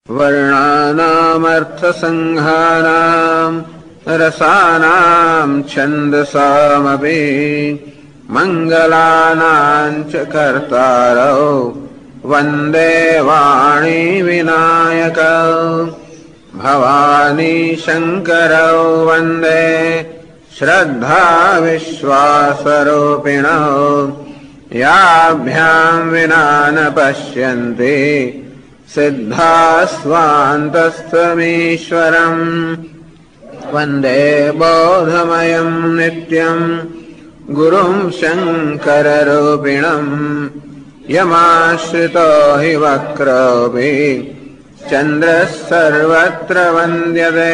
वर्णानामर्थसंहाराम् रसानाम् छन्दसामपि मङ्गलानाम् च कर्तारौ वन्दे वाणी विनायकौ भवानी शङ्करौ वन्दे श्रद्धा विश्वासरूपिणौ याभ्याम् विना न पश्यन्ति सिद्धा स्वान्तस्तमीश्वरम् वन्दे बोधमयम् नित्यम् गुरुम् शङ्कररूपिणम् यमाश्रितो हि वक्रोऽपि चन्द्रः सर्वत्र वन्द्यते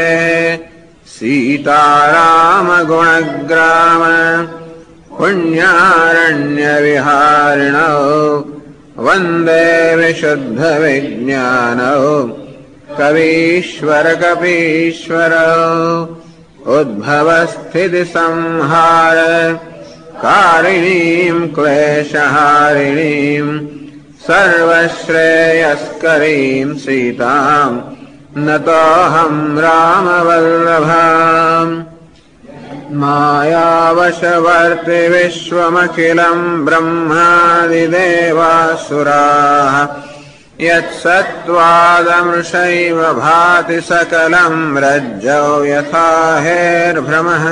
सीतारामगुणग्राम पुण्यारण्यविहारिणौ वन्दे विशुद्धविज्ञानौ कवीश्वरकपीश्वरौ उद्भवस्थितिसंहार कारिणीम् क्लेशहारिणीम् सर्वश्रेयस्करीम् सीताम् नतोऽहम् रामवल्लभाम् मायावशवर्ति विश्वमखिलम् ब्रह्मादिदेवासुराः यत्सत्त्वादमृषैव भाति सकलम् रज्जौ यथा हेर्भ्रमः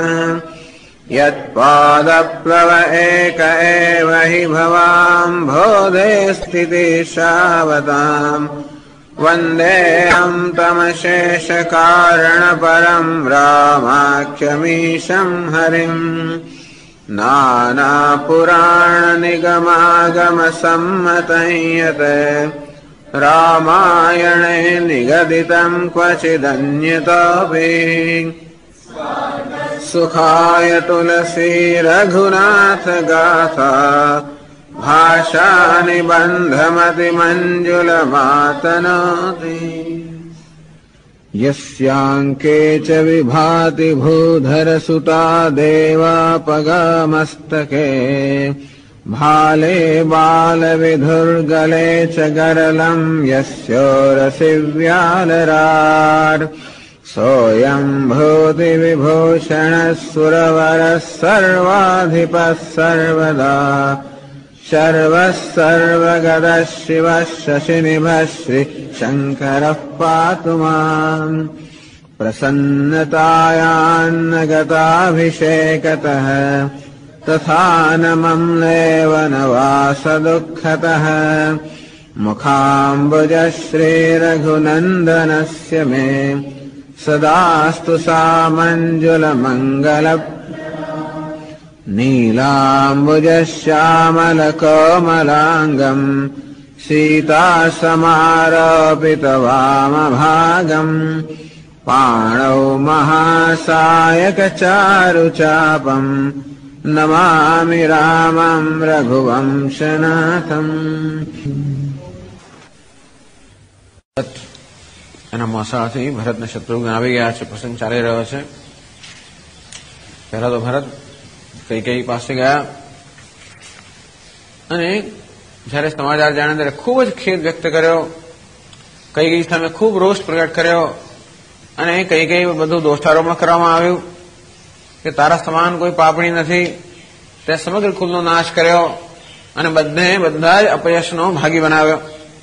यत्पादप्लव एक एव हि भवाम् बोधे स्थितिशावताम् वन्देऽहम् तमशेषकारणपरम् रामाख्यमीशम् हरिम् नानापुराणनिगमागमसम्मतं यत् रामायणे निगदितम् क्वचिदन्यतोऽपि सुखाय तुलसी रघुनाथ गाथा भाषा निबन्धमतिमञ्जुलमातनोति यस्याङ्के च विभाति भूधरसुता देवापगामस्तके भाले बालविधुर्गले च गरलम् यस्योरसि व्यालराट् सोऽयम् भूतिविभूषणः सुरवरः सर्वाधिपः सर्वदा शर्वः सर्वगतः शिवः शशिनिभः श्रीशङ्करः पातु माम् प्रसन्नतायान्नगताभिषेकतः तथा न मम्लेव न वासदुःखतः मुखाम्बुजः श्रीरघुनन्दनस्य मे सदास्तु सामञ्जुलमङ्गल नीलाम्बुजश्यामलकोमलाङ्गम् सीतासमारोपितवामभागम् पाणौ महासायकचारुचापम् नमामि रामम् रघुवंशनाथम्। એના મોસાળથી ભરતને શત્રુઘ્ન આવી ગયા છે. પ્રસંગ ચાલી રહ્યો છે. પહેલા તો ભરત કૈકેયી પાસે ગયા અને જયારે સમાચાર જાણ્યા ત્યારે ખૂબ જ ખેદ વ્યક્ત કર્યો. કૈકેયી સામે ખૂબ રોષ પ્રગટ કર્યો અને કૈકેયી બધું દોષારોપણ કરવામાં આવ્યું કે તારા સમાન કોઈ પાપણી નથી. તે સમગ્ર કુલનો નાશ કર્યો અને બધા જ અપયશનો ભાગી બનાવ્યો.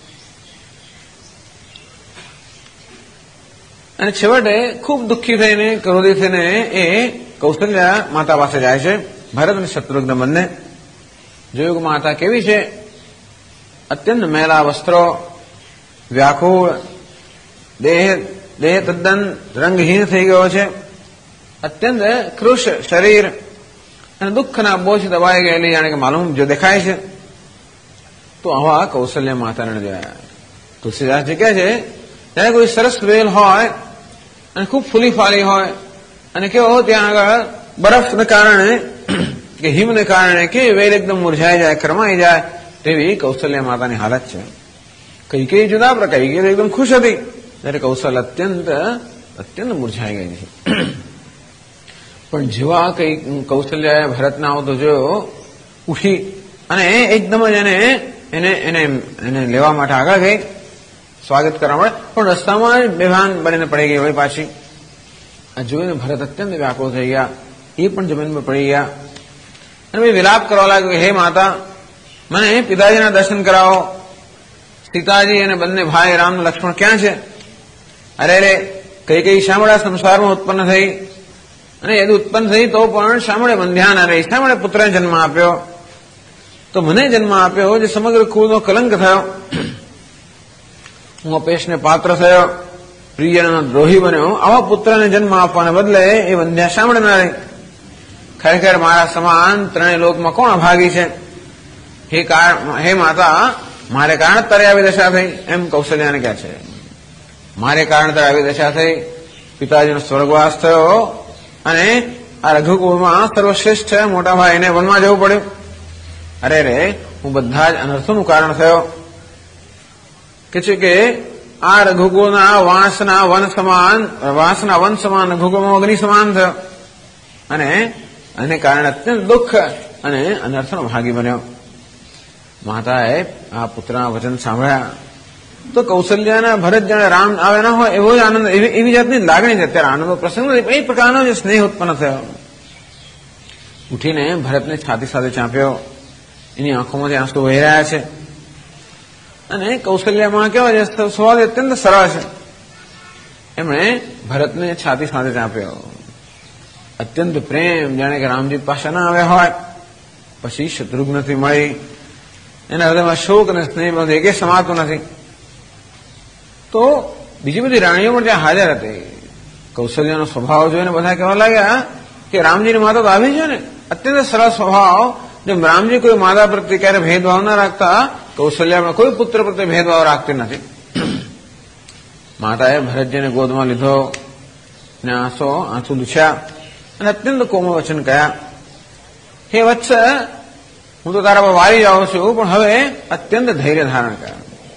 અને છેવટે ખૂબ દુઃખી થઈને ક્રોધિત થઈને એ કૌશલ્યા માતા પાસે જાય છે. ભરત અને શત્રુઘ્ન બંને જોયું કે માતા કેવી છે. અત્યંત મેલા વસ્ત્રો, વ્યાકુળ, દેહ તદ્દન રંગહીન થઈ ગયો છે. અત્યંત કૃશ શરીર અને દુઃખના બોજ દબાઈ ગયેલી જાણે કે માલુમ જો દેખાય છે. તો આવા કૌશલ્ય માતાને જોયા. તુલસીદાસજી કહે છે ત્યારે કોઈ સરસ વેલ હોય અને ખૂબ ફૂલી ફાલી હોય અને કેવો ત્યાં આગળ બરફને કારણે કે હિમને કારણે કે વેલ એકદમ મુરઝાઈ જાય, કરમાઈ જાય તેવી કૌશલ્ય માતાની હાલત છે. કૈકેયી જુદા પ્રકાર, કૈકેયી એકદમ ખુશ હતી ત્યારે કૌશલ્ય અત્યંત મુરઝાઈ ગઈ છે. પણ જેવા કૌશલ્યાએ ભરતને આવતો જોયો ઉઠી અને એકદમ જ એને લેવા માટે આગળ ગઈ. સ્વાગત કરવા મળે, પણ રસ્તામાં બેભાન બનીને પડી ગઈ વળી પાછી. આ જોઈને ભરત અત્યંત વ્યાકુળ થઈ ગયા, એ પણ જમીન પર પડી ગયા અને ભાઈ વિલાપ કરવા લાગ્યો કે હે માતા, મને પિતાજીના દર્શન કરાવો. સીતાજી અને બંને ભાઈ રામ લક્ષ્મણ ક્યાં છે? અરે રે, કઈ શા મળે સંસારમાં ઉત્પન્ન થઈ, અને યદि ઉત્પન્ન થઈ તો પણ શા મળે બંધ્યા ન રહી, શા મળે પુત્રને જન્મ આપ્યો? તો મને જન્મ આપ્યો જે સમગ્ર કુળનો કલંક થયો, હું અપેશને પાત્ર થયો, પ્રિયનો દ્રોહી બન્યો. આવા પુત્રને જન્મ આપવાને બદલે એ બંધ્યા શા મળે ન રહી? ખરેખર મારા સમાન ત્રણેય લોકમાં કોણ અભાગી છે? હે માતા, મારે કારણ તારે આવી દશા થઈ, એમ કૌશલ્યાને કહે છે. મારે કારણ તારે આવી દશા થઈ, પિતાજીનો સ્વર્ગવાસ થયો અને આ રઘુકુળમાં સર્વશ્રેષ્ઠ મોટા ભાઈને વનમાં જવું પડ્યું. અરે રે, હું બધા જ અનર્થોનું કારણ થયો. કે છે કે આ રઘુકુળના વાંસના વન સમાન રઘુકુળમાં અગ્નિ સમાન થયો અને કારણે અત્યંત દુઃખ અને અનર્થનો ભાગી બન્યો. માતાએ આ પુત્રના વચન સાંભળ્યા તો કૌશલ્યાના ભરત જાણે રામ આવે ના હોય એવો જ આનંદ, એવી જાતની લાગણી છે. અત્યારે આનંદનો પ્રસંગ નથી, એ પ્રકારનો જે સ્નેહ ઉત્પન્ન થયો. ઉઠીને ભરતને છાતી સાથે ચાંપ્યો, એની આંખોમાંથી આંસુ વહી રહ્યા છે અને કૌશલ્યામાં કેવા છે, સ્વભાવ અત્યંત સરળ છે. એમણે ભરતને છાતી સાથે ચાંપ્યો, અત્યંત પ્રેમ, જાણે કે રામજી પાસે ના આવ્યા હોય. પછી શત્રુઘ્નથી મળી, એના હૃદયમાં શોક અને સ્નેહ બધું એકે સમાતું નથી. તો બીજી બધી રાણીઓ પણ ત્યાં હાજર હતી. કૌશલ્યાનો સ્વભાવ જોઈને બધા કહેવા લાગ્યા કે રામજીની માતા તો આવી છે ને, અત્યંત સરળ સ્વભાવ. જેમ રામજી કોઈ માતા પ્રત્યે ક્યારે ભેદભાવ ના રાખતા, કૌશલ્યામાં કોઈ પુત્ર પ્રત્યે ભેદભાવ રાખતી નથી. માતાએ ભરતજીને ગોદમાં લીધો ને આંસુ લૂછ્યા અને અત્યંત કોમળ વચન કહ્યા, હે વત્સ, હું તો તારા પર વારી જાઉં છું, પણ હવે અત્યંત ધૈર્ય ધારણ કર.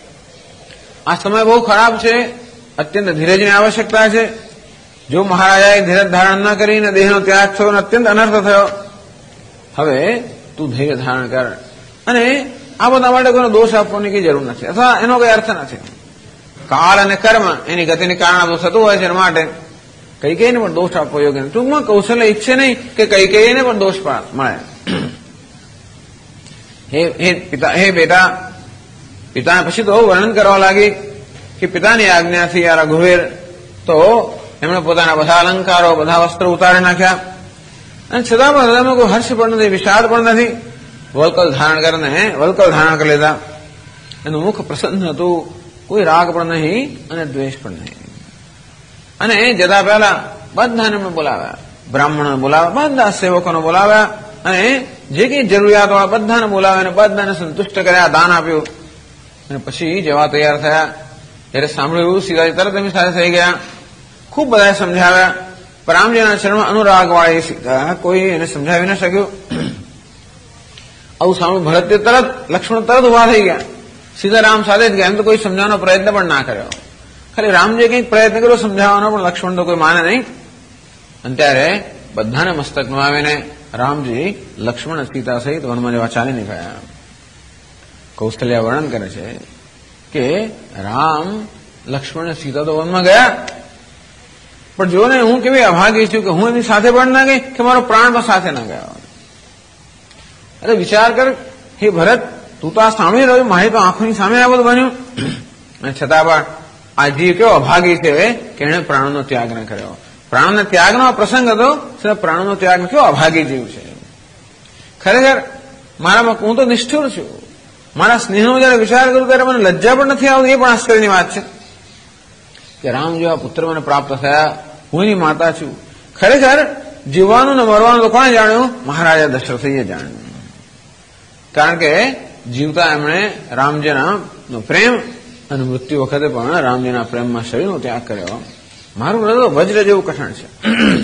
આ સમય બહુ ખરાબ છે, અત્યંત ધીરજની આવશ્યકતા છે. જો મહારાજાએ ધીરજ ધારણ ન કરીને દેહનો ત્યાગ થયો અને અત્યંત અનર્થ થયો, હવે તું ધૈર્ય ધારણ કર. અને આ બધા માટે કોઈનો દોષ આપવાની કઈ જરૂર નથી, અથવા એનો કઈ અર્થ નથી. કાળ અને કર્મ એની ગતિને કારણે થતું હોય છે, એના માટે કૈકેયીને પણ દોષ આપવો યોગ્ય નથી. ટૂંકમાં કૌશલ્ય ઈચ્છે નહીં કે કૈકેયીને પણ દોષ મળે. હે બેટા, પિતાને પછી તો વર્ણન કરવા લાગી કે પિતાની આજ્ઞાથી આ રઘુવીર તો એમણે પોતાના બધા અલંકારો, બધા વસ્ત્રો ઉતારી નાખ્યા અને છતાં પણ હૃદયમાં કોઈ હર્ષ પણ નથી, વિષાદ પણ નથી. વલ્કલ ધારણ કરી લીધા. એનું મુખ પ્રસન્ન હતું, કોઈ રાગ પણ નહીં અને દ્વેષ પણ નહીં. અને જતા પહેલા બધાને બોલાવ્યા, બ્રાહ્મણોને બોલાવ્યા, બધા સેવકોને બોલાવ્યા અને જે કઈ જરૂરિયાત વાળા બધાને બોલાવ્યા અને બધાને સંતુષ્ટ કર્યા, દાન આપ્યું અને પછી જવા તૈયાર થયા. જયારે સાંભળ્યું સીતાજી તરત એમની સાથે થઈ ગયા. ખૂબ બધાએ સમજાવ્યા, પણ રામજીના ચરણમાં અનુરાગ વાળી સીતા કોઈ એને સમજાવી ન શક્યું. આવું સાંભળ્યું ભરતે તરત, લક્ષ્મણ તરત ઉભા થઈ ગયા, સીધા રામ સાથે જ ગયા. એમ તો કોઈ સમજાવવાનો પ્રયત્ન પણ ના કર્યો. ખાલી રામજીએ કંઈક પ્રયત્ન કર્યો સમજાવવાનો, પણ લક્ષ્મણ તો કોઈ માને નહીં. અને ત્યારે બધાને મસ્તક નમાવીને રામજી લક્ષ્મણ સીતા સહિત વનમાં જવા ચાલી નીકળ્યા. કૌશલ્યા વર્ણન કરે છે કે રામ, લક્ષ્મણ અને સીતા તો વનમાં ગયા, પણ જો ને હું કેવી અભાગી છું કે હું એની સાથે પણ ના ગઈ કે મારો પ્રાણ પણ સાથે ના ગયો. અરે વિચાર કર, હે ભરત, તું તો આ સાંભળી રહ્યો, મારી તો આંખોની સામે આ બધું બન્યું, અને છતાં પણ આ જીવ કેવો અભાગી છે કે એણે પ્રાણનો ત્યાગ ન કર્યો. પ્રાણના ત્યાગનો પ્રસંગ હતો, પ્રાણનો ત્યાગ કેવો અભાગી જીવ છે. ખરેખર મારામાં હું તો નિષ્ઠુર છું. મારા સ્નેહનો જયારે વિચાર કરું ત્યારે મને લજ્જા પણ નથી આવતી. એ પણ આશ્ચર્યની વાત છે કે રામ જેવા પુત્ર મને પ્રાપ્ત થયા, હું એની માતા છું. ખરેખર જીવવાનું ને મરવાનું તો કોણે જાણ્યું? મહારાજા દશરથજીએ જાણ્યું. કારણ કે જીવતા એમણે રામજીના પ્રેમ અને મૃત્યુ વખતે પણ રામજીના પ્રેમમાં શરીરનો ત્યાગ કર્યો. મારું હૃદય વજ્ર જેવું કઠણ છે.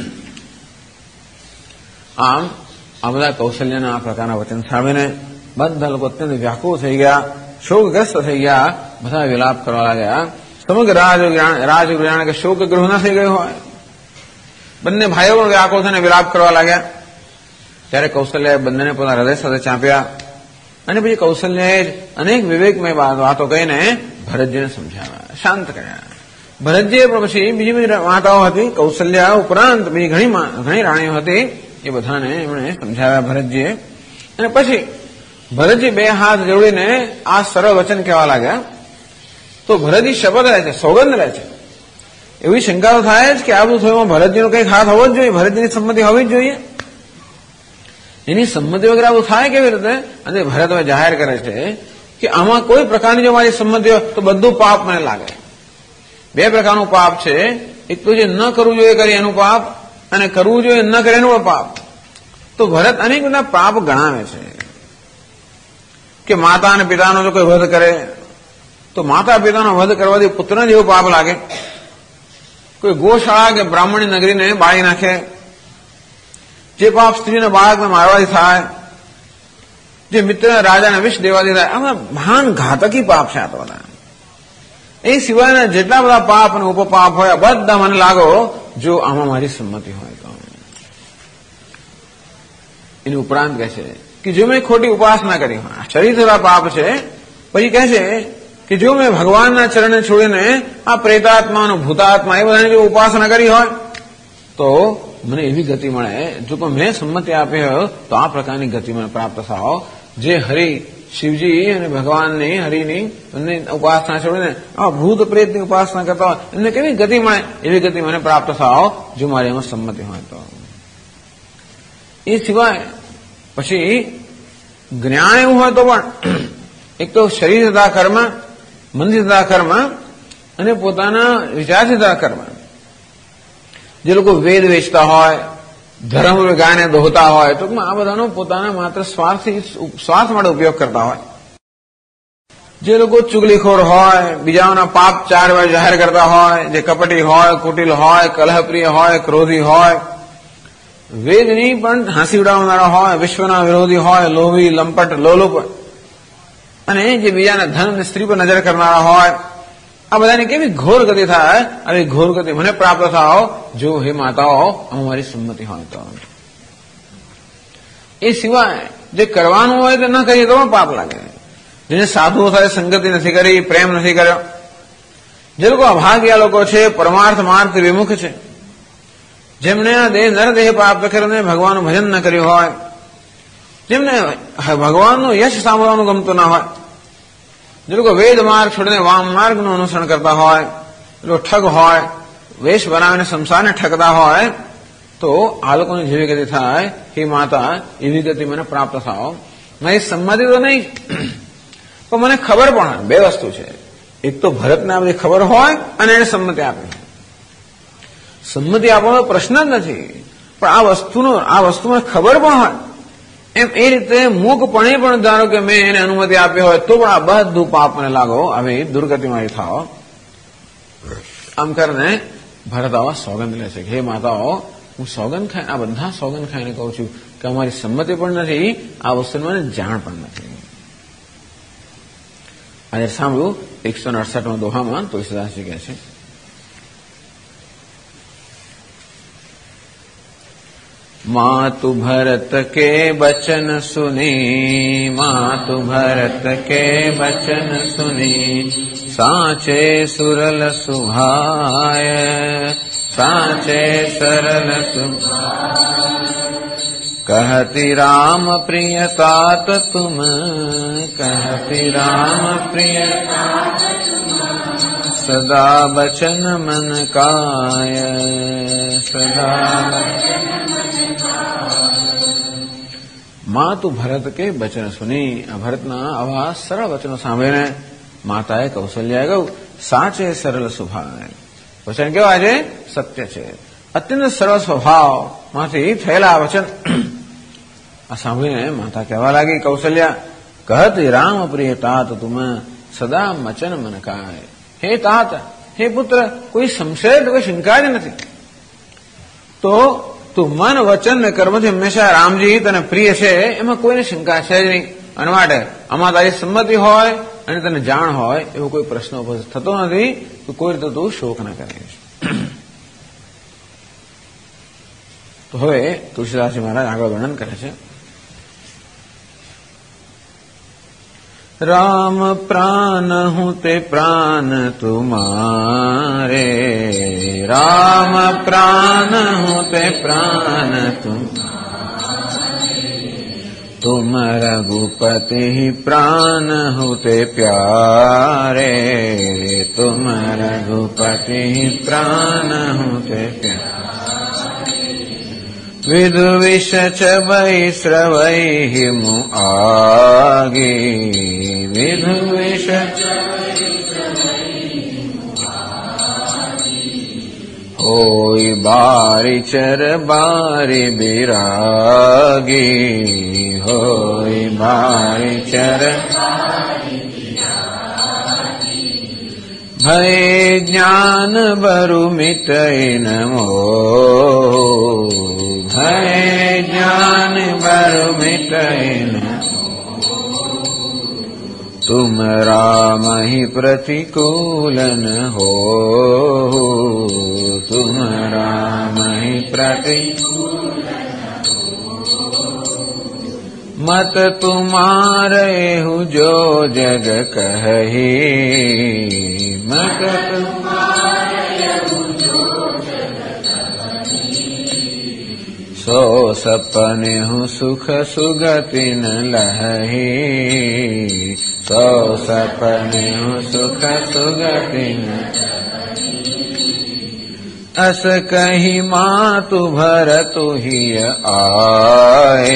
આમ આ બધા કૌશલ્યના આ પ્રકારના વચન સાંભળીને બધા લોકો અત્યંત વ્યાકુળ થઈ ગયા, શોકગ્રસ્ત થઈ ગયા, બધા વિલાપ કરવા લાગ્યા. સમગ્ર રાજગૃહ કે શોકગૃહ ના થઈ ગયું હોય. બંને ભાઈઓ પણ વ્યાકુળ થઈને વિલાપ કરવા લાગ્યા. ત્યારે કૌશલ્યાએ બંનેને પોતાના હૃદય સાથે ચાંપ્યા અને પછી કૌશલ્યાએ જ અનેક વિવેકમય વાતો કહીને ભરતજીને સમજાવ્યા, શાંત કર્યા. ભરતજીએ પછી બીજી બધી માતાઓ હતી, કૌશલ્યા ઉપરાંત બીજી ઘણી રાણીઓ હતી, એ બધાને એમણે સમજાવ્યા ભરતજીએ. અને પછી ભરતજી બે હાથ જોડીને આ સરળ વચન કહેવા લાગ્યા. તો ભરતજી શપથ રહે છે, સોગંદ રહે છે. એવી શંકાઓ થાય જ કે આ બધું થયું, ભરતજીનો કંઈક હાથ હોવો જ જોઈએ, ભરતજીની સંમતિ હોવી જ જોઈએ. એની સંમતિ વગર આવું થાય કેવી રીતે? અને ભરત હવે જાહેર કરે છે કે આમાં કોઈ પ્રકારની જો મારી સંમતિ હોય તો બધું પાપ મને લાગે. બે પ્રકારનું પાપ છે. એક તો જે ન કરવું જોઈએ કરે એનું પાપ, અને કરવું જોઈએ ન કરે એનું પાપ. તો ભરત અનેક બધા પાપ ગણાવે છે કે માતા અને પિતાનો જો કોઈ વધ કરે તો માતા પિતાનો વધ કરવાથી પુત્રને જેવું પાપ લાગે. કોઈ ગોશાળા કે બ્રાહ્મણી નગરીને બાળી નાખે, જે પાપ સ્ત્રીના બાળકને મારવાથી થાય, જે મિત્ર રાજાને વિષ દેવાથી થાય, આમાં મહાન ઘાતકી પાપ છે આ તો બધા. એ સિવાયના જેટલા બધા પાપ અને ઉપપાપ હોય બધા મને લાગો જો આમાં મારી સંમતિ હોય તો. એની ઉપરાંત કહે છે કે જો મેં ખોટી ઉપાસના કરી હોય, શરીર થતા પાપ છે. પછી કહે છે કે જો મેં ભગવાનના ચરણે છોડીને આ પ્રેતાત્મા અને ભૂતાત્મા એ બધાની જો ઉપાસના કરી હોય તો મને એવી ગતિ મળે. જો પણ મેં સંમતિ આપી હોય તો આ પ્રકારની ગતિ મને પ્રાપ્ત થાવ. જે હરિ શિવજી અને ભગવાનની હરિની ઉપાસના છોડીને આ ભૂત પ્રેતની ઉપાસના કરતા હોય એમને કેવી ગતિ મળે, એવી ગતિ મને પ્રાપ્ત થાવ જો મારી એમાં સંમતિ હોય તો. એ સિવાય પછી જ્ઞાન એવું હોય તો પણ એક તો શરીર થતા કર્મ, મન થતા કર્મ અને પોતાના વિચાર થતા કર્મ. જે લોકો વેદ વેચતા હોય, ધર્મ ગાયને દોહતા હોય, ટૂંકમાં આ બધાનો પોતાના માત્ર સ્વાર્થ માટે ઉપયોગ કરતા હોય. જે લોકો ચુગલીખોર હોય, બીજાઓના પાપ 4 વાર જાહેર કરતા હોય, જે કપટી હોય, કુટિલ હોય, કલહપ્રિય હોય, ક્રોધી હોય, વેદની પણ હાંસી ઉડાવનારા હોય, વિશ્વના વિરોધી હોય, લોભી, લંપટ, લોલુપ, અને જે બીજાના ધન અને સ્ત્રી પર નજર કરનારા હોય, આ બધાની કેવી ઘોર ગતિ થાય. આવી ઘોર ગતિ મને પ્રાપ્ત થાવ જો હે માતાઓ અમારી સંમતિ હોય તો. એ સિવાય જે કરવાનું હોય તો ન કરીએ તો પણ પાપ લાગે. જેને સાધુઓ સાથે સંગતિ નથી કરી, પ્રેમ નથી કર્યો, જે લોકો અભાગ્યા લોકો છે, પરમાર્થ માર્ગ વિમુખ છે, જેમને આ નરદેહ પ્રાપ્ત કરીને ભગવાનનું ભજન ન કર્યું હોય, જેમને ભગવાનનું યશ સાંભળવાનું ગમતું ના હોય, જે લોકો વેદ માર્ગ છોડીને વામ માર્ગનું અનુસરણ કરતા હોય, જો ઠગ હોય, વેશ બનાવીને સંસારને ઠગતા હોય, તો આ લોકોની જેવી ગતિ થાય હે માતા એવી ગતિ મને પ્રાપ્ત થાવ. મારી સંમતિ તો નહીં પણ મને ખબર પણ હોય. બે વસ્તુ છે, એક તો ભરતને આ બધી ખબર હોય અને એને સંમતિ આપી. સંમતિ આપવાનો પ્રશ્ન જ નથી, પણ આ વસ્તુમાં ખબર પણ હોય. એમ એ રીતે મૂકપણે પણ ધારો કે મેં એને અનુમતિ આપી હોય તો પણ આ બધું પાપ મને લાગો, આવી દુર્ગતિ મારી થાવ. આમ કરીને ભરત આવા સોગંદ લે છે કે હે માતાઓ હું સોગંદ ખાઈ, આ બધા સોગંદ ખાઈને કહું છું કે અમારી સંમતિ પણ નથી, આ વસ્તુની મને જાણ પણ નથી. આજે સાંભળ્યું 168 દોહામાં તુલસીદાસજી કહે છે, मातु भरत के बचन सुनी, मातु भरत के बचन सुनी, साचे सुरल सुभाय, साचे सरल सुभाय, कहती राम प्रिय तात तुम, कहती राम प्रिय सदा बचन मन काय, सदा માતુ ભરત કે વચન સુની. આ ભરતના આવા સરળ વચનો સાંભળીને માતાએ કૌશલ્યાએ કહ્યું સાચે સરળ સ્વભાવ. વચન કેવા છે? સત્ય છે. અત્યંત સરળ સ્વભાવમાંથી થયેલા વચન આ સાંભળીને માતા કહેવા લાગી કૌશલ્યા, કહત રામ પ્રિય તાત તુમ સદા મચન મન કાય. હે તાત, હે પુત્ર, કોઈ સંશય કોઈ શંકા જ નથી. તો તું મન વચન ને કર્મથી હંમેશા રામજી તને પ્રિય છે, એમાં કોઈને શંકા છે જ નહીં. અને માટે આમાં તારી સંમતિ હોય અને તને જાણ હોય એવો કોઈ પ્રશ્ન ઉપસ્થિત થતો નથી. તો કોઈ રીતે તું શોક ન કરીશ. તો હવે તુલસીદાસજી મહારાજ આગળ વર્ણન કરે છે. राम प्राण हूँ ते प्राण तुम्हारे, राम प्राण हूँ ते प्राण तुम रघुपति ही प्राण हो ते प्यारे, तुम रघुपति ही प्राण हो ते प्यारे। विदु विष चबई स्रवई मु आगे, विदु विष होई बारी चर बारी बिरागी, होई बारी चर भय ज्ञान बरु मिटई न मोह, भय ज्ञान बरु मिटई न तुम राम ही प्रतिकूलन हो, तुम राम ही प्रतिकूलन मत तुम्हारे हूँ जो जग कही, मत तुम्हारे हूँ जो जग कही, सो सपने हूँ सुख सुगति न लही, सो सपने हूँ सुख सुगति न अस कही मातु भरतु ही आए,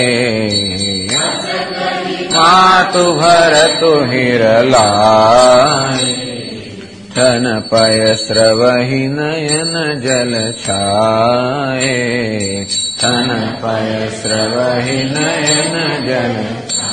मातु भरतु हिर लाए, ठन पय स्रवहि नयन जल छाए, ठन पय स्रवहि नयन जल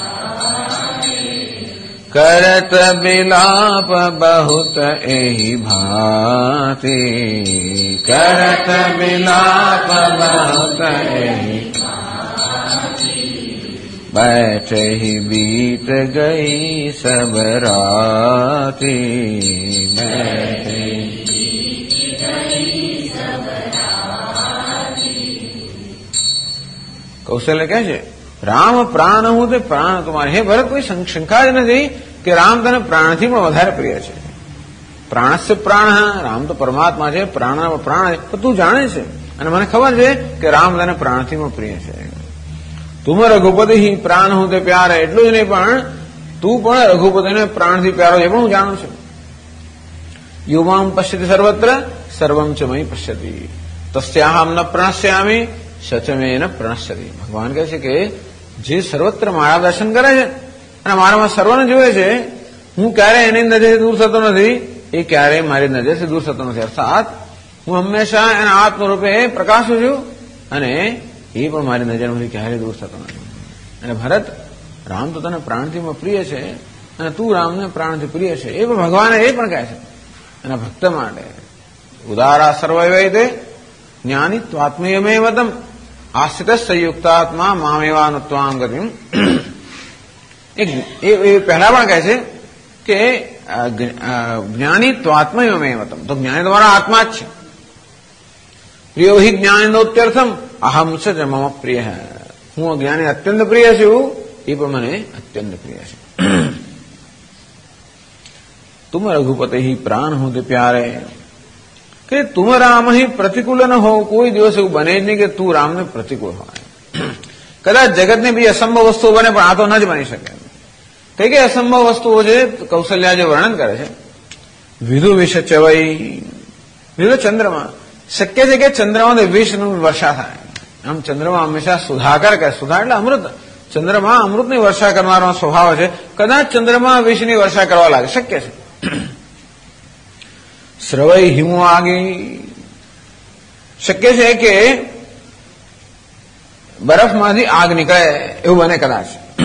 करत बिलाप बहुत एहि भांति, करत बिलाप बहुत एहि भांति, बैठ ही बीत गई सब राति, बैठ बीत गई सब राति। कौशल्य क्या है? राम प्राण હું તે પ્રાણ તમારે। હે ભરત, કોઈ શંકા જ નથી કે રામ તને પ્રાણથી પણ વધારે પ્રિય છે। પ્રાણસ્ય પ્રાણ, રામ તો પરમાત્મા છે, પ્રાણ પ્રાણ તો તું જાણે છે અને મને ખબર છે કે રામ તને પ્રાણથી પણ પ્રિય છે। તુમ રઘુપતિ ही પ્રાણ હું તે પ્યાર, એટલું જ નહીં પણ તું પણ રઘુપતિને પ્રાણથી પ્યારો એ પણ હું જાણું છું। યુવામ પશ્યતિ સર્વત્ર સર્વમ ચ મયि પશ્યતિ, તસ્યાહમ ન પ્રણશ્યામિ સચમે ન પ્રણશ્યતિ। ભગવાન કહે છે કે જે સર્વત્ર મારા દર્શન કરે છે અને મારામાં સર્વને જોવે છે, હું ક્યારેય એની નજરથી દૂર થતો નથી, એ ક્યારેય મારી નજરથી દૂર થતો નથી। અર્થાત હું હંમેશા એના આત્મરૂપે પ્રકાશું છું અને એ પણ મારી નજરમાંથી ક્યારેય દૂર થતો નથી। અને ભરત, રામ તો તને પ્રાણથી પ્રિય છે અને તું રામને પ્રાણથી પ્રિય છે, એ પણ ભગવાને એ પણ કહે છે એના ભક્ત માટે। ઉદારા સર્વૈવે તે જ્ઞાની ત્વાત્મયમેવતમ આશ્રિત સંયુક્તાત્મા મામેવાનુત્વામ ગતિમ। એ પહેલા પણ કહે છે કે જ્ઞાની ત્વાત્મયમેવતમ, તો જ્ઞાની તમારા આત્મા જ છે। પ્રિયો હિ જ્ઞાનોત્યર્થમ અહમ સ જ મમ પ્રિય, હું જ્ઞાની અત્યંત પ્રિય છું, એ પણ મને અત્યંત પ્રિય છે। तुम रघुपति ही प्राण हो ते प्यारे, कि तुम राम ही प्रतिकूल न हो। कोई दिवस એવું બને જ નહીં કે તું રામને પ્રતિકૂળ હોય। કદાચ જગતને બી અસંભવ વસ્તુઓ બને પણ આ તો ન જ બની શકે। કઈ કઈ અસંભવ વસ્તુઓ છે કૌશલ્યા જે વર્ણન કરે છે? વિધુ વિષ ચવઈ, વિધુ ચંદ્રમા, શક્ય છે કે ચંદ્રમાને વિષનું વર્ષા થાય। આમ ચંદ્રમા હંમેશા સુધાકર કહે, સુધા એટલે અમૃત, ચંદ્રમા અમૃતની વર્ષા કરવાનો સ્વભાવ છે, કદાચ ચંદ્રમા વિષની વર્ષા કરવા લાગે, શક્ય છે। સ્રવઈ હિમુ આગી, શક્ય છે કે બરફમાંથી આગ નીકળે, એવું બને કદાચ।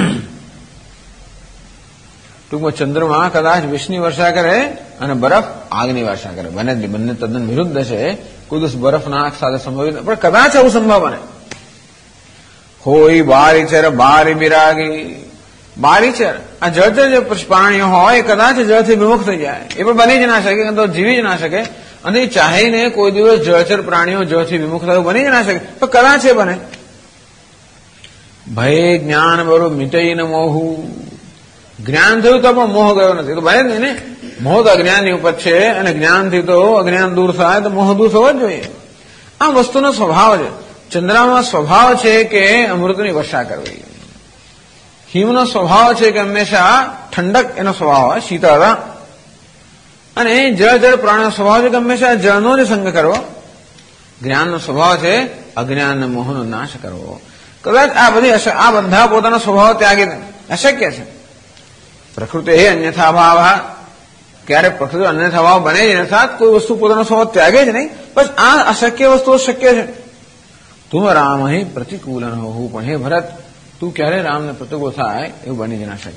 ટૂંકમાં ચંદ્રમા કદાચ વિષની વર્ષા કરે અને બરફ આગની વર્ષા કરે, બંને તદ્દન વિરુદ્ધ છે। કોઈ દિવસ બરફના આગ સાથે સંભવિત પણ કદાચ આવું સંભવ બને। હોય બારીચર બારી બિરાગી, બારીચર આ જળચર જે પ્રાણીઓ હોય કદાચ જળથી વિમુખ થઈ જાય, એ પણ બની જ ના શકે, તો જીવી જ ના શકે। અને ચાહીને કોઈ દિવસ જળચર પ્રાણીઓ જળથી વિમુખ થયું બની જ ના શકે, તો કદાચ એ બને। ભય જ્ઞાન બરો મિટઈ ન મોહું, જ્ઞાન થયું તો પણ મોહ ગયો નથી, તો બને જ નહીં ને. મોહ તો અજ્ઞાનની ઉપર છે, અને જ્ઞાનથી તો અજ્ઞાન દૂર થાય તો મોહ દૂર થવો જ જોઈએ. આ વસ્તુનો સ્વભાવ છે. ચંદ્રામાં સ્વભાવ છે કે અમૃતની વર્ષા કરવી. હિમનો સ્વભાવ છે કે હંમેશા ઠંડક એનો સ્વભાવ હોય, શીતળતા. અને જળ પ્રાણનો સ્વભાવ છે કે હંમેશા જળનો જ સંગ કરવો. જ્ઞાનનો સ્વભાવ છે અજ્ઞાન અને મોહનો નાશ કરવો. કદાચ આ બધા પોતાનો સ્વભાવ ત્યાગી અશક્ય છે. પ્રકૃતિ એ અન્યથા ભાવ, ક્યારે પ્રકૃતિ અન્યથા ભાવ બને જ નથી. કોઈ વસ્તુ પોતાનો સ્વભાવ ત્યાગે જ નહીં. બસ આ અશક્ય વસ્તુઓ શક્ય છે. તું રામ અહીં પ્રતિકૂલ હોવું, પણ હે ભરત, તું ક્યારે રામને પ્રતિકૂળ થાય એવું બની જ ના શકે.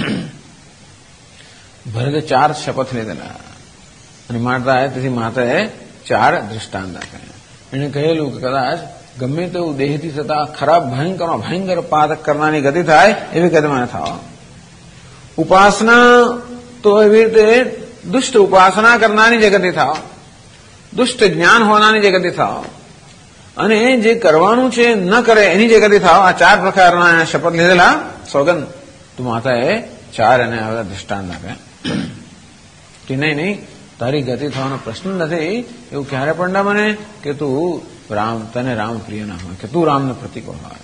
ભરતે 4 શપથ લીધેલા અને તેથી માતાએ 4 દૃષ્ટાંત આપ્યા. એને કહેલું કે કદાચ ગમે તેવું દેહથી થતા ખરાબ ભયંકર પાતક કરનારની ગતિ થાય એવી ગતિમાં ન થાવ. ઉપાસના તો એવી રીતે દુષ્ટ ઉપાસના કરનારની જે ગતિ થાવ, દુષ્ટ જ્ઞાન હોનારની જે ગતિ થાવ, અને જે કરવાનું છે ન કરે એની જે ગતિ થાવ. આ 4 પ્રકારના શપથ લીધેલા સોગંદ. તું માતાએ 4 અને આવા દૃષ્ટાંત આપ્યા કે નહીં, તારી ગતિ થવાનો પ્રશ્ન નથી. એવું ક્યારે પણ ના બને કે તું તને રામ પ્રિય ના હોય, કે તું રામને પ્રતિકૂળ હોય.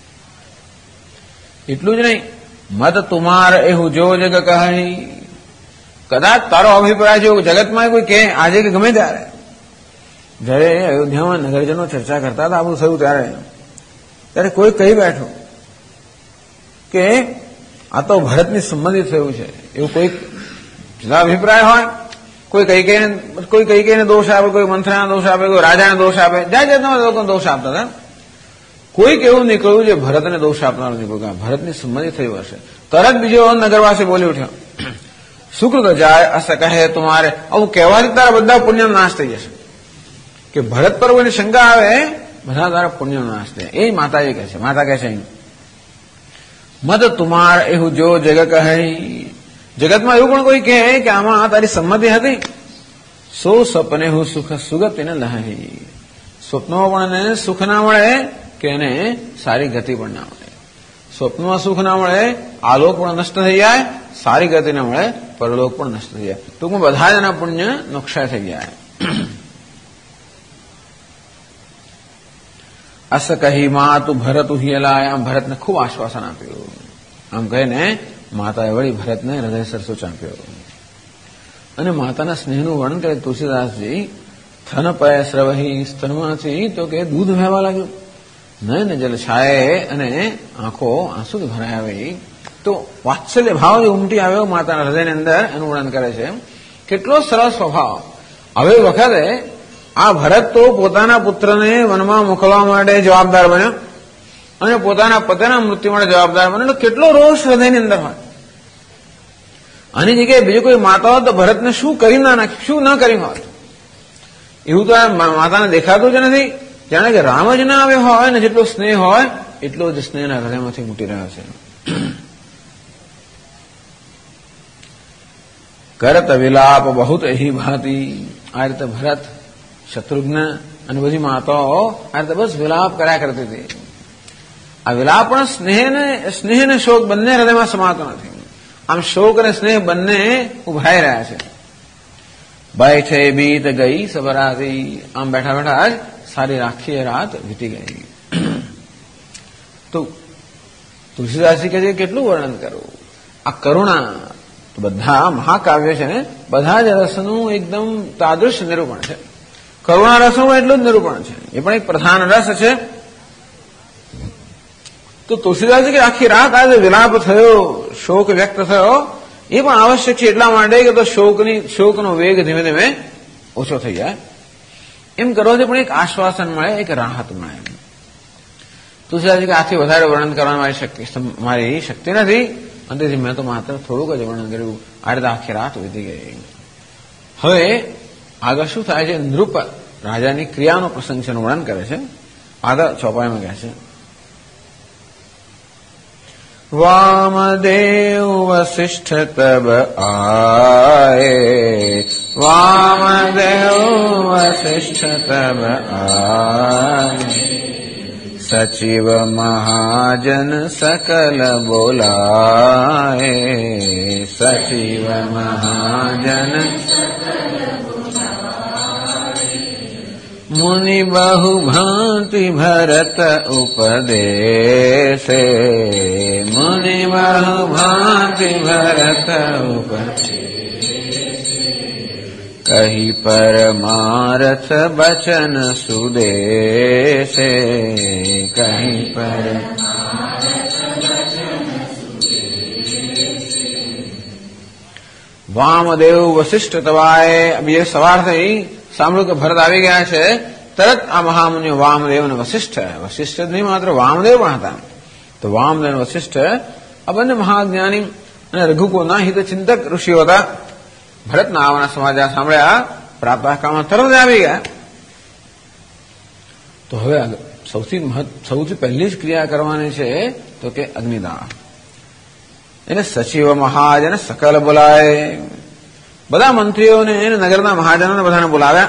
એટલું જ નહીં, મત તુમાર એવું જો જગ કહી. કદાચ તારો અભિપ્રાય છે જગતમાં કોઈ કે આજે કે ગમે જયારે અયોધ્યામાં નગરજનો ચર્ચા કરતા હતા, આવું થયું ત્યારે કોઈ કહી બેઠું કે આ તો ભરતની સંબંધિત થયું છે. એવું કોઈ જુદા અભિપ્રાય હોય, કોઈ કઈ કઈને દોષ આપે, કોઈ મંથરાના દોષ આપે, કોઈ રાજાને દોષ આપે, જાત જાતના લોકોને દોષ આપતા હતા. કોઈક એવું નીકળ્યું જે ભરતને દોષ આપનારું નીકળ્યું, ભરતની સંબંધિત થયું હશે. તરત બીજો નગરવાસી બોલી ઉઠ્યો, શુક્ર જાય અસ કહે તુમારે. આવું કહેવાથી તારા બધા પુણ્યનો નાશ થઈ જશે. કે ભરત પર કોઈની શંકા આવે, બધા તારા પુણ્યનો નાશ થાય. એ માતાજી કહે છે. માતા કહે છે મત તુમાર એવું જો જગ કહે. જગતમાં એવું પણ કોઈ કહે કે આમાં તારી સંમતિ હતી. સો સપને હું સુખ સુગત એને લહી. સ્વપ્નો પણ એને સુખ ના મળે કે એને સારી ગતિ પણ ના મળે. સ્વપ્નમાં સુખ ના મળે, આલોક પણ નષ્ટ થઈ જાય, સારી ગતિ ના મળે, પરલોક પણ નષ્ટ થઈ જાય. ટૂંકમાં બધા જ એના પુણ્ય નુકસાન થઈ જાય. અસ કહી માં તું ભરત ઉહિયલા. આમ ભરતને ખૂબ આશ્વાસન આપ્યું. આમ કહીને માતાએ વળી ભરતને હૃદય સરસો ચાંપ્યો. અને માતાના સ્નેહનું વર્ણન કરે તુલસીદાસજી. થન પય સ્રવહી, સ્તનમાંથી તો કે દૂધ વહેવા લાગ્યું. નયન જલ છાયે, અને આંખો આંસુથી ભરાઈ આવી. તો વાત્સલ્ય ભાવ જે ઉમટી આવ્યો માતાના હૃદયની અંદર, એનું વર્ણન કરે છે. કેટલો સરસ સ્વભાવ. હવે વખતે આ ભરત તો પોતાના પુત્રને વનમાં મોકલવા માટે જવાબદાર બન્યો, અને પોતાના પતિના મૃત્યુ માટે જવાબદાર બન્યો. એટલે કેટલો રોષ હૃદયની અંદર હોય. આની જગ્યાએ બીજું કોઈ માતા હોત તો ભરતને શું કરી ના નાખ્યું, શું ન કર્યું હોત. એવું તો આ માતાને દેખાતું જ નથી. જાણે કે રામ જ ના આવ્યો હોય ને જેટલો સ્નેહ હોય એટલો જ સ્નેહના હૃદયમાંથી મૂટી રહ્યો છે. કરત વિલાપ બહુત એહી ભાતી. આ રીતે ભરત, શત્રુઘ્ન અને બધી માતાઓ આ રીતે બસ વિલાપ કર્યા કરતી હતી. આ વિલાપ પણ સ્નેહ ને શોક બંને હૃદયમાં સમાતો નથી. આમ શોક અને સ્નેહ બંને ઉભરાઈ રહ્યા છે. બેઠે બીત ગઈ સબરાતી. આમ બેઠા બેઠા જ સારી રાખી રાત વીતી ગઈ. તો તુલસીદાસજી કહે છે કેટલું વર્ણન કરવું. આ કરુણા તો બધા મહાકાવ્ય છે ને, બધા જ રસનું એકદમ તાદૃશ નિરૂપણ છે. કરુણા રસનું એટલું જ નિરૂપણ છે. એ પણ એક પ્રધાન રસ છે. તો તુલસીદાસજી કે આખી રાત આજે વિલાપ થયો, શોક વ્યક્ત થયો, એ પણ આવશ્યક છે એટલા માટે કે તો શોકનો વેગ ધીમે ધીમે ઓછો થઈ જાય. એમ કરવાથી પણ એક આશ્વાસન મળે, એક રાહત મળે. તુલસીદાસજી કે આથી વધારે વર્ણન કરવાની મારી શક્તિ નથી, અને તેથી મેં તો માત્ર થોડુંક જ વર્ણન કર્યું. આ રીતે આખી રાત વીતી ગઈ. હવે આગળ શું થાય છે? નૃપ રાજાની ક્રિયાનો પ્રસંગ છે, વર્ણન કરે છે. આગળ ચોપાઈમાં કહે છે, વામદેવ વસિષ્ઠ તબ આયે. વામદેવ વસિષ્ઠ તબ આયે. सचिव महाजन सकल बोलाए, सचिव महाजन मुनि बहु भांति भरत उपदेशे, मुनि बहु भांति भरत उपदेशे, कही परमार्थ बचन सुदेशे, कही વામદેવ વશિષ્ઠ તવાય. अब ये સવાર થઈ સાંભળ્યું કે ભરત આવી ગયા છે, તરત આ મહામુનિઓ વામદેવ અને વશિષ્ઠ, વશિષ્ઠ જ નહીં માત્ર વામદેવ પણ હતા. તો વામદેવ અને વશિષ્ઠ આ બંને મહાજ્ઞાની અને રઘુકુળના હિતચિંતક ઋષિઓ હતા. ભરતના આવવાના સમાચાર સાંભળ્યા, પ્રાતઃકાળમાં તરત આવી ગયા. તો હવે સૌથી પહેલી જ ક્રિયા કરવાની છે તો કે અગ્નિદાહ. એને સચિવ મહાજન સકલ બોલાય, બધા મંત્રીઓને એને નગરના મહાજનોને બધાને બોલાવ્યા.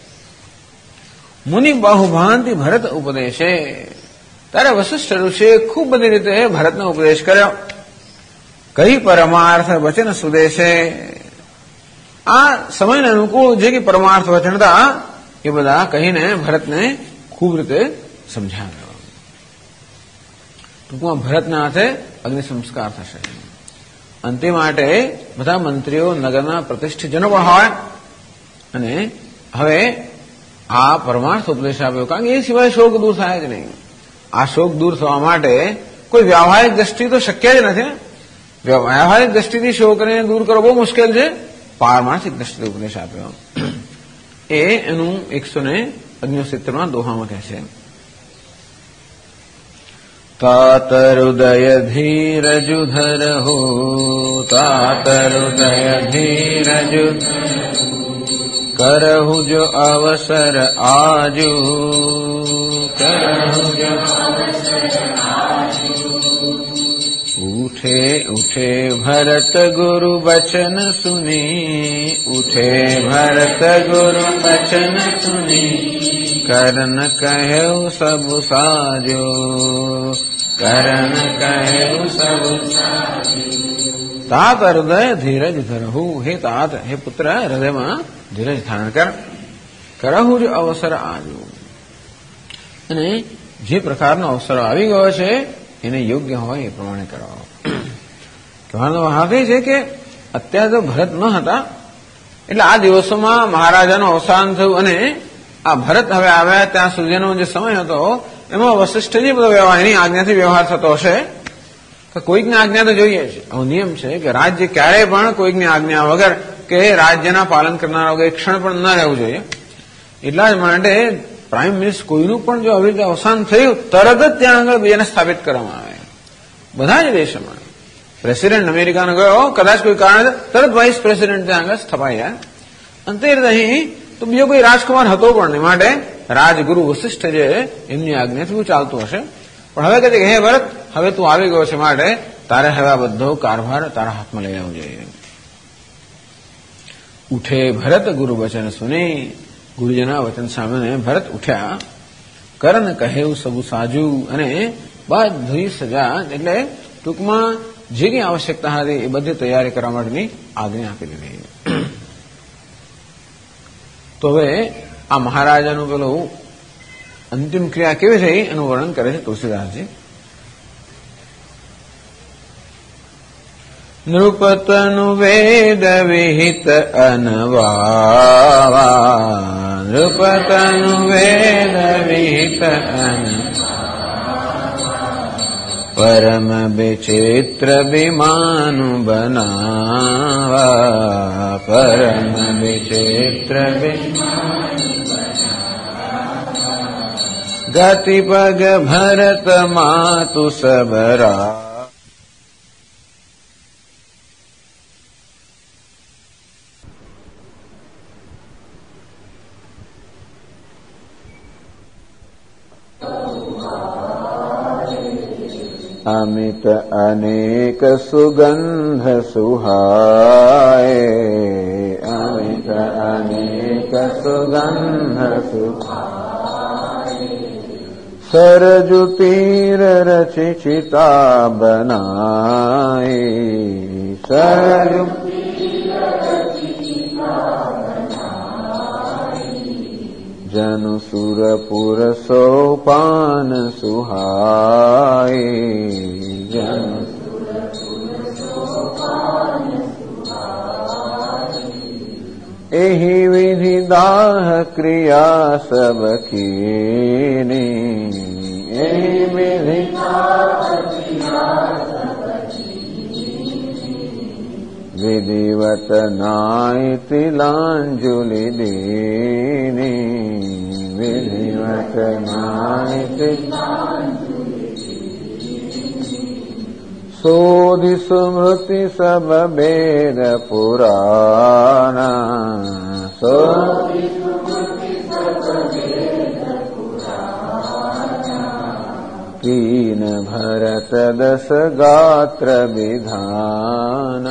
મુનિ બાહુભાંતિ ભરત ઉપદેશે, ત્યારે વશિષ્ઠ ઋષિએ ખૂબ બધી રીતે ભરતનો ઉપદેશ કર્યો. કઈ પરમાર્થ વચન સુદેશે, આ સમયને અનુકૂળ જે કે પરમાર્થ વચન હતા એ બધા કહીને ભરતને ખૂબ રીતે સમજાવ્યો. ટૂંકમાં ભરતના હાથે અગ્નિ સંસ્કાર થશે. અંતે માટે બધા મંત્રીઓ નગરના પ્રતિષ્ઠિતજનો પણ હોય અને હવે આ પરમાર્થ ઉપદેશ આપ્યો, કારણ કે એ સિવાય શોક દૂર થાય જ નહીં. આ શોક દૂર થવા માટે કોઈ વ્યાવહારિક દ્રષ્ટિ તો શક્ય જ નથી ને. વ્યાવહારિક દ્રષ્ટિથી શોકને દૂર કરવો બહુ મુશ્કેલ છે. પારમાર્થિક દ્રષ્ટિ ઉપદેશ આપ્યો એ એનું 169 દોહામાં કહે છે. तात हृदय धीरजु धरहु, तात हृदय धीरजु करहु जो अवसर आजू, करहु जो अवसर आजू. उठे उठे भरत गुरु बचन सुनी, उठे भरत गुरु बचन सुनी, करन कहु सब साजो, करन कहु सब साजो. तात हृदय धीरज धरहु, हे तात, हे पुत्र हृदयમાં ધીરજ ધારણ કર. કરહુ જ અવસર આજો, અને જે પ્રકારનો અવસર આવી ગયો છે એને યોગ્ય હોય એ પ્રમાણે કરો. કહેવાનો ભાવ એ છે કે અત્યારે તો ભરત ન હતા, એટલે આ દિવસોમાં મહારાજાનું અવસાન થયું અને આ ભરત હવે આવ્યા ત્યાં સુધીનો જે સમય હતો એમાં વશિષ્ઠજી બધો વ્યવહાર એની આજ્ઞાથી વ્યવહાર થતો હશે. તો કોઈકની આજ્ઞા તો જોઈએ છે. આવો નિયમ છે કે રાજ્ય ક્યારેય પણ કોઈકની આજ્ઞા વગર કે રાજ્યના પાલન કરનારા વગર એક ક્ષણ પણ ન રહેવું જોઈએ. એટલા જ માટે પ્રાઇમ મિનિસ્ટર કોઈનું પણ જો આવી રીતે અવસાન થયું તરત જ ત્યાં આગળ બીજાને સ્થાપિત કરવામાં આવે. બધા જ દેશોમાં પ્રેસિડેન્ટ અમેરિકાનો ગયો, કદાચ કોઈ કારણે તરત વાઇસ પ્રેસિડેન્ટ ત્યાં આગળ સ્થપાઈ જાય. અંતે અહીં તો બીજો કોઈ રાજકુમાર હતો પણ નહીં, માટે રાજગુરુ વશિષ્ઠ જે એમની આજ્ઞાથી ચાલતું હશે. પણ હવે કહે કે હે ભરત, હવે તું આવી ગયો છે માટે તારે હવે આ બધો કારભાર તારા હાથમાં લઈ આવવો જોઈએ. ઉઠે ભરત ગુરુ વચન સુની, ગુરુજીના વચન સામે ભરત ઉઠ્યા. કરન કહેવું સબુ સાજુ, અને બધી સજા એટલે ટૂંકમાં જે કંઈ આવશ્યકતા હતી એ બધી તૈયારી કરવા માટેની આજ્ઞા આપી દીધી. તો હવે આ મહારાજાનું પેલું અંતિમ ક્રિયા કેવી થઈ એનું વર્ણન કરે છે તુલસીદાસજી. નૃપતનુ વેદ વિહિત અનવાવા, નૃપતનુ વેદ વિહિત પરમ વિચિત્ર વિમાનુ બનાવા, પરમ વિચિત્ર ગતિ પગ ભરત માતુ સબરા. अमित अनेक सुगंध सुहाए, अमित अनेक सुगंध सुहाए. સરજુ તીર રચી ચિતા બનાય, સરજુ જનુ સુરપુર સોપાન સુહાય, જનુ એહી વિધિ દાહ ક્રિયા સબ કીની, એહી વિધિ વિધિવત નાય તિલાંજલિ દીની, વિધિવત નાય સોધિ સ્મૃતિ સબ વેદ પુરાણા, સોધિ कीन भरत दस गात्र विधान,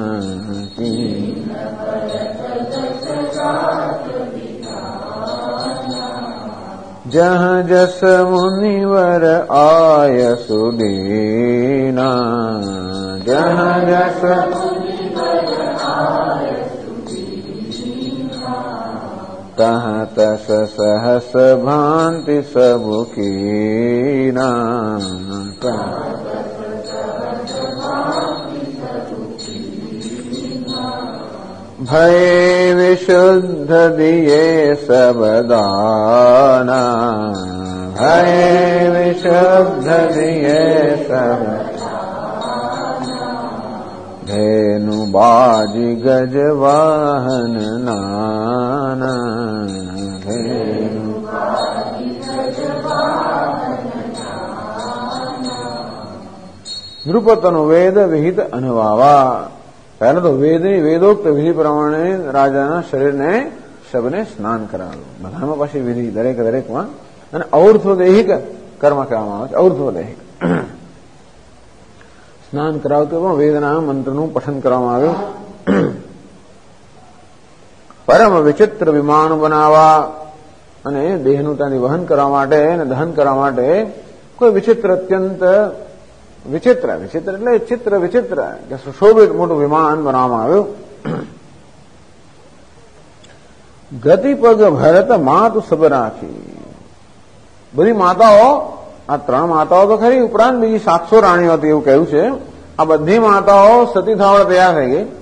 जहाँ जस मुनिवर आय सुदीना, जहाँ जस तहाँ तस सहस भांति सब कीना, भय विशुद्ध दिए सब दाना, भय विशुद्ध दिए सब धेनु बाजी गज वाहन नाना, धेनु નૃપતનો વેદ વિહિત અનુવાવા. પહેલા તો વેદોક્ત વિધિ પ્રમાણે રાજાના શરીરને શબને સ્નાન કરાવ્યું. બધામાં પાછી વિધિ દરેકમાં અને ઔર્ધ્વદેહિક કર્મ કહેવામાં આવે છે. ઔર્ધ્વદેહિક સ્નાન કરાવતું પણ વેદના મંત્રનું પઠન કરવામાં આવ્યું. પરમ વિચિત્ર વિમાન બનાવવા અને દેહનું ત્યાંથી વહન કરવા માટે અને દહન કરવા માટે કોઈ વિચિત્ર અત્યંત વિચિત્ર એટલે ચિત્ર વિચિત્ર કે સુશોભિત મોટું વિમાન બનાવવામાં આવ્યું. ગતિપગ ભરત માતુ સબ રાખી. બધી માતાઓ, આ 3 માતાઓ તો ખરી, ઉપરાંત બીજી 700 રાણીઓ હતી એવું કહ્યું છે. આ બધી માતાઓ સતી થવા તૈયાર થઈ ગઈ.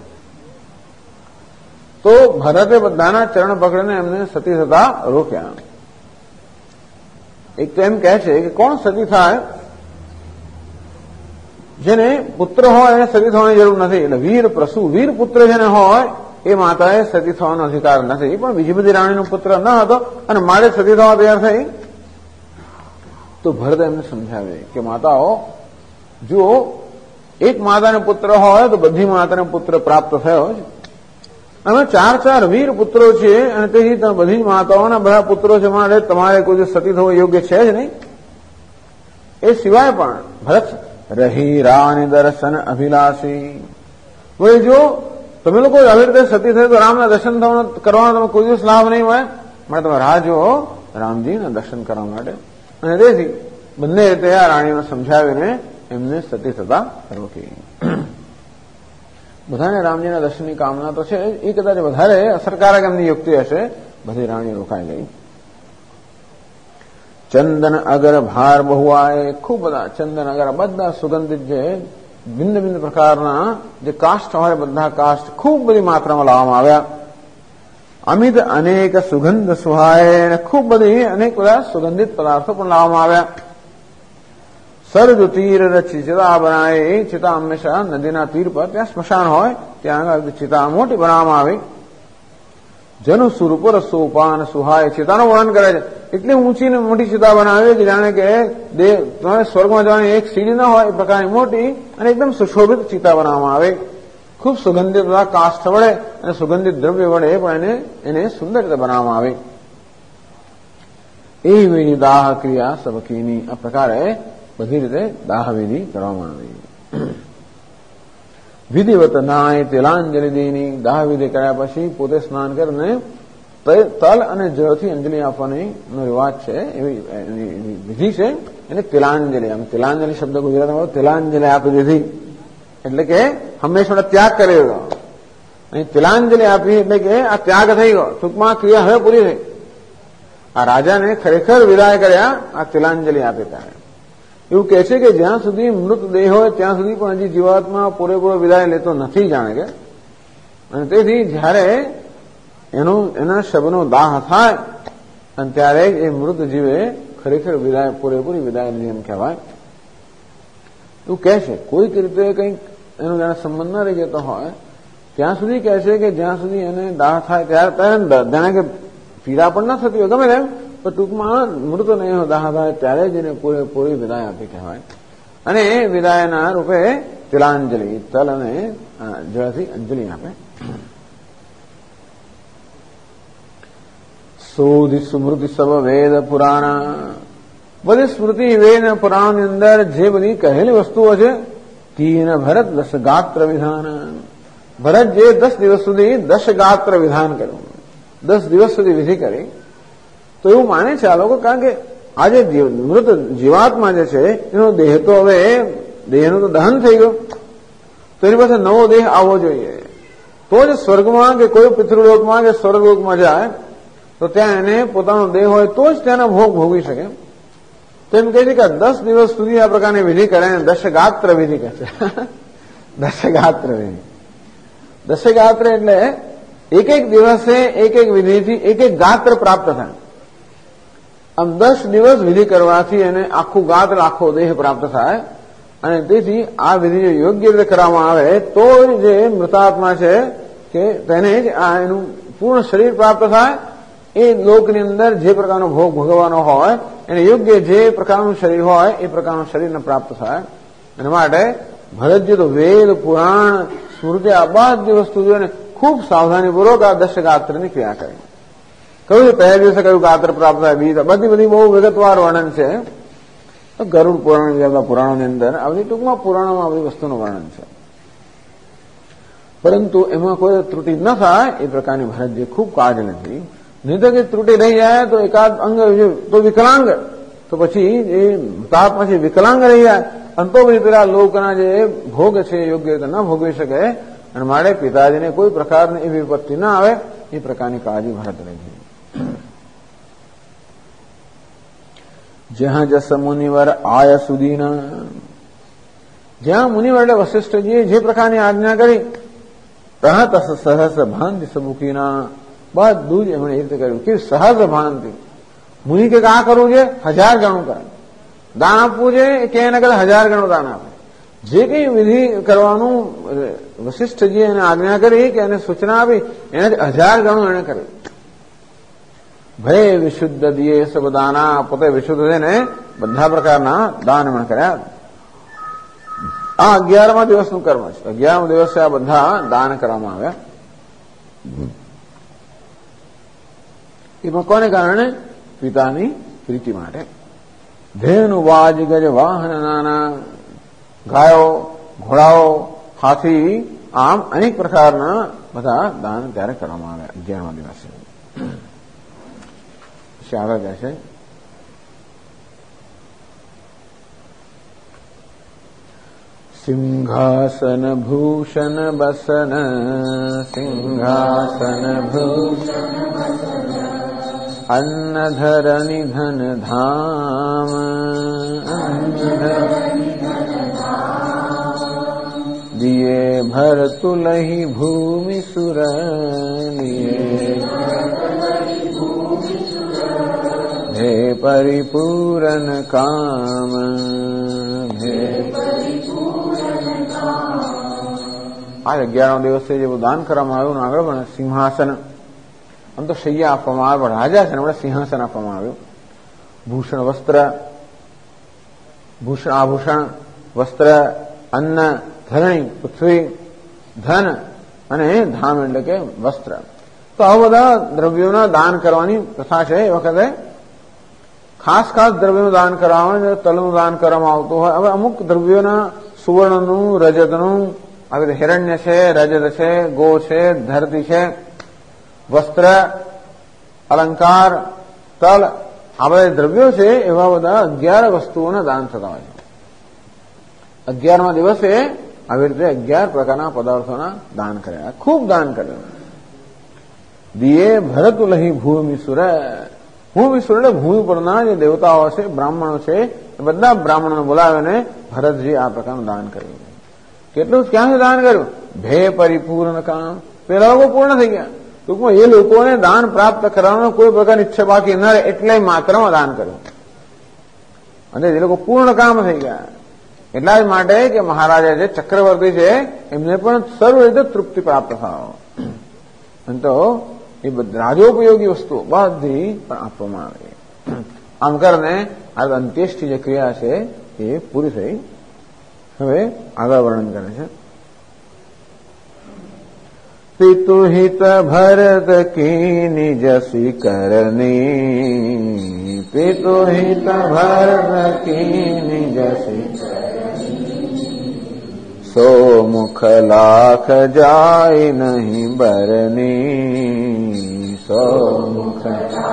તો ભરતે બધાના ચરણ પકડીને એમને સતી થતા રોક્યા. એક તો એમ કહે છે કે કોણ સતી થાય? જેને પુત્ર હોય એને સતી થવાની જરૂર નથી. એટલે વીર પ્રસુ, વીર પુત્ર જેને હોય એ માતાએ સતી થવાનો અધિકાર નથી. પણ બીજી બધી રાણીનો પુત્ર ન હતો અને મારે સતી થવા તૈયાર થઈ. તો ભરત એમને સમજાવે કે માતાઓ, જો એક માતાને પુત્ર હોય તો બધી માતાને પુત્ર પ્રાપ્ત થયો છે. અમે 4 વીર પુત્રો છીએ અને તેથી બધી માતાઓના બધા પુત્રો છે, માટે તમારે કોઈ સતી થવું યોગ્ય છે જ નહીં. એ સિવાય પણ ભરત રહી રાણી દર્શન અભિલાષી. ભાઈ જો તમે લોકો આવી રીતે સતી થઈ તો રામના દર્શન કરવાનો તમે કોઈ દિવસ લાભ નહીં મળે, માટે તમે રાહ જુઓ રામજીના દર્શન કરવા માટે. અને તેથી બંને રીતે આ રાણીઓને સમજાવીને એમને સતી થતા રોકી. બધાને રામજીના દર્શનની કામના તો છે, એ કદાચ વધારે અસરકારક એમની યુક્તિ હશે. બધી રાણીઓ રોકાઈ ગઈ. ચંદન અગર ભાર બહુઆએ. ખૂબ બધા ચંદન અગર, બધા સુગંધિત જે ભિન્ન ભિન્ન પ્રકારના જે કાષ્ઠ હોય, બધા કાષ્ઠ ખૂબ બધી માત્રામાં લાવવામાં આવ્યા. અમિત અનેક સુગંધ સુહાય. ખૂબ બધી અનેક બધા સુગંધિત પદાર્થો પણ લાવવામાં આવ્યા. સરજુ તીર રચી ચિતા બનાવે. એ ચિતા હંમેશા નદીના તીર પર, ત્યાં સ્મશાન હોય ત્યાં આગળ ચિતા મોટી બનાવવામાં આવી. જનુ સુરપુર સોપાન સુહાય. ચિતાનું વર્ણન કરે છે. એટલી ઊંચી ને મોટી ચિતા બનાવી કે જાણે કે તમારે સ્વર્ગમાં જવાની એક સીડી ના હોય એ પ્રકારની મોટી અને એકદમ સુશોભિત ચિતા બનાવવામાં આવે. ખૂબ સુગંધિત બધા કાષ્ઠ વડે અને સુગંધિત દ્રવ્ય વડે પણ એને સુંદર રીતે બનાવવામાં આવે. એ વિધિ દાહ ક્રિયા સબકીની. આ પ્રકારે બધી રીતે દાહ વિધિ કરવામાં આવી. વિધિવત નાય તિલાંજલિ દેની. દાહ વિધિ કર્યા પછી પોતે સ્નાન કરીને તલ અને જળથી અંજલિ આપવાની રિવાજ છે, એવી વિધિ છે, એને તિલાંજલિ. આમ તિલાંજલિ શબ્દ ગુજરાતમાં તિલાંજલિ આપી દીધી એટલે કે હંમેશા ત્યાગ કર્યો. અહીં તિલાંજલિ આપી એટલે કે આ ત્યાગ થઈ ગયો, ટૂંકમાં ક્રિયા હવે પૂરી થઈ. આ રાજાને ખરેખર વિદાય કર્યા આ તિલાંજલિ આપી ત્યારે. એવું કહે છે કે જ્યાં સુધી મૃતદેહ હોય ત્યાં સુધી પણ હજી જીવાત્મા પૂરેપૂરો વિદાય લેતો નથી, જાણે કે. અને તેથી જયારે એના શબનો દાહ થાય અને ત્યારે એ મૃત જીવે ખરેખર વિદાય, પૂરેપૂરી વિદાય લીધી એમ કહેવાય. એવું કહે છે. કોઈક રીતે કંઈક એનો જાણે સંબંધ ન રહી જતો હોય ત્યાં સુધી કહે છે કે જ્યાં સુધી એને દાહ થાય ત્યારે જાણે કે પીડા પણ ન થતી હોય ગમે તેમ, પણ ટૂંકમાં મૃતને દાહ થાય ત્યારે જ એને પૂરેપૂરી વિદાય આપી કહેવાય. અને એ વિદાયના રૂપે તિલાંજલિ, તલ અને જળથી અંજલિ આપે. સોધિ સ્મૃતિ સર્વ વેદ પુરાણ. બધી સ્મૃતિ વેદ પુરાણની અંદર જે બધી કહેલી વસ્તુઓ છે તીન ભરત 10 ગાત્ર વિધાન. ભરત જે 10 દિવસ સુધી 10 ગાત્ર વિધાન કર્યું, 10 દિવસ સુધી વિધિ કરી. તો એવું માને છે આ લોકો, કારણ કે આ જે મૃત જીવાત્મા જે છે એનો દેહ તો હવે દેહનું તો દહન થઈ ગયું, તો એની પાસે નવો દેહ આવવો જોઈએ. તો જ સ્વર્ગમાં કે કોઈ પિતૃલોકમાં કે સ્વર્ગલોકમાં જાય તો ત્યાં એને પોતાનો દેહ હોય તો જ ત્યાંના ભોગ ભોગવી શકે. તો એમ કહે છે કે 10 દિવસ સુધી આ પ્રકારની વિધિ કરે, 10 ગાત્ર વિધિ કહે છે. 10 ગાત્ર વિધિ, 10 ગાત્ર એટલે એક એક દિવસે એક એક વિધિથી એક એક ગાત્ર પ્રાપ્ત થાય. આમ 10 દિવસ વિધિ કરવાથી એને આખું ગાત્ર, આખો દેહ પ્રાપ્ત થાય. અને તેથી આ વિધિ જો યોગ્ય રીતે કરવામાં આવે તો જે મૃતાત્મા છે કે તેને જ આ એનું પૂર્ણ શરીર પ્રાપ્ત થાય. એ લોકની અંદર જે પ્રકારનો ભોગ ભોગવવાનો હોય એને યોગ્ય જે પ્રકારનું શરીર હોય એ પ્રકારનું શરીરને પ્રાપ્ત થાય. અને માટે ભરતજી તો વેદ, પુરાણ, સ્મૃતિ આ બધી વસ્તુ જોઈને ખૂબ સાવધાનીપૂર્વક આ 10 ગાત્રની ક્રિયા કરી. કયું પહેલા દિવસે કયું ગાત્ર પ્રાપ્ત થાય, બીજા બધી બહુ વિગતવાર વર્ણન છે. ગરુડ પુરાણ જેવા પુરાણોની અંદર આ બધી ટૂંકમાં પુરાણોમાં આ બધી વસ્તુનું વર્ણન છે. પરંતુ એમાં કોઈ ત્રુટિ ન થાય એ પ્રકારની ભરતજી ખૂબ કાળજી નથી. નહીં તો કે ત્રુટિ રહી જાય તો એકાદ અંગ તો વિકલાંગ, તો પછી એ તાપ પછી વિકલાંગ રહી જાય અને તો પછી પેલા લોકના જે ભોગ છે યોગ્ય રીતે ન ભોગવી શકે. અને માટે પિતાજીને કોઈ પ્રકારની એવી વિપત્તિ ન આવે એ પ્રકારની કાળજી ભરત રહી. જ્યાં જસ મુનિવર આય સુધીના, જ્યાં મુનિવર એટલે વશિષ્ઠજીએ જે પ્રકારની આજ્ઞા કરી, તહત સહસ ભાંતિ સબુકીના, બધું જ એમણે એ રીતે કર્યું કે સહજ ભાનથી. મુનિ કે આ કરવું છે 1000 ગણું કરે, દાન આપવું છે કે એના કરતા 1000 ગણું દાન આપે. જે કઈ વિધિ કરવાનું વશિષ્ઠજીએ એને આજ્ઞા કરી કે એને સૂચના આપી એનાથી 1000 ગણું એને કર્યું. ભય વિશુદ્ધ દિયે સબ દાના, પોતે વિશુદ્ધ થઈને બધા પ્રકારના દાન એમણે કર્યા. આ 11મા દિવસનું કર્મ છે. 11મા દિવસે આ બધા દાન કરવામાં આવ્યા. એમાં કોને કારણે? પિતાની પ્રીતિ માટે. ધેનુ વાજ ગજ વાહન નાના, ગાયો, ઘોડાઓ, હાથી, આમ અનેક પ્રકારના બધા દાન ત્યારે કરવામાં આવ્યા 11મા દિવસે. આગળ જાય છે સિંહાસન ભૂષણ બસન, સિંહાસન ભૂષણ અન્નધર નિધન ધામ, દિયે ભરતુલહી ભૂમિ સુર, હે પરિપૂરન કામ, આ 11મા દિવસે જે દાન કરવામાં આવ્યું આગળ પણ સિંહાસન, આમ તો શૈયા આપવામાં આવે પણ રાજા છે ને આપણે સિંહાસન આપવામાં આવ્યું. ભૂષણ વસ્ત્ર, ભૂષણ આભૂષણ, વસ્ત્ર, અન્ન, ધરણી, પૃથ્વી, ધન અને ધામ એટલે કે વસ્ત્ર. તો આવા બધા દ્રવ્યોના દાન કરવાની પ્રથા છે. એ વખતે ખાસ દ્રવ્યોનું દાન કરવામાં, તલનું દાન કરવામાં આવતું હોય. હવે અમુક દ્રવ્યોના સુવર્ણનું, રજતનું, આવી રીતે હિરણ્ય છે, રજત છે, ગો છે, ધરતી છે, વસ્ત્ર અલંકાર, તલ, આ બધા દ્રવ્યો છે એવા બધા 11 વસ્તુઓના દાન થતા હોય છે. 11મા દિવસે આવી રીતે 11 પ્રકારના પદાર્થોના દાન કર્યા, ખૂબ દાન કર્યું. દિયે ભરતુલહી ભૂમિસુર. ભૂમિસુર એટલે ભૂમિ પરના જે દેવતાઓ છે, બ્રાહ્મણો છે, એ બધા બ્રાહ્મણોને બોલાવીને ભરતજી આ પ્રકારનું દાન કર્યું. કેટલું ક્યાંથી દાન કર્યું? ભે પરિપૂર્ણ કામ. પેલા લોકો પૂર્ણ થઈ ગયા. ટૂંકમાં એ લોકોને દાન પ્રાપ્ત કરવાનો કોઈ પ્રકારની ઈચ્છા બાકી ન રહે એટલે માત્રમાં દાન કર્યું અને એ લોકો પૂર્ણ કામ થઈ ગયા. એટલા જ માટે કે મહારાજા જે ચક્રવર્તી છે એમને પણ સર્વ રીતે તૃપ્તિ પ્રાપ્ત થાવ. અને તો એ રાજોપયોગી વસ્તુ બધી પણ આપવામાં આવે. આમ કરીને આ અંત્યેષ્ટિ જે ક્રિયા છે એ પૂરી થઈ. હવે આગળ વર્ણન કરે છે. પિતુહિત ભરત કી નિજસી કરની. પિતુહિત ભરત કી નિજસી સો મુખ લાખ જાય નહીં બરની. સો મુખ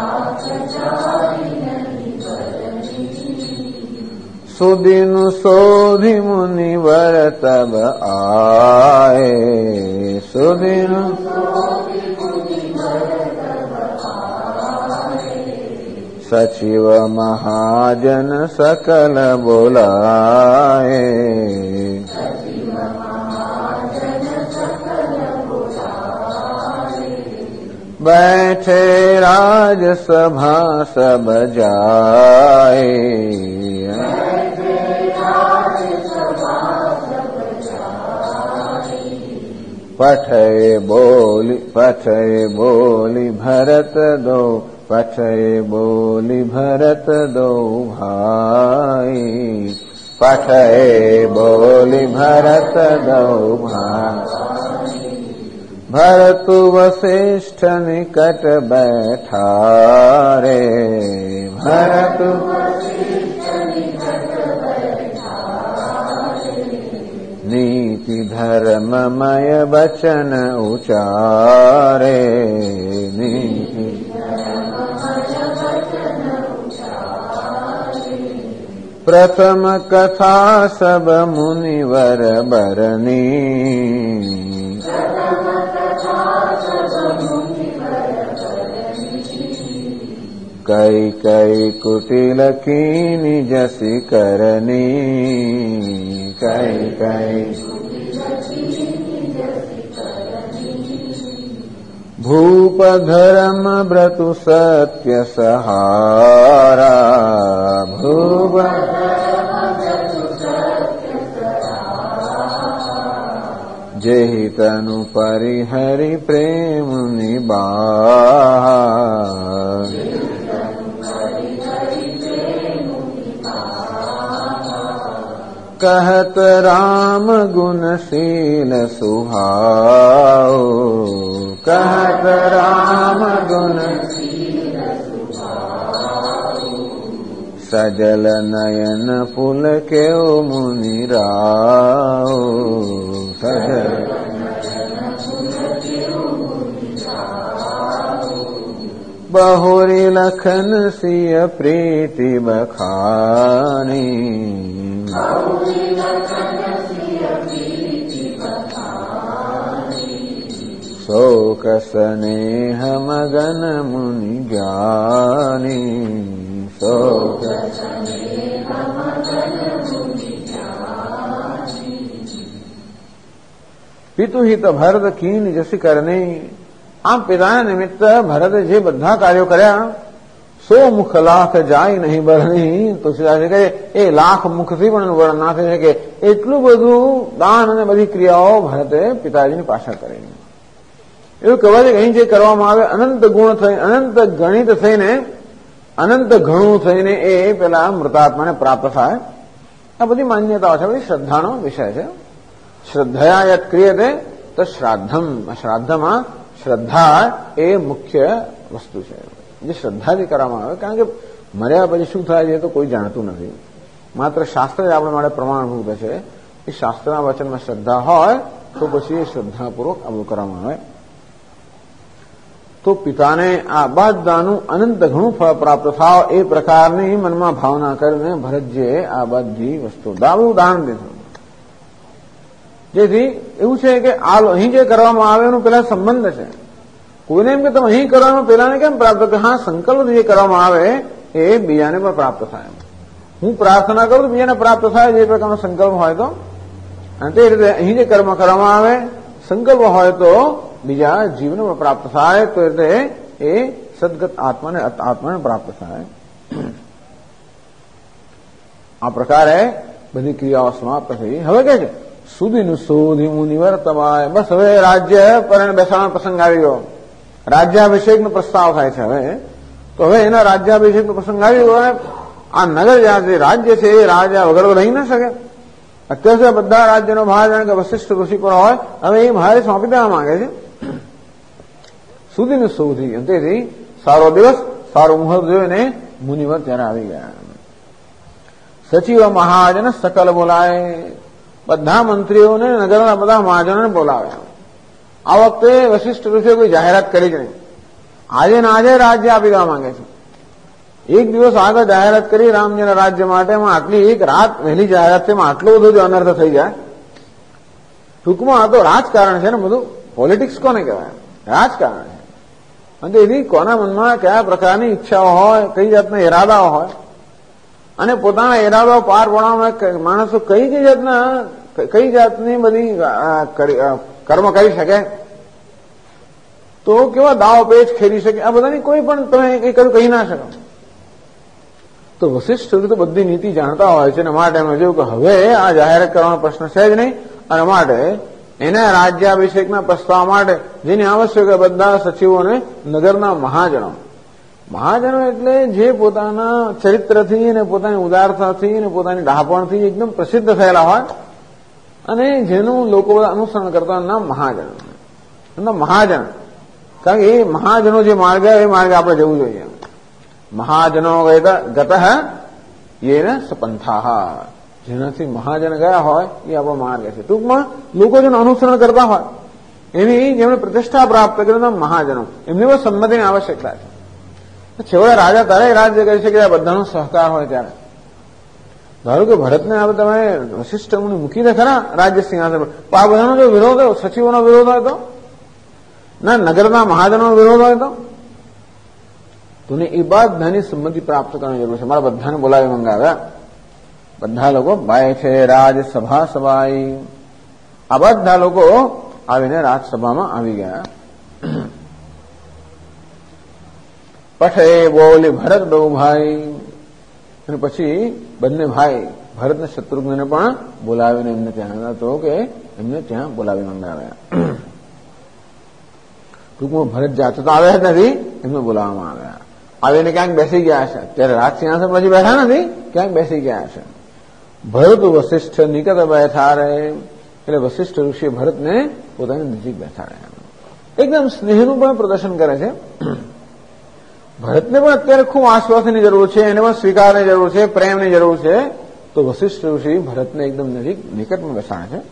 સુદીનુ સોધી મુનિવર તબ આય. સુદીનુ સચિવ મહાજન સકલ બોલાય. बैठे राजसभा सब जाए. पठे बोली भरत दो. पठे बोली भरत दो भाई. पठे बोली भरत दो भाई. भरतु वसिष्ठ निकट बैठा रे. भरतु नीति धर्ममय वचन उचारे. नीति प्रथम कथा सब मुनिवर बरनी. कई कई कुटिल कीनी जसी करनी. कई कई भूप धर्म व्रतु सत्य सहारा. भूप जेहि तनु परिहरि प्रेम निबाहा. कहत राम गुणशील सुभाव. कहत राम गुण सजल नयन पुल केव मुनि राव. सजल बहुरी लखन सिय प्रीति बखानी. शोक स्नेह मगन मुनि ज्ञानी. शोक પિતુહિત ભરત કીન જસી કરને. આમ પિતાના નિમિત્ત ભરતે જે બધા કાર્યો કર્યા 100 મુખ લાખ જાય નહીં બરણી. તુલસીદાસ કહે એ લાખ મુખથી પણ વર્ણન ના થઈ શકે એટલું બધું દાન અને બધી ક્રિયાઓ ભરતે પિતાજીની પાછળ કરી. એવું કહેવાય છે કે અહીં જે કરવામાં આવે અનંત ગુણ થઈ, અનંત ગણિત થઈને, અનંત ઘણું થઈને એ પેલા મૃતાત્માને પ્રાપ્ત થાય. આ બધી માન્યતાઓ છે, બધી શ્રદ્ધાનો વિષય છે. શ્રદ્ધયા યત ક્રિયતે તો શ્રાદ્ધમ. શ્રાદ્ધમાં શ્રદ્ધા એ મુખ્ય વસ્તુ છે, જે શ્રદ્ધાથી કરવામાં આવે. કારણ કે મર્યા પછી શું થાય છે તો કોઈ જાણતું નથી. માત્ર શાસ્ત્ર જ આપણા માટે પ્રમાણભૂત છે. એ શાસ્ત્રના વચનમાં શ્રદ્ધા હોય તો પછી એ શ્રદ્ધાપૂર્વક આ બધું કરવામાં આવે. તો પિતાને આ બધાનું અનંત ઘણું ફળ પ્રાપ્ત થાવ એ પ્રકારની મનમાં ભાવના કરીને ભરતજીએ આ બધી વસ્તુ દાવું ઉદાહરણ દીધું. જેથી એવું છે કે આ અહીં જે કરવામાં આવે એનો પેલા સંબંધ છે. કોઈને એમ કે તમે અહીં કરવાનું પેલાને કેમ પ્રાપ્ત કે હા સંકલ્પ જે કરવામાં આવે એ બીજાને પણ પ્રાપ્ત થાય. હું પ્રાર્થના કરું તો બીજાને પ્રાપ્ત થાય જે પ્રકારનો સંકલ્પ હોય તો, અને તે રીતે અહીં જે કર્મ કરવામાં આવે સંકલ્પ હોય તો બીજા જીવને પણ પ્રાપ્ત થાય, તો એટલે એ સદગત આત્માને પ્રાપ્ત થાય. આ પ્રકારે બધી ક્રિયાઓ સમાપ્ત થઈ. હવે કે છે સુધીનું શોધી મુનિવર તમાય, બસ હવે રાજ્ય પર બેસાડવાનો પ્રસંગ આવી ગયો. રાજ્યાભિષેકનો પ્રસ્તાવ થાય છે હવે. તો હવે એના રાજ્યાભિષેકનો પ્રસંગ આવી ગયો. આ નગર જ્યાં જે રાજ્ય છે એ રાજા વગર રહી ન શકે. અત્યારે બધા રાજ્યનો ભાર જાણે કે વશિષ્ઠ ઋષિ પર હોય, હવે એ ભારે સોંપી દેવા માંગે છે. સુધીનું શોધી, તેથી સારો દિવસ સારો મુહૂર્ત જોઈને મુનિવર ત્યારે આવી ગયા. સચિવ મહાજન સકલ બોલાય, બધા મંત્રીઓને નગરના બધા મહાજનોને બોલાવ્યા. આ વખતે વશિષ્ઠ ઋષિએ કોઈ જાહેરાત કરી જ નહીં. આજે ને આજે રાજ્ય આપી દેવા માંગે છે. એક દિવસ આગળ જાહેરાત કરી રામજીના રાજ્ય માટે, આટલી એક રાત વહેલી જાહેરાત છે, આટલું બધું જો અનર્થ થઈ જાય. ટૂંકમાં આ તો રાજકારણ છે ને, બધું પોલિટિક્સ કોને કહેવાય? રાજકારણ છે. અને એની કોના મનમાં કયા પ્રકારની ઈચ્છાઓ હોય, કઈ જાતના ઈરાદાઓ હોય, અને પોતાના ઈરાદાઓ પાર પાડવામાં માણસો કઈ જાતની બધી કર્મ કરી શકે, તો કેવા દાવ પેચ ખેરી શકે, આ બધાની કોઈ પણ તમે કહી ના શકો. તો વશિષ્ઠ તો બધી નીતિ જાણતા હોય છે, અને માટે એમણે જોયું કે હવે આ જાહેરાત કરવાનો પ્રશ્ન છે જ નહીં, અને માટે એના રાજ્યાભિષેકના પ્રસ્તાવ માટે જેની આવશ્યક બધા સચિવોને નગરના મહાજનો એટલે જે પોતાના ચરિત્રથી અને પોતાની ઉદારતાથી અને પોતાની ડહાપણથી એકદમ પ્રસિદ્ધ થયેલા હોય, અને જેનું લોકો બધા અનુસરણ કરતા નામ મહાજન. કારણ કે એ મહાજનો જે માર્ગ એ માર્ગે આપણે જવું જોઈએ. મહાજનો ગત યેન સપંથા, જેનાથી મહાજન ગયા હોય એ આપણો માર્ગ છે. ટૂંકમાં લોકો જેનું અનુસરણ કરતા હોય એની જેમણે પ્રતિષ્ઠા પ્રાપ્ત કરી મહાજનો, એમની પણ સંમતિની આવશ્યકતા છે. છેવટે રાજા તારે રાજ્ય કરી શકે બધાનો સહકાર હોય ત્યારે. ધારો કે ભરતને હવે તમે વશિષ્ઠ મુનિ મૂકી દે ખરા રાજ્ય સિંહાસન પર, આ બધાનો જો વિરોધ હોય, સચિવોનો વિરોધ હોય તો, ના નગરના મહાજનોનો વિરોધ હોય તો એ બધાની સંમતિ પ્રાપ્ત કરવાની જરૂર છે. મારા બધાને બોલાવી મંગાવ્યા. બધા લોકો બાય છે રાજસભા સભાઈ, આ બધા લોકો આવીને રાજસભામાં આવી ગયા. પઠે બોલી ભરત દો ભાઈ, અને પછી બંને ભાઈ ભરત ને શત્રુઘ્નને પણ બોલાવીને એમને ત્યાં હતો કે એમને ત્યાં બોલાવી મંગાવ્યા. ટૂંકમાં ભરત જાતો તો આવ્યા જ નથી, એમને બોલાવવામાં આવ્યા. આવીને ક્યાંક બેસી ગયા છે. અત્યારે રાજ સિંહાસન પછી બેઠા નથી, ક્યાંક બેસી ગયા છે. ભરત વશિષ્ઠ નિકટ બેઠા રહે, એટલે વશિષ્ઠ ઋષિ ભરતને પોતાની નજીક બેઠાડ્યા. એકદમ સ્નેહનું પણ પ્રદર્શન કરે છે. ભરતને પણ અત્યારે ખૂબ આશ્વાસનની જરૂર છે, એને પણ સ્વીકારની જરૂર છે, પ્રેમની જરૂર છે. તો વશિષ્ઠ ઋષિ ભરતને એકદમ નિકટમાં બેસાડે છે.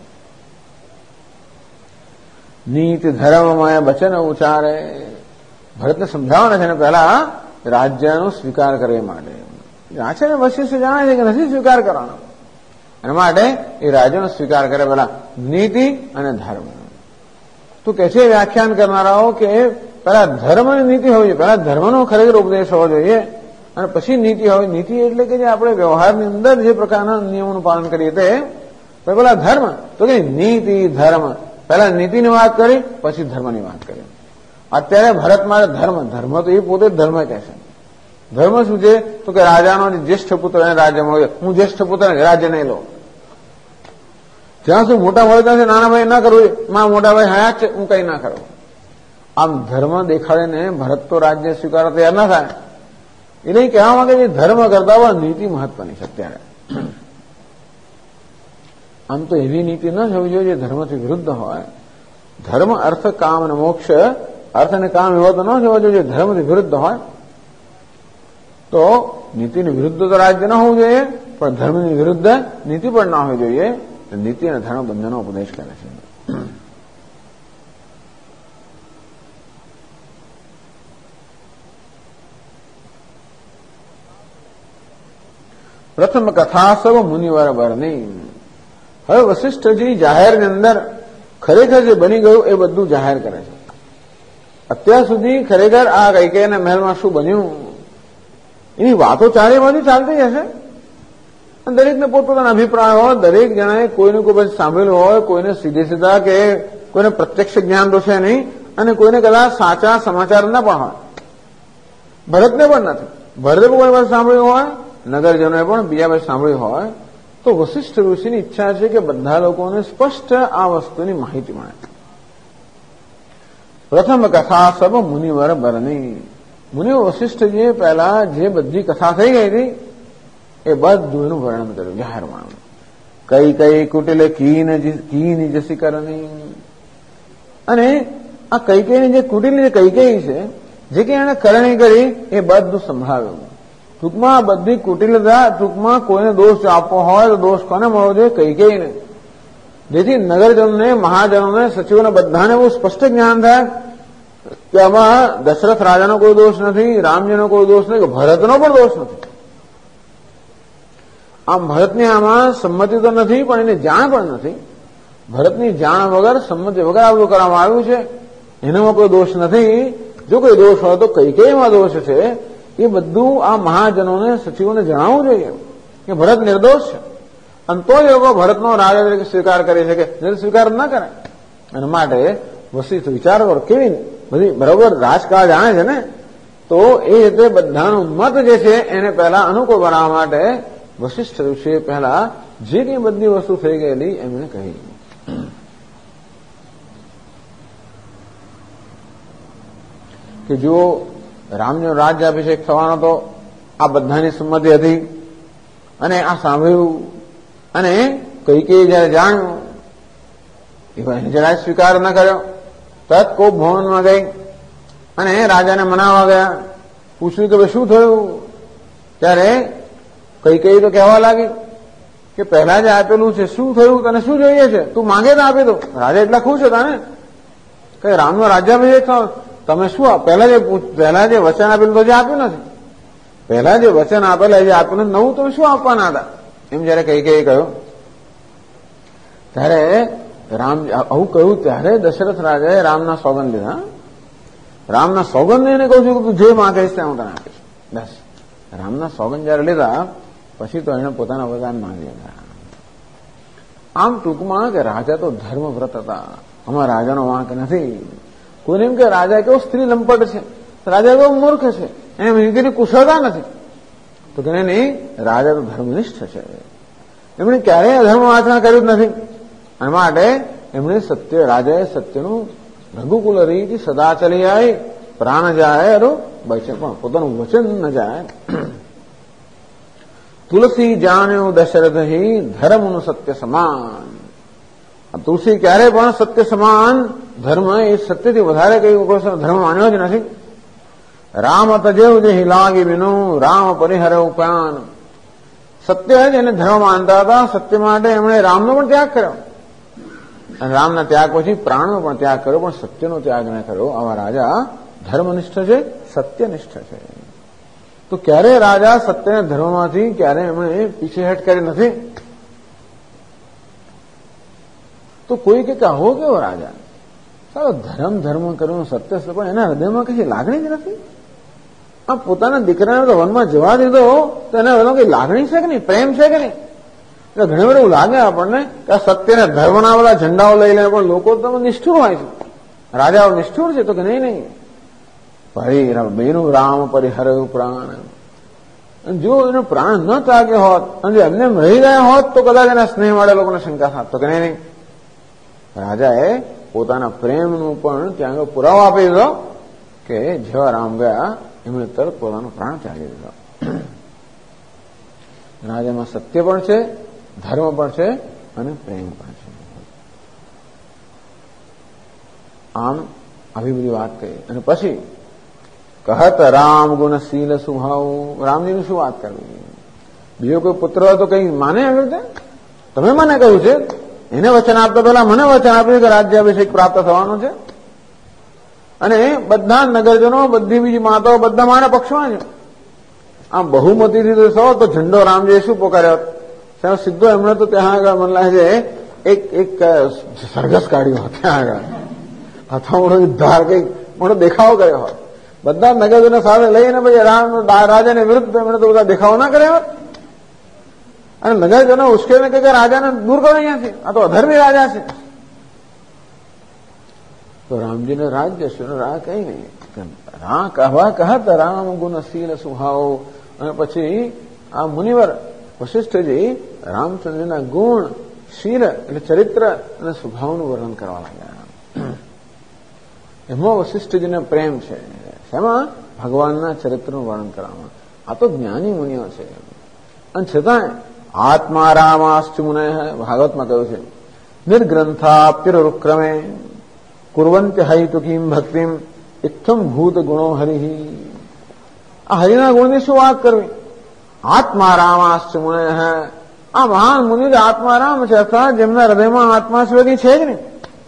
નીતિ ધર્મમય વચન ઉચ્ચારે, ભરતને સમજાવવાના છે ને પહેલા રાજ્યનો સ્વીકાર કરે માટે. આ છે ને વશિષ્ઠ જાણે છે કે નથી સ્વીકાર કરવાનો, એના માટે એ રાજ્યનો સ્વીકાર કરે પહેલા નીતિ અને ધર્મ. તો કે છે વ્યાખ્યાન કરનારાઓ કે પહેલા ધર્મ અને નીતિ હોવી જોઈએ. પહેલા ધર્મનો ખરેખર ઉપદેશ હોવો જોઈએ અને પછી નીતિ હોય. નીતિ એટલે કે જે આપણે વ્યવહારની અંદર જે પ્રકારના નિયમોનું પાલન કરીએ તે પેલા ધર્મ. તો કે નીતિ ધર્મ, પહેલા નીતિની વાત કરી પછી ધર્મની વાત કરી. અત્યારે ભરત મારે ધર્મ તો એ પોતે ધર્મ કહે છે. ધર્મ શું છે? તો કે રાજાનો જ્યેષ્ઠ પુત્ર એને રાજ્યમાં હોય, હું જ્યેષ્ઠ પુત્ર રાજ્ય નહીં લઉં. જ્યાં સુધી મોટા હોય ત્યાં નાના ભાઈ ના કરવું, મારા મોટા ભાઈ હયાત છે, હું કઈ ના કરું. આમ ધર્મ દેખાડીને ભરત તો રાજ્ય સ્વીકારવા તૈયાર ના થાય. એ નહીં કહેવા માંગે છે ધર્મ કરતા હોય નીતિ મહત્વની છે અત્યારે. આમ તો એવી નીતિ ન હોવી જોઈએ જે ધર્મથી વિરુદ્ધ હોય. ધર્મ અર્થ કામ અને મોક્ષ, અર્થ અને કામ એવો તો ન હોવો જોઈએ ધર્મથી વિરુદ્ધ હોય. તો નીતિની વિરુદ્ધ તો રાજ્ય ન હોવું જોઈએ, પણ ધર્મની વિરુદ્ધ નીતિ પણ ના હોવી જોઈએ. નીતિ અને ધર્મ બંનેનો ઉપદેશ કરે છે. પ્રથમ કથા સૌ મુનિવર બરની. હવે વશિષ્ઠજી જાહેરની અંદર ખરેખર જે બની ગયું એ બધું જાહેર કરે છે. અત્યાર સુધી ખરેખર આ કૈકેયીના મહેલમાં શું બન્યું એની વાતો ચારે બાજુ ચાલતી હશે. દરેકને પોતપોતાના અભિપ્રાય હોય, દરેક જણાએ કોઈને કોઈ પછી સાંભળેલું હોય, કોઈને સીધે સીધા કે કોઈને પ્રત્યક્ષ જ્ઞાન તો છે નહીં, અને કોઈને કદાચ સાચા સમાચાર ના પણ હોય. ભરતને પણ નથી. ભરતે પણ કોઈ પાસે સાંભળ્યું હોય, નગરજનોએ પણ બીજા પાસે સાંભળ્યું હોય. તો વશિષ્ઠ ઋષિની ઈચ્છા છે કે બધા લોકોને સ્પષ્ટ આ વસ્તુની માહિતી મળે. પ્રથમ કથા સબ મુનિવર બરની. મુનિઓ વશિષ્ઠજીએ પહેલા જે બધી કથા થઈ ગઈ હતી એ બધું એનું વર્ણન કર્યું જાહેરમાં. કઈ કઈ કુટિલે કીની જસી કરની. અને આ કૈકેયીની જે કુટિલની જે કૈકેયી છે, જે કે એને કરણી કરી એ બધું સંભળાવ્યું. ટૂંકમાં બધી કુટિલતા, ટૂંકમાં કોઈને દોષ આપવો હોય તો દોષ કોને મળવો જોઈએ? કૈકેયીને. જેથી નગરજનોને, મહાજનોને, સચિવોને બધાને બહુ સ્પષ્ટ જ્ઞાન થાય કે આમાં દશરથ રાજાનો કોઈ દોષ નથી, રામજીનો કોઈ દોષ નથી, કે ભરતનો પણ દોષ નથી. આમ ભરતની આમાં સંમતિ તો નથી, પણ એની જાણ પણ નથી. ભરતની જાણ વગર, સંમતિ વગર આ બધું કરવામાં આવ્યું છે. એનામાં કોઈ દોષ નથી. જો કોઈ દોષ હોય તો કૈકેયીમાં દોષ છે. એ બધું આ મહાજનોને, સચિવોને જણાવવું જોઈએ કે ભરત નિર્દોષ છે. અને તો જ લોકો ભરતનો રાજા તરીકે સ્વીકાર કરી શકે, નહીં સ્વીકાર ના કરે. અને માટે વશિષ્ઠ વિચાર કરો, કેવી બધી બરોબર રાજકાળ જાણે છે ને, તો એ રીતે બધાનું મત જે છે એને પહેલા અનુકૂળ બનાવવા માટે વશિષ્ઠ ઋષિએ પહેલા જે કંઈ બધી વસ્તુ થઈ ગયેલી એમણે કહી. કે જો રામનો રાજ્યાભિષેક થવાનો તો આ બધાની સંમતિ હતી, અને આ સાંભળ્યું, અને કૈકેયી જયારે જાણ્યું એ જરાય સ્વીકાર ન કર્યો. તરત કોપ ભવનમાં ગઈ અને રાજાને મનાવવા ગયા. પૂછ્યું કે ભાઈ શું થયું? ત્યારે કૈકેયી તો કહેવા લાગી કે પહેલા જે આપેલું છે શું થયું, તને શું જોઈએ છે, તું માંગે તો આપી દો. રાજા એટલા ખુશ હતા ને કે રામનો રાજ્યાભિષેક થયો, તમે શું પહેલા જે વચન આપેલું તો જે આપ્યું નથી, પહેલા જે વચન આપેલા જે આપ્યું નથી, નવું તમે શું આપવાના હતા? એમ જયારે કૈકેયી કહ્યું ત્યારે રામ આવું કહ્યું ત્યારે દશરથ રાજાએ રામના સોગંદ લીધા. રામના સોગંદ એને કહું છું કે તું જે માંગીશ ત્યાં હું તને આપીશ. બસ રામના સોગંદ જયારે લીધા પછી તો એને પોતાના વરદાન માંગી લીધા. આમ ટૂંકમાં કે રાજા તો ધર્મવ્રત હતા. આમાં રાજાનો વાંક નથી. કોઈને એમ કે રાજા કેવો સ્ત્રી લંપટ છે, રાજા કેવો મૂર્ખ છે, એને નીતિની કુશળતા નથી. તો કે નહીં, રાજા તો ધર્મનિષ્ઠ છે. એમણે ક્યારેય અધર્મ આચરણ કર્યું જ નથી. અને માટે એમણે રાજાએ સત્યનું રઘુકુલ રીતિ સદા ચલી આવી. પ્રાણ જાય અરો બચે પણ પોતાનું વચન ન જાય. તુલસી જાણ્યો દશરથ ધર્મનું સત્ય સમાન. તુલસી ક્યારે પણ સત્ય સમાન ધર્મ એ સત્યથી વધારે કઈ ધર્મ માન્યો જ નથી. રામ તજેવ જે લાગી વિનું રામ પરિહરે ઉપાન. સત્ય જ એને ધર્મ માનતા હતા. સત્ય માટે એમણે રામનો પણ ત્યાગ કર્યો, અને રામના ત્યાગ પછી પ્રાણનો પણ ત્યાગ કર્યો, પણ સત્યનો ત્યાગ ન કર્યો. આવા રાજા ધર્મનિષ્ઠ છે, સત્યનિષ્ઠ છે. તો ક્યારે રાજા સત્યના ધર્મમાંથી ક્યારે એમણે પીછેહટ કરી નથી. તો કોઈ કે આવો કેવો રાજા, સારો ધર્મ કર્યું, સત્ય, પણ એના હૃદયમાં કઈ લાગણી જ નથી. આ પોતાના દીકરાને તો વનમાં જવા દીધો તો એના હૃદયમાં કઈ લાગણી છે કે નહીં, પ્રેમ છે કે નહીં? એટલે ઘણી વાર એવું લાગે આપણને કે આ સત્યના ધર્મના બધા ઝંડાઓ લઈ લે, પણ લોકો તો નિષ્ઠુર હોય છે. રાજાઓ નિષ્ઠુર છે તો કે નહીં, બેનું રામ પરિહરે પ્રાણ. જો એનો પ્રાણ ન ત્યાગ્યો હોત અને એમને રહી ગયા હોત તો કદાચ એના સ્નેહ વાળા લોકોને શંકા થાત. તો કે નહીં, રાજાએ પોતાના પ્રેમનું પણ ત્યાં પુરાવો આપી દીધો કે જેવા રામ ગયા એમણે તરત પોતાનો પ્રાણ ત્યાગી દીધો. રાજામાં સત્ય પણ છે, ધર્મ પણ છે, અને પ્રેમ પણ છે. આમ આવી બધી વાત કહી. અને પછી કહત રામ ગુણશીલ સ્વભાવ. રામજીની શું વાત કરવી? બીજો કોઈ પુત્ર હોય તો કઈ માને આવ્યું છે? તમે મને કહ્યું છે, એને વચન આપતા પહેલા મને વચન આપ્યું કે રાજ્યાભિષેક પ્રાપ્ત થવાનો છે. અને બધા નગરજનો, બધી બીજી માતાઓ બધા મારા પક્ષમાં છે. આમ બહુમતીથી તો સો તો ઝંડો રામજીએ શું પોકાર્યો, સીધો એમણે તો ત્યાં આગળ મને લાગે છે એક સરઘસ કાઢ્યો હોય ત્યાં આગળ, અથવા મોટો ધાર કઈ મોટો દેખાવો કર્યો હોય, બધા નગરજનો સાથે લઈને પછી રામ રાજાને વિરુદ્ધ એમણે તો બધા દેખાવો ના કર્યા હોત, અને નગરજનો ઉશ્કેરને કે રાજાને દૂર કરો અહીંયાથી, આ તો અધર્મી રાજા છે. તો રામજીને રાજ્ય શું રાહ કઈ નહીં, રા કહેવા કહત રામ ગુણ શીલ સ્વભાવ. અને પછી આ મુનિવર વશિષ્ઠજી રામચંદ્રના ગુણ, શીલ એટલે ચરિત્ર અને સ્વભાવનું વર્ણન કરવા લાગ્યા. એમાં વશિષ્ઠજીને પ્રેમ છે, એમાં ભગવાનના ચરિત્રનું વર્ણન કરવામાં. આ તો જ્ઞાની મુનિઓ છે. અને છતાંય આત્મા રામાશ્ચ મુનય ભાગવતમાં કહ્યું છે, નિર્ગ્રંથાપ્યરુક્રમે કુર્વંત્ય હૈતુકીમ ભક્તિમ ઇત્થમ ભૂત ગુણો હરિ. આ હરિના ગુણની શું વાત કરવી? આત્મા રામાશ્ચ મુનય, આ મહાન મુનિ આત્મારામ છે, અથવા જેમના હૃદયમાં આત્મા સિવાયની છે જ નહીં,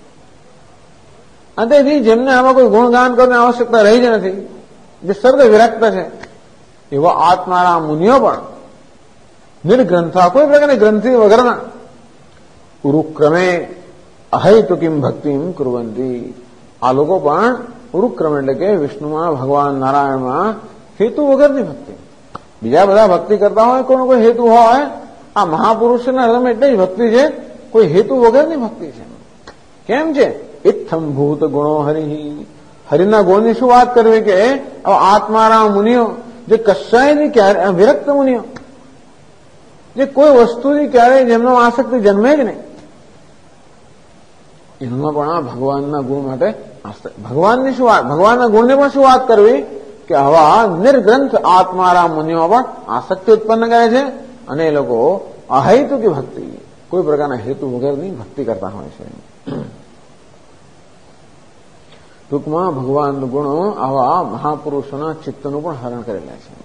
અને તેથી જેમને આમાં કોઈ ગુણગાન કરવાની આવશ્યકતા રહી જ નથી, જે સર્વ વિરક્ત છે, એવા આત્મારામ મુનિઓ પણ નિર્ગ્રંથા, કોઈ પ્રકારની ગ્રંથિ વગરના, ઉરુક્રમે અહૈતુકીમ ભક્તિમ કુર્વંતી. આ લોકો પણ ઉરુક્રમ એટલે કે વિષ્ણુમાં, ભગવાન નારાયણમાં હેતુ વગરની ભક્તિ. બીજા બધા ભક્તિ કરતા હોય, કોઈનો કોઈ હેતુ હોય, આ મહાપુરુષના હૃદયમાં એટલે જ ભક્તિ છે, કોઈ હેતુ વગરની ભક્તિ છે. કેમ છે? ઇત્થમ ભૂત ગુણો હરિ. હરિના ગુણની શું વાત કરવી કે આત્મારામ મુનિઓ, જે કશાયની ક્યારે વિરક્ત મુનિઓ, જે કોઈ વસ્તુની ક્યારેય જેમનો આસક્તિ જન્મે જ નહીં, એમાં પણ આ ભગવાનના ગુણ માટે ભગવાનની શું વાત, ભગવાનના ગુણની પણ શું વાત કરવી કે આવા નિર્ગ્રંથ આત્મારામ મુનિઓ પણ આસક્તિ ઉત્પન્ન કરે છે, અને એ લોકો અહેતુકી ભક્તિ, કોઈ પ્રકારના હેતુ વગરની ભક્તિ કરતા હોય છે. ટૂંકમાં ભગવાનના ગુણો આવા મહાપુરુષોના ચિત્તનું પણ હરણ કરેલા છે.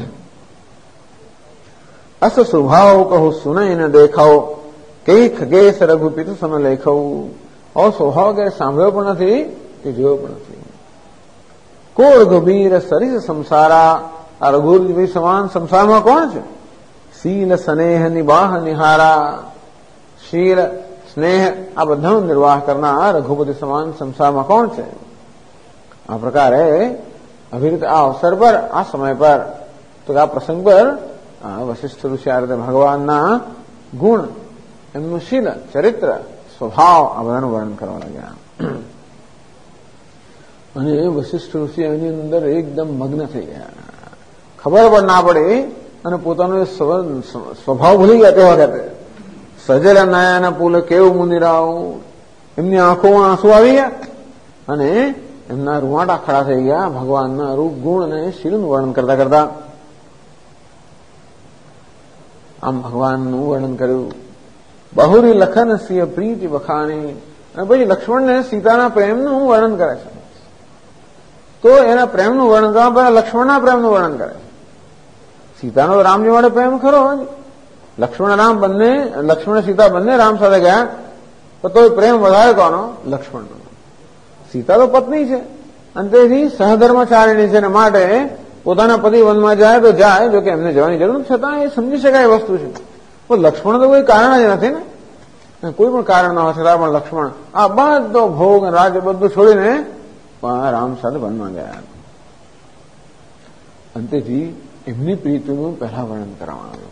અસ સ્વભાવ કહું સુનઈ ન દેખાવ, કઈ ખગેશ રઘુપિત સમ લેખવ. આવો સ્વભાવ કે સાંભળ્યો પણ નથી કે જોયો પણ નથી. કો રઘુબીર સરિસ સંસારા. આ રઘુવીર સમાન સંસારમાં કોણ છે? શીલ સ્નેહ નિબાહ નિહારા. શીલ સ્નેહ આ બધાનો નિર્વાહ કરનાર રઘુપતિ સમાન સંસારમાં કોણ છે? આ પ્રકારે અભિરીત આ અવસર પર, આ સમય પર, તો આ પ્રસંગ પર વશિષ્ઠ ઋષિ આ રીતે ભગવાનના ગુણ, એમનું શીલ, ચરિત્ર, સ્વભાવ આ બધાનું વર્ણન કરવા લાગ્યા. અને વશિષ્ઠ ઋષિ એની અંદર એકદમ મગ્ન થઈ ગયા, ખબર પણ ના પડે, અને પોતાનો સ્વભાવ ભૂલી ગયા. તે વખતે સજલ નયન પુલ કેવું મુનિરાવ, એમની આંખોમાં આંસુ આવી ગયા, અને એમના રૂવાટા ખડા થઈ ગયા ભગવાનના રૂપ, ગુણ અને શીલનું વર્ણન કરતા કરતા. આમ ભગવાનનું વર્ણન કર્યું. બહુરી લખન સિંહ પ્રીતિ વખાણી. અને પછી લક્ષ્મણને સીતાના પ્રેમનું વર્ણન કરે છે. તો એના પ્રેમનું વર્ણન કરવા પહેલા લક્ષ્મણના પ્રેમનું વર્ણન કરે છે. સીતાનો રામજી માટે પ્રેમ ખરો, લક્ષ્મણ રામ બંને, લક્ષ્મણ સીતા બંને રામ સાથે ગયા, તો પ્રેમ વધારે કોનો? લક્ષ્મણનો. સીતા તો પત્ની છે, અને તેથી સહધર્મચારિણી છે, માટે પોતાના પતિ વનમાં જાય તો જાય, જોકે એમને જવાની જરૂર છતાં એ સમજી શકાય વસ્તુ છે. પણ લક્ષ્મણ તો કોઈ કારણ જ નથી ને, કોઈ પણ કારણ ન હોય છતાં પણ લક્ષ્મણ આ બધો ભોગ રાજ્ય બધું છોડીને રામ સાથે વનમાં ગયા. અંતેથી એમની પ્રીતિનું પહેલા વર્ણન કરવામાં આવ્યું.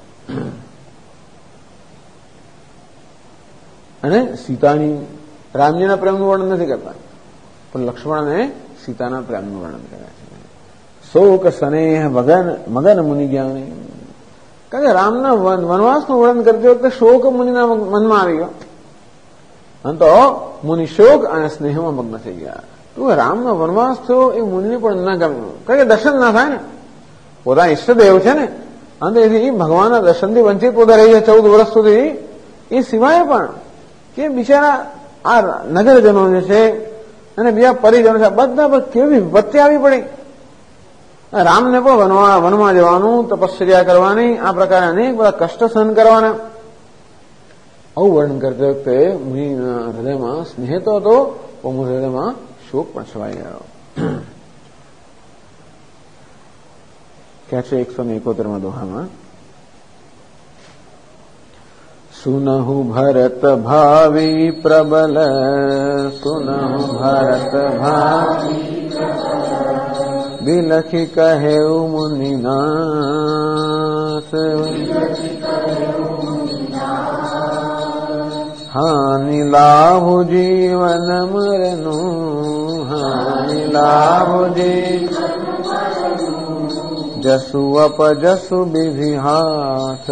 અને સીતાની, રામજીના પ્રેમનું વર્ણન નથી કરતા, પણ લક્ષ્મણને સીતાના પ્રેમનું વર્ણન કરે છે. શોક સ્નેહ મગન મુનિ જ્ઞાની. કારણ કે રામના વનવાસનું વર્ણન કરતી વખતે શોક મુનિના મનમાં આવી ગયો, અને તો મુનિ શોક અને સ્નેહમાં મગ્ન થઈ ગયા. તો રામનો વનવાસ થયો એ મુનિને પણ ન ગમ્યું, કારણ કે દર્શન ના થાય ને, પોતાના ઈષ્ટદેવ છે ને, અને તેથી ભગવાનના દર્શનથી વંચિત પોતા રહી છે 14 વર્ષ સુધી. એ સિવાય પણ કે બિચારા આ નગરજનો જે છે અને બીજા પરિજનો છે, બધા પર કેવી વિપત્તિ આવી પડી. રામને પણ વનમાં જવાનું, તપશ્ચર્યા કરવાની, આ પ્રકારે અનેક બધા કષ્ટ સહન કરવાના. આવું વર્ણન કરતી વખતે મુનિના હૃદયમાં સ્નેહ તો હતો, પણ હૃદયમાં શોક પણ છવાઈ ગયો. क्या છે 171માં દોહામાં, સુનહુ ભરત ભાવી પ્રબલ, સુનહુ ભરત ભાવી બિલખી કહે મુનિનાથ, હાનિ લાભ જીવન મરનું, હાનિ લાભ જીવન જસુ અપજસુ વિધિ હાથ,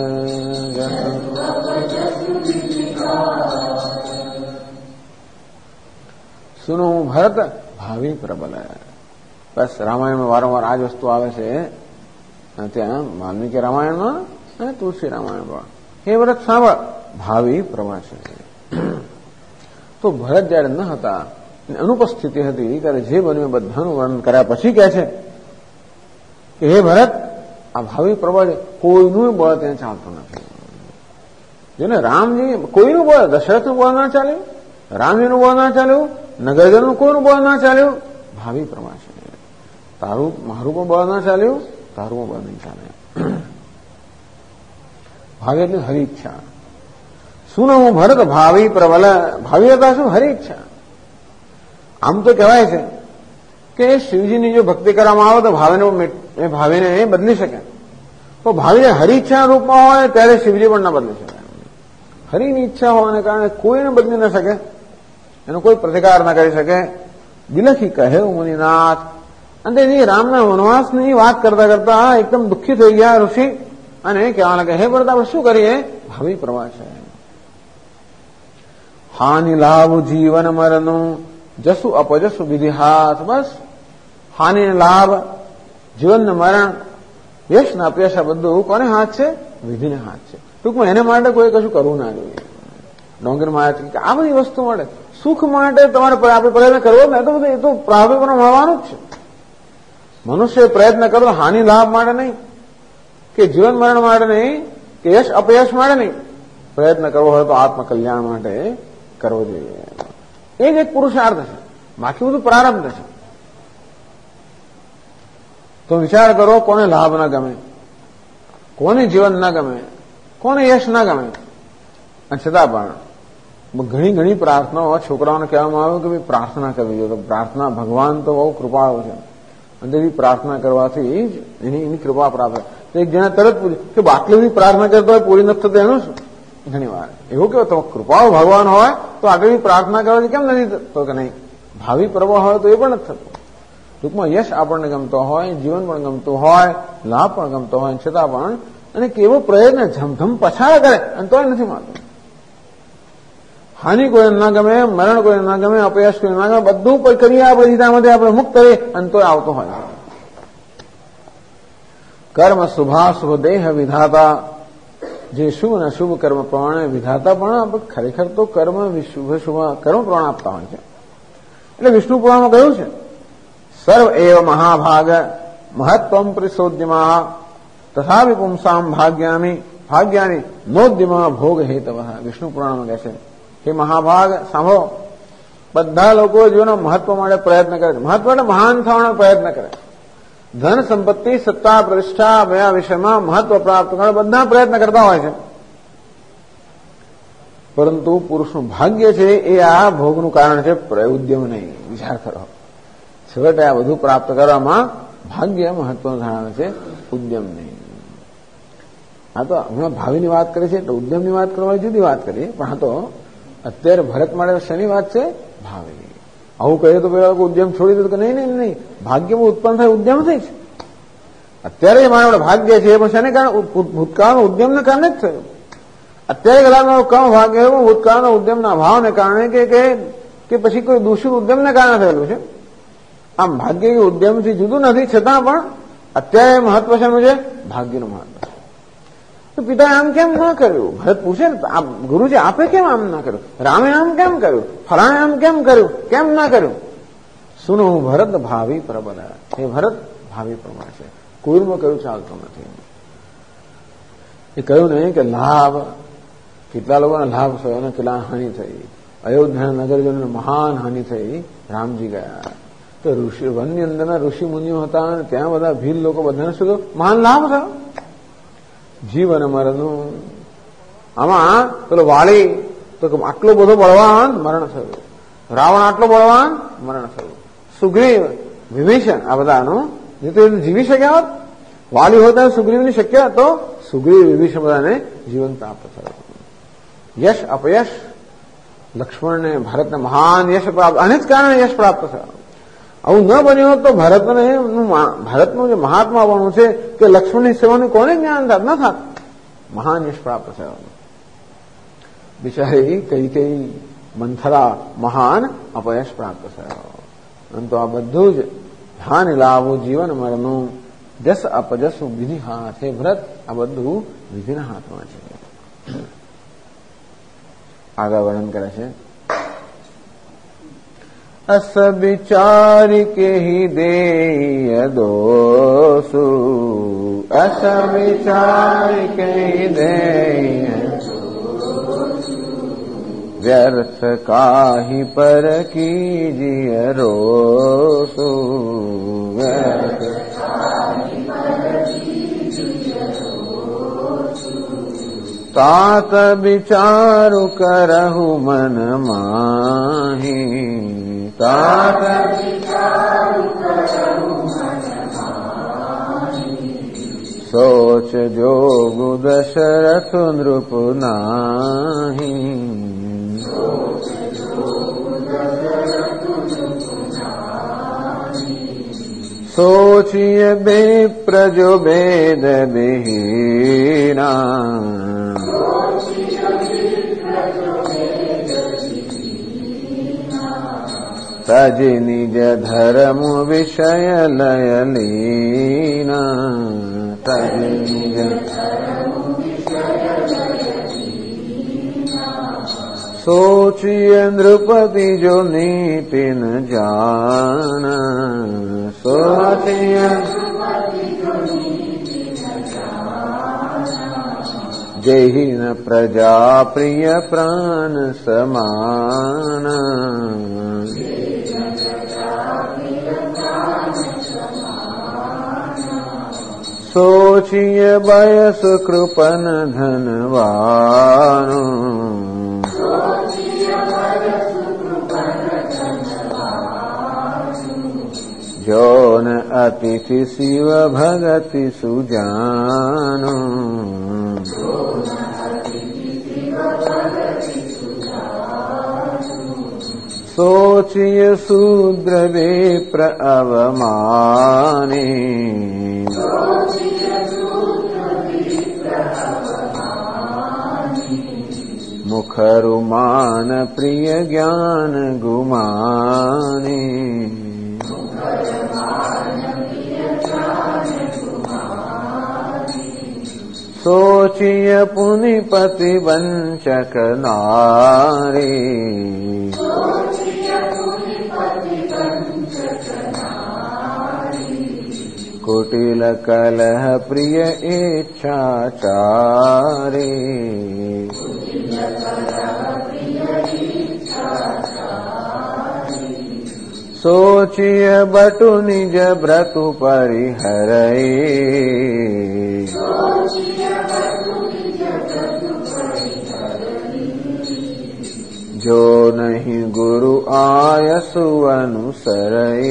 સુનો ભરત ભાવિ પ્રબલ. બસ રામાયણમાં વારંવાર આ જ વસ્તુ આવે છે. ત્યાં વાલ્મીકી રામાયણમાં અને તુલસી રામાયણમાં હે ભરત સાંભળ, ભાવિ પ્રભા છે. તો ભરત જયારે ન હતા, અનુપસ્થિતિ હતી, ત્યારે જે બન્યું બધાનું વર્ણન કર્યા પછી કહે છે કે હે ભરત, આ ભાવિ પ્રભા છે, કોઈનું બળ ત્યાં ચાલતું નથી. જેને રામજી કોઈનું બળ, દશરથનું બળ ના ચાલ્યું, રામજીનું બળ ના ચાલ્યું, નગરજનનું કોઈનું બળ ના ચાલ્યું, ભાવિ પ્રભા છે. તારું મારું પણ બળ ના ચાલ્યું, તારું પણ બળ નહીં ચાલે. ભાવિ એટલે હરી ઈચ્છા. શું હું ભરત ભાવિ પ્રબલ, ભાવિ હતા શું? હરી ઈચ્છા. આમ તો કહેવાય છે કે શિવજીની જો ભક્તિ કરવામાં આવે તો ભાવિને બદલી શકે. તો ભાવિને હરી ઈચ્છાના રૂપમાં હોય ત્યારે શિવજી પણ ના બદલી શકે. હરિની ઈચ્છા હોવાને કારણે કોઈને બદલી ન શકે, એનો કોઈ પ્રતિકાર ન કરી શકે. બિલખી કહે મુનિનાથ. અને એ રામના વનવાસની વાત કરતા કરતા એકદમ દુઃખી થઈ ગયા ઋષિ, અને કહેવા લાગે હે ભરત આપણે શું કરીએ? ભાવિ પ્રવાહ છે. હાનિ લાભ જીવન મરનું જસુ અપજસુ વિધિ હાથ. બસ હાનિ લાભ, જીવન મરણ, યશ ને અપયશ આ બધું કોને હાથ છે? વિધિને હાથ છે. ટૂંકમાં એને માટે કોઈ કશું કરવું ના જોઈએ. ડોંગરમાં આ બધી વસ્તુ મળે, સુખ માટે તમારે આપણે પ્રયત્ન કરવો ને, તો બધું એ તો પ્રારબ્ધ મળવાનું જ છે. મનુષ્ય પ્રયત્ન કરો હાનિ લાભ માટે નહીં, કે જીવન મરણ માટે નહીં, કે યશ અપયશ માટે નહીં. પ્રયત્ન કરવો હોય તો આત્મકલ્યાણ માટે કરવો જોઈએ. એ જ એક પુરુષાર્થ છે, બાકી બધું પ્રારબ્ધ છે. તો વિચાર કરો, કોને લાભ ના ગમે, કોને જીવન ના ગમે, કોને યશ ના ગમે, અને છતાં પણ ઘણી ઘણી પ્રાર્થનાઓ છોકરાઓને કહેવામાં આવ્યું કે ભાઈ પ્રાર્થના કરવી જોઈએ. તો પ્રાર્થના, ભગવાન તો બહુ કૃપાળુ છે, અને એવી પ્રાર્થના કરવાથી જ એની કૃપા પ્રાપ્ત. તો એક જણા તરત પૂછ્યું કે આટલી બધી પ્રાર્થના કરતો હોય પૂરી નથી થતી એનું શું? ઘણી વાર એવું કે કૃપાળુ ભગવાન હોય તો આટલી પ્રાર્થના કરવાથી કેમ નથી થતો? કે નહીં, ભાવિ પ્રવાહ હોય તો એ પણ નથી થતું. ટૂંકમાં યશ આપણને ગમતો હોય, જીવન પણ ગમતું હોય, લાભ પણ ગમતો હોય, છતાં પણ અને કેવો પ્રયત્ન ધમધમ પછાડા કરે અને તોય નથી માનતું. હાનિ કોઈને ના ગમે, મરણ કોઈને ના ગમે, અપયશ કોઈને ના ગમે, બધું કરીએ આપણે જીતામાંથી આપણે મુક્ત રહીએ અને તોય આવતો હોય. કર્મ શુભાશુભ દેહ વિધાતા, જે શુભ અને શુભ કર્મ પ્રમાણે વિધાતા પણ ખરેખર તો કર્મ શુભ શુભ કર્મ પ્રમાણ આપતા હોય છે. એટલે વિષ્ણુ પુરાણમાં કહ્યું છે સર્વ એવ મહાભાગ મહત્વમ પરિશોધ્યમાં તથા પુંસામ ભાગ્યાની નોદ્યમાં ભોગ હેતવ. વિષ્ણુ પુરાણમાં કહે છે કે મહાભાગ સાંભળો, બધા લોકો જીવનના મહત્વ માટે પ્રયત્ન કરે છે, મહત્વ માટે મહાન થવાનો પ્રયત્ન કરે. ધન સંપત્તિ સત્તા પ્રતિષ્ઠા આ વિષયમાં મહત્વ પ્રાપ્ત કરવા બધા પ્રયત્ન કરતા હોય છે. પરંતુ પુરુષનું ભાગ્ય છે એ આ ભોગનું કારણ છે, ઉદ્યમ નહીં. વિચાર કરો, છેવટે આ બધું પ્રાપ્ત કરવામાં ભાગ્ય મહત્વનું જણાવે છે, ઉદ્યમ નહીં. આ તો હમણાં ભાવિની વાત કરી છે એટલે ઉદ્યમની વાત કરવાની જુદી વાત કરીએ, પણ આ તો અત્યારે ભરત માટે શેની વાત છે? ભાવિ. આવું કહીએ તો પેલા ઉદ્યમ છોડી દીધું કે નહીં, ભાગ્યમાં ઉત્પન્ન થાય ઉદ્યમથી જ. અત્યારે જે માનવ ભાગ્ય છે એ શેને કારણે? ભૂતકાળના ઉદ્યમને કારણે જ થયું. અત્યારે કદાચ કમ ભાગ્ય એવું ભૂતકાળના ઉદ્યમના અભાવને કારણે કે પછી કોઈ દૂષિત ઉદ્યમને કારણે થયેલું છે. આમ ભાગ્ય કે ઉદ્યમથી જુદું નથી, છતાં પણ અત્યારે મહત્વ શેનું છે? ભાગ્યનું મહત્વ. તો પિતાએ આમ કેમ ના કર્યું? ભરત પૂછે ને, ગુરુજી આપે કેમ આમ ના કર્યું? રામે આમ કેમ કર્યું? ફલાણે આમ કેમ કર્યું? કેમ ના કર્યું? સુનો હું ભરત ભાવિ પ્રબલ. એ ભરત ભાવિ પ્રબળ છે, કોઈમાં કયું ચાલતું નથી. એ કહ્યું નહીં કે લાભ, કેટલા લોકોને લાભ થયો અને કેટલા હાનિ થઈ. અયોધ્યા નગરજનોને મહાન હાનિ થઈ. રામજી ગયા, તો ઋષિ વનની અંદરના ઋષિ મુનિઓ હતા અને ત્યાં બધા ભીલ લોકો બધાને શું મહાન લાભ થયો. જીવન મરણનું આમાં પેલો વાળી તો આટલો બધો બળવાન મરણ થયું, રાવણ આટલો બળવાન મરણ થયું, સુગ્રીવ વિભીષણ આ બધાનું જીવી શક્યા હોત. વાલી હોતા સુગ્રીવની શક્ય તો સુગ્રીવ વિભીષણ બધાને જીવન પ્રાપ્ત થયું. યશ અપયશ લક્ષ્મણને ભારતને મહાન યશ પ્રાપ્ત, આને જ કારણે યશ પ્રાપ્ત થયું. આવું ન બન્યું હોત તો ભારતનું જે મહાત્માપણું છે કે લક્ષ્મણની સેવાનું કોને જ્ઞાન થાત ન થાત. મહાન યશ પ્રાપ્ત થયું. બિચારી કઈ મંથરા મહાન અપયશ પ્રાપ્ત થયો. પરંતુ આ બધું જ ધ્યાન લાવવું જીવન મરણનું જસ અપજસ વિધિ હાથ. હે ભરત, આ બધું વિધિના હાથમાં છે. આગળ વર્ણન કરે છે. અસ વિચાર કે હિ દેય દોષુ, અસ વિચાર કે હિ દેય व्यर्थ काहि पर कीजिए रोसु, व्यर्थ तात विचारु करहु मन माहि, तात सोच जोगु दशरथ नृप नाही, सोचिए विप्र जो वेद विहीना, तज निज धर्म विषय लय लीना, तज निज सोचिए नृपति जो नीति न जाना, सोचिए जेहि न प्रजा प्रिय प्राण समाना, सोचिए वयस कृपन धनवानो, जौन अतिथि शिव भगति सुजानो, सोचिए शूद्र विप्र अवमानी, मुखरुमान प्रिय ज्ञान गुमानी, सोचिए पुनिपति वंचक नारी, कुटिल कलह प्रिय इच्छाचारी, सोचिए बटु निज व्रतु परिहरई, जो नहीं गुरु आयसु अनुसरई,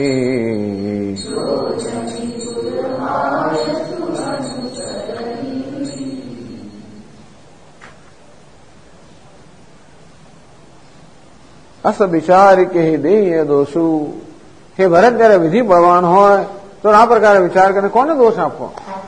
અસ વિચાર કે દેય દોષુ. હે ભરત, જયારે વિધિ બળવાન હોય તો આ પ્રકારે વિચાર કરીને કોને દોષ આપવો.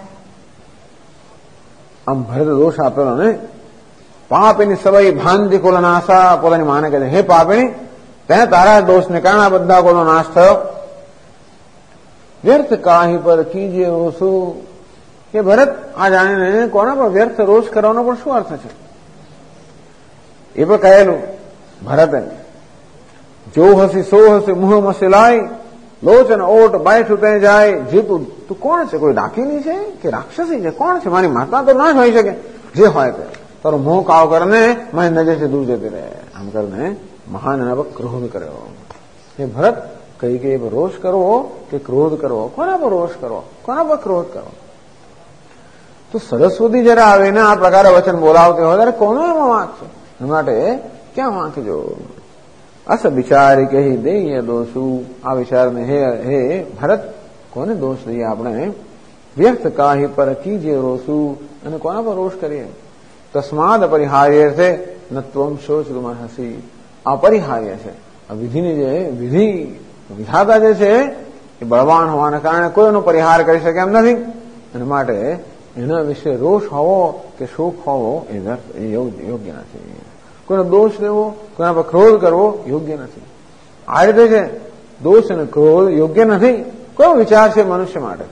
આમ ભરત દોષ આપેલો ને. પાપીની સવાઈ ભાંતિ કોલો નાશા, પોતાની માને કહે હે પાપીણી, તેને તારા દોષને કારણે આ બધા કોનો નાશ થયો. વ્યર્થ કાહી પર કીજે ઓછું. કે ભરત, આ જાણીને કોના પર વ્યર્થ રોષ કરવાનો પણ શું અર્થ છે. એ પણ કહેલું ભરતે, જો હસી સો હસી મુહ મસેલાય, લોચન ઓટ બાયઠું ત્યાં જાય. જીતું તું કોણ છે? કોઈ ડાકીની છે કે રાક્ષસી છે? કોણ છે? મારી માતા તો ના જ હોઈ શકે. જે હોય તે તારો મોહ કાવ કરીને મારી નજરથી દૂર જતી રહે. આમ કરીને મહાન એના પર ક્રોધ કર્યો. એ ભરત, કઈ પર રોષ કરવો કે ક્રોધ કરવો? કોના પર રોષ કરવો, કોના પર ક્રોધ કરવો? તો સરસ્વતી જયારે આવે ને આ પ્રકારે વચન બોલાવते હોય ત્યારે કોનો એમાં વાંક છે? એ માટે ક્યાં વાંકજો? અસ વિચારી કહી દઈએ દોષું. આ વિચારને હે ભરત, કોને દોષ દઈએ આપણે? વ્યર્થ કાહી પર કીજે રોષું. અને કોના પર રોષ કરીએ? તસ્માદ અપરિહાર્ય છે ન ત્વમ શોચ હસી. અપરિહાર્ય છે. આ વિધિની જે વિધાતા જે છે એ બળવાન હોવાના કારણે કોઈનો પરિહાર કરી શકે એમ નથી. અને માટે એના વિશે રોષ હોવો કે શોક હોવો એ યોગ્ય નથી. કોઈનો દોષ લેવો, કોઈના પર ક્રોધ કરવો યોગ્ય નથી. આ રીતે છે દોષ અને ક્રોધ યોગ્ય નથી. કયો વિચાર છે મનુષ્ય માટે?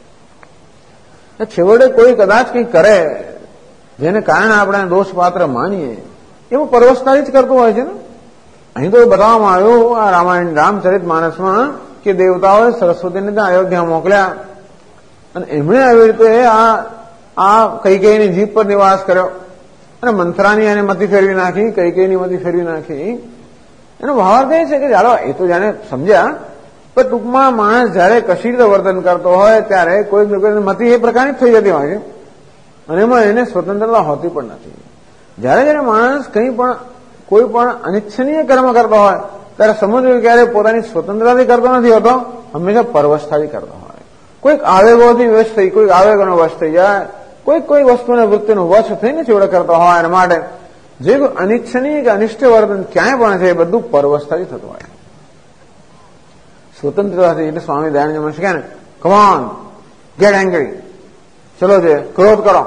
છેવટે કોઈ કદાચ કંઈક કરે જેને કારણે આપણે દોષપાત્ર માનીએ એવું પરવસતાથી જ કરતું હોય છે ને. અહીં તો બતાવવામાં આવ્યું આ રામાયણ રામચરિત માનસમાં કે દેવતાઓએ સરસ્વતીને ત્યાં અયોધ્યા મોકલ્યા અને એમણે આવી રીતે આ કૈકેયીની જીભ પર નિવાસ કર્યો અને મંથરાની એને મતી ફેરવી નાખી, કૈકેયીની મતી ફેરવી નાખી. એનો ભાવાર્થ એ છે કે ચાલો એ તો જાણે સમજ્યા, પણ ટૂંકમાં માણસ જયારે કશી રીતે વર્તન કરતો હોય ત્યારે કોઈ મતી એ પ્રકારની થઈ જતી હોય છે અને એમાં એને સ્વતંત્રતા હોતી પણ નથી. જયારે માણસ કોઈ પણ અનિચ્છનીય કર્મ કરતો હોય ત્યારે સમજવું ક્યારે પોતાની સ્વતંત્રતાથી કરતો નથી હોતો, હંમેશા પરવશતાથી કરતો હોય. કોઈક આવેગોથી વશ થઈ, કોઈક આવેગોનો વશ થઈ જાય, કોઈ વસ્તુને વૃત્તિનો વશ થઈને છેવડે કરતો હોય. એના માટે જે કોઈ અનિચ્છનીય કે અનિષ્ટ વર્તન ક્યાંય પણ છે એ બધું પરવશતાથી થતું હોય. સ્વતંત્રતાથી એટલે સ્વામી દયાનંદ મહર્ષિ કહે ને, કમ ઓન ગેટ એંગ્રી, ચલો જે ક્રોધ કરો,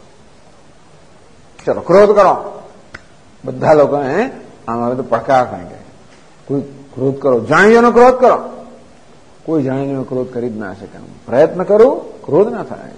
ચલો ક્રોધ કરો. બધા લોકોને આમ હવે તો પડકાર ફેંકે, કોઈ ક્રોધ કરો, જાણીને ક્રોધ કરો. કોઈ જાણીને ક્રોધ કરી જ ના શકે. પ્રયત્ન કરું ક્રોધ ના થાય.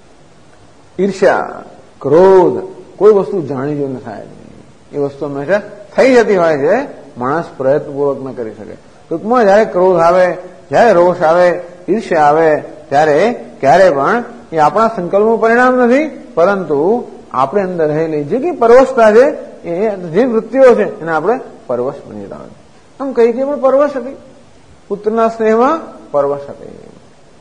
ઈર્ષ્યા, ક્રોધ કોઈ વસ્તુ જાણી જોઈને થાય નહીં. એ વસ્તુ હંમેશા થઈ જતી હોય છે, માણસ પ્રયત્નપૂર્વક ન કરી શકે. ટૂંકમાં જયારે ક્રોધ આવે, જયારે રોષ આવે, ઈર્ષ્યા આવે ત્યારે ક્યારે પણ એ આપણા સંકલ્પનું પરિણામ નથી, પરંતુ આપણે અંદર રહેલી જે કઈ પરવશતા છે એ જે વૃત્તિઓ છે એને આપણે પરવશ બની જતા હોય. આમ કઈ પણ પરવશ હતી, પુત્રના સ્નેહમાં પરવશ હતી.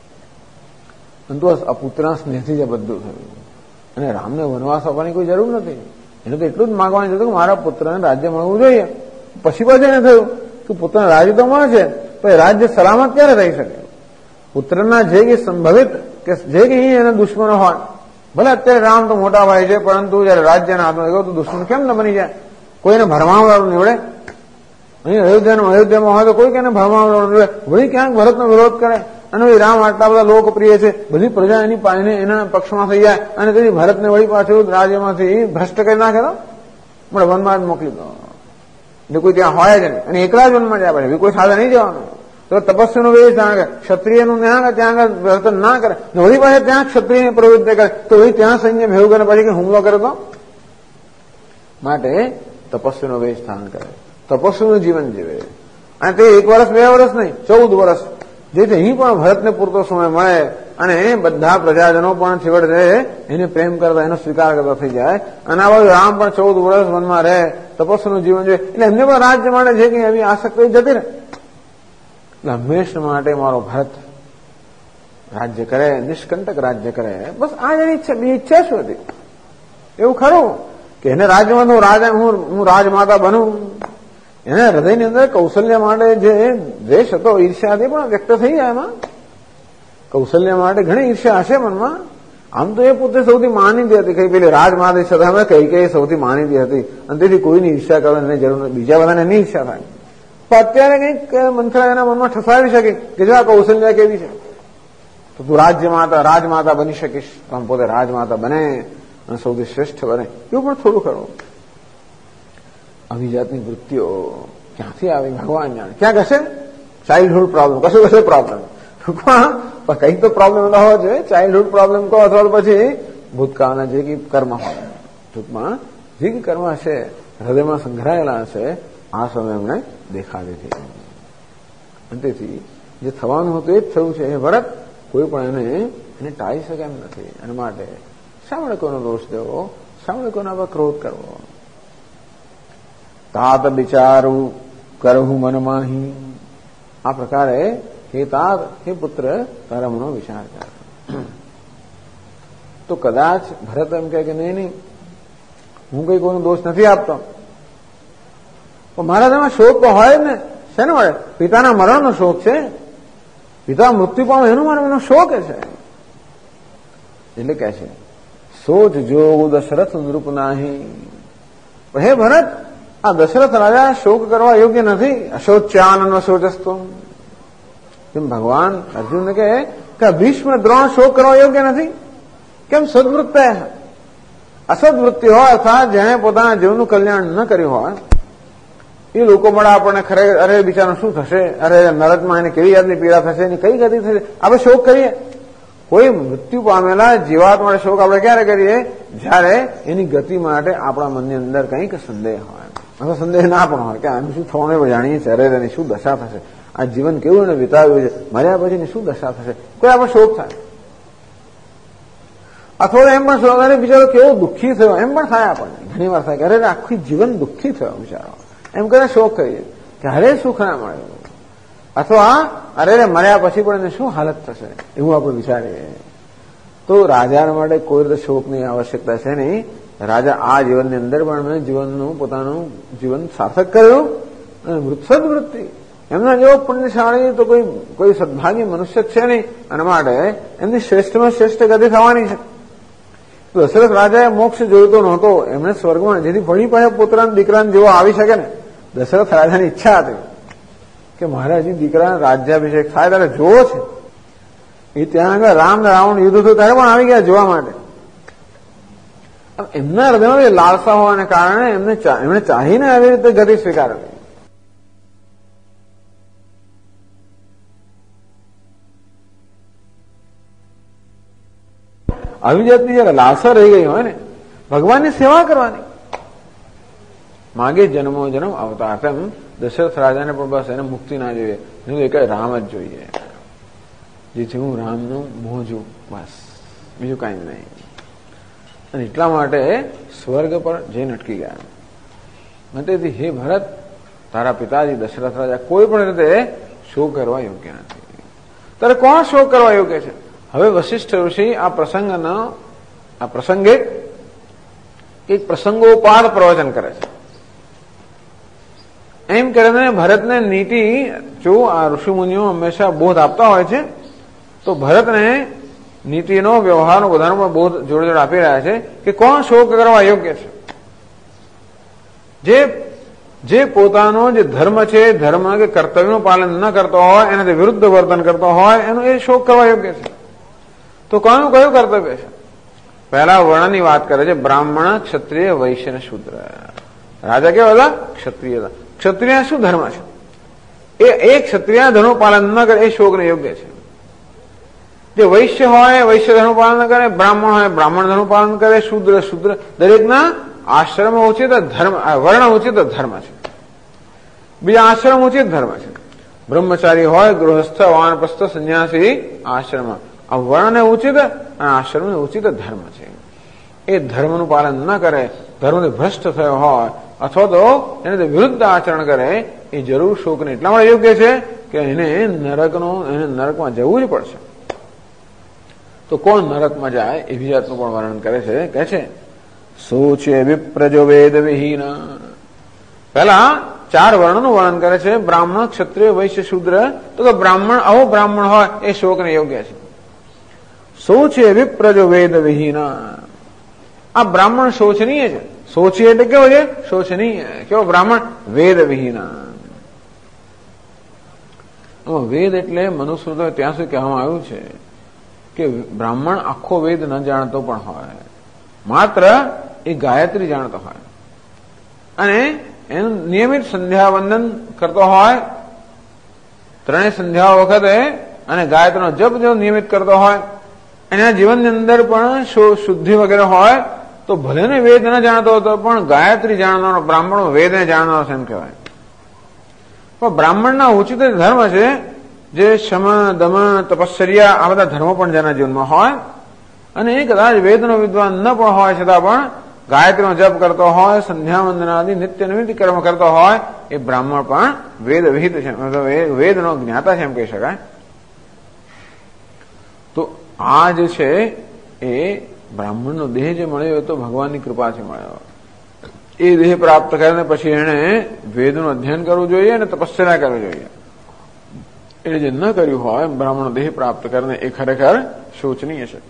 પરંતુ આ પુત્રના સ્નેહથી જ બધું થયું. અને રામને વનવાસ આપવાની કોઈ જરૂર નથી. એને તો એટલું જ માંગવાનું હતું કે મારા પુત્રને રાજ્ય મળવું જોઈએ. પછી એને થયું કે પુત્રને રાજ્ય તો મળશે, પણ રાજ્ય સલામત ક્યારે રહી શકે? પુત્રના જે કે સંભવિત કે જે કે એના દુશ્મનો હોય, ભલે અત્યારે રામ તો મોટા ભાઈ છે, પરંતુ જયારે રાજ્યના હાથમાં ગયો તો દુશ્મન કેમ ન બની જાય? કોઈને ભરમાવવાનું નીવડે. અહીં અયોધ્યામાં હોય તો કોઈ કેને ભરમાવવાનું નીવડે? વળી ક્યાંક ભરતનો વિરોધ કરે અને રામ આટલા બધા લોકપ્રિય છે, બધી પ્રજા એના પક્ષમાં થઈ જાય અને તેથી ભરતને વળી પાછું રાજ્યમાંથી ભ્રષ્ટ કરી નાખે તો મળે વનમાં જ મોકલી દો. એટલે કોઈ ત્યાં હોય જ નહીં અને એકલા જ વનમાં જાય પડે, કોઈ સાથે નહીં જવાનું. તો તપસ્વીનો વેશ ધારણ કરે, ક્ષત્રિયનું ત્યાં આગળ વર્તન ના કરે, વળી પાસે ત્યાં ક્ષત્રિયની પ્રવૃત્તિ કરે તો વળી ત્યાં સૈન્ય ભેગું કરે પછી હુમલો કરે તો. માટે તપસ્વીનો વેશ ધારણ કરે, તપસ્વીનું જીવન જીવે. અને તે 1 વર્ષ 2 વર્ષ નહીં, 14 વર્ષ, જેથી અહીં પણ ભરતને પૂરતો સમય મળે અને બધા પ્રજાજનો પણ છેવટે એને પ્રેમ કરતા, એનો સ્વીકાર કરતા થઈ જાય. અને આ બાજુ રામ પણ 14 વર્ષ વનમાં રહે, તપસ્વીનું જીવન જોઈએ. એટલે એમને પણ રાજ્ય માટે જે કંઈ એવી આસક્તિ જતી રહે. એટલે હંમેશા માટે મારો ભરત રાજ્ય કરે, નિષ્કંટક રાજ્ય કરે. બસ આ જ એની ઈચ્છા શું હતી? એવું ખરું કે એને રાજ્યમાં હું રાજમાતા બનું. એના હૃદયની અંદર કૌશલ્ય માટે જે દ્વેષ હતો, ઈર્ષ્યા હતી, પણ વ્યક્ત થઈ જાય એમાં. કૌશલ્ય માટે ઘણી ઈર્ષ્યા હશે મનમાં. આમ તો એ પોતે સૌથી માનીતી હતી, કઈ પેલી રાજમાતા છતાં કઈ સૌથી માનીતી હતી અને તેથી કોઈની ઈર્ષ્યા કરવાની જરૂર નથી. બીજા બધાને એની ઈર્ષ્યા થાય. પણ અત્યારે કંઈક મંથરા એના મનમાં ઠસાવી શકે કે જો આ કૌશલ્ય કેવી છે તો તું રાજમાતા બની શકીશ. આમ પોતે રાજમાતા બને અને સૌથી શ્રેષ્ઠ બને, એવું પણ થોડું ખરું. આવી જાતની વૃત્તિઓ ક્યાંથી આવી ભગવાન જાણે. ક્યાંક હશે ચાઇલ્ડહુડ પ્રોબ્લેમ, કશું પ્રોબ્લેમ. ટૂંકમાં કંઈક તો પ્રોબ્લેમ ન હોવો જોઈએ. ચાઇલ્ડહુડ પ્રોબ્લેમ કહો અથવા પછી ભૂતકાળના જે કંઈ કર્મ હોય, ટૂંકમાં જે કંઈ કર્મ હશે હૃદયમાં સંઘરાયેલા હશે, આ સમય એમણે દેખાડી હતી. અને તેથી જે થવાનું હતું એ જ થયું છે. એ ભરત કોઈ પણ એને ટાળી શકે એમ નથી. એના માટે શા માટે કોઈનો દોષ દેવો, શા માટે કોઈના પર ક્રોધ કરવો? તાત બિચારું કરવું મનમાહી. આ પ્રકારે હે તાત, હે પુત્ર, તારા મનો વિચાર કર. તો કદાચ ભરત એમ કહે કે નહીં નહીં, હું કઈ કોઈનો દોષ નથી આપતો, પણ મારા તેમાં શોક તો હોય જ ને. શેનો હોય? પિતાના મરણનો શોક છે, પિતા મૃત્યુ પામે એનો મારો શોક છે. એટલે કહે છે સોચ જોગ દશરથ નૃપ નાહી. હે ભરત, આ દશરથ રાજા શોક કરવા યોગ્ય નથી. અશોચ્યાન શોચસ્તો. કેમ ભગવાન અર્જુનને કહે કે ભીષ્મ દ્રોણ શોક કરવા યોગ્ય નથી. કેમ? સદવૃત્તિ. અસદવૃત્તિ હોય અર્થાત જેને પોતાના જીવનનું કલ્યાણ ન કર્યું હોય એ લોકો મળે આપણને ખરેખર અરે બિચારાનું શું થશે, અરે નરકમાં એને કેવી જાતની પીડા થશે, એની કઈ ગતિ થશે, આપણે શોક કરીએ. કોઈ મૃત્યુ પામેલા જીવાત માટે શોક આપણે ક્યારે કરીએ? જયારે એની ગતિ માટે આપણા મનની અંદર કંઈક સંદેહ હોય, અથવા સંદેહ ના પણ હોય કે આનું શું થવાનું જાણીએ છીએ, અરે એની શું દશા થશે, આ જીવન કેવું એને વિતાવ્યું છે, મર્યા પછી એની શું દશા થશે, કોઈ આપણે શોક થાય. અથવા એમ પણ શોક, અરે બિચારો કેવો દુઃખી થયો, એમ પણ થાય આપણને ઘણી વાર થાય કે અરે આખું જીવન દુઃખી થયો બિચારો, એમ કરીને શોક કરીએ કે અરે સુખ ના મળ્યું. અથવા અરે મર્યા પછી પણ એને શું હાલત થશે એવું આપણે વિચારીએ. તો રાજા માટે કોઈ રીતે શોકની આવશ્યકતા છે નહીં. રાજા આ જીવનની અંદર પણ જીવનનું પોતાનું જીવન સાર્થક કર્યું અને સદવૃત્તિ એમના જેવો પુણ્યશાળી તો કોઈ સદભાગી મનુષ્ય છે નહીં, અને માટે એમની શ્રેષ્ઠમાં શ્રેષ્ઠ ગતિ થવાની છે. તો દશરથ રાજાએ મોક્ષ જોઈતો નહોતો, એમણે સ્વર્ગમાં જેથી ભણી પાસે પોતાના દીકરાને જેવો આવી શકે ને, દશરથ રાજાની ઈચ્છા હતી કે મારે હજી દીકરાને રાજ્યાભિષેક થાય ત્યારે જોવો છે. એ ત્યાં આગળ રામ રાવણ યુદ્ધ થયું ત્યારે પણ આવી ગયા જોવા માટે. એમના હૃદયમાં લાલસા હોવાને કારણે એમણે ચાહીને આવી રીતે ગતિ સ્વીકારેલી. આવી જાતની જયારે લાલસા રહી ગઈ હોય ને ભગવાનની સેવા કરવાની, માગે જન્મો જન્મ અવતાર, તેમ દશરથ રાજાને પણ બસ એને મુક્તિ ના જોઈએ, એક રામ જ જોઈએ, જેથી હું રામનું મોહ જોઉં, બસ બીજું કઈ નહીં. અને એટલા માટે સ્વર્ગ પર જઈને અટકી ગયા. તેથી હે ભરત, તારા પિતાજી દશરથ રાજા કોઈ પણ રીતે શોક કરવા યોગ્ય નથી. તારે કોણ શોક કરવા યોગ્ય છે? હવે વશિષ્ઠ ઋષિ આ પ્રસંગે એક પ્રસંગોપાત પ્રવચન કરે છે. એમ કરીને ભરતને નીતિ, જો આ ઋષિમુનિઓ હંમેશા બોધ આપતા હોય છે, તો ભરતને નીતિનો વ્યવહારનો બધાનો પણ બોધ જોડે જોડે આપી રહ્યા છે કે કોણ શોક કરવા યોગ્ય છે. જે પોતાનો જે ધર્મ છે, ધર્મ કે કર્તવ્યનું પાલન ન કરતો હોય, એનાથી વિરુદ્ધ વર્તન કરતો હોય, એનું એ શોક કરવા યોગ્ય છે. તો કોનું કયું કર્તવ્ય છે? પહેલા વર્ણની વાત કરે છે, બ્રાહ્મણ, ક્ષત્રિય, વૈશ્ય અને શૂદ્ર. રાજા કેવા હતા? ક્ષત્રિય હતા. ક્ષત્રિય શું ધર્મ છે? એ ક્ષત્રિય ધર્મ પાલન ન કરે એ શોકને યોગ્ય છે. જે વૈશ્ય હોય વૈશ્ય ધર્મ પાલન કરે, બ્રાહ્મણ હોય બ્રાહ્મણ ધર્મ પાલન કરે, શૂદ્ર દરેકના આશ્રમ ઉચિત ધર્મ, વર્ણ ઉચિત ધર્મ છે. બીજા આશ્રમ ઉચિત ધર્મ છે. બ્રહ્મચારી હોય, ગૃહસ્થ, વાનપ્રસ્થ, સંન્યાસી આશ્રમ, આ વર્ણને ઉચિત અને આશ્રમને ઉચિત ધર્મ છે. એ ધર્મનું પાલન ન કરે, ધર્મથી ભ્રષ્ટ થયો હોય અથવા તો એને વિરુદ્ધ આચરણ કરે, એ જરૂર શોકને એટલા માટે યોગ્ય છે કે એને નરકમાં જવું જ પડશે. તો કોણ નરકમાં જાય એ જાતનું પણ વર્ણન કરે છે. કહે છે સોચે વિપ્રજો વેદ વિહીન. પહેલા 4 વર્ણનું વર્ણન કરે છે, બ્રાહ્મણ, ક્ષત્રિય, વૈશ્ય, શૂદ્ર. તો કે બ્રાહ્મણ, આવો બ્રાહ્મણ હોય એ શોકને યોગ્ય છે. સોચે વિપ્રજો વેદ વિહીન. આ બ્રાહ્મણ શોચનીય છે. સોચીય એટલે કેવો છે? શોચનીય. કેવો બ્રાહ્મણ? વેદ વિહીન. વેદ એટલે મનુસ્મૃતિમાં ત્યાં સુધી કહેવામાં આવ્યું છે કે બ્રાહ્મણ આખો વેદ ન જાણતો પણ હોય, માત્ર એ ગાયત્રી જાણતો હોય અને એનું નિયમિત સંધ્યાવંદન કરતો હોય, 3 સંધ્યાઓ વખતે, અને ગાયત્રીનો જપ જો નિયમિત કરતો હોય, એના જીવનની અંદર પણ શુદ્ધિ વગેરે હોય, તો ભલે ને વેદ ન જાણતો હતો પણ ગાયત્રી જાણનારો બ્રાહ્મણ વેદને જાણનારો એમ કહેવાય. પણ બ્રાહ્મણના ઉચિત ધર્મ છે જે શમ, દમ, તપશ્ચર્યા, આ બધા ધર્મો પણ જેના જીવનમાં હોય, અને એ કદાચ વેદનો વિદ્વાન ન પણ હોય છતાં પણ ગાયત્રીનો જપ કરતો હોય, સંધ્યાવંદનાદિ નિત્ય નિમિત્ત કર્મ કરતો હોય, એ બ્રાહ્મણ પણ વેદ વિહિત છે, વેદનો જ્ઞાતા છે એમ કહી શકાય. તો આ જે છે એ બ્રાહ્મણનો દેહ જે મળ્યો તો ભગવાનની કૃપાથી મળ્યો. એ દેહ પ્રાપ્ત કરીને પછી એને વેદનું અધ્યયન કરવું જોઈએ અને તપસ્યા કરવી જોઈએ. એને જે ન કર્યું હોય બ્રાહ્મણ દેહ પ્રાપ્ત કરીને એ ખરેખર શોચનીય છે.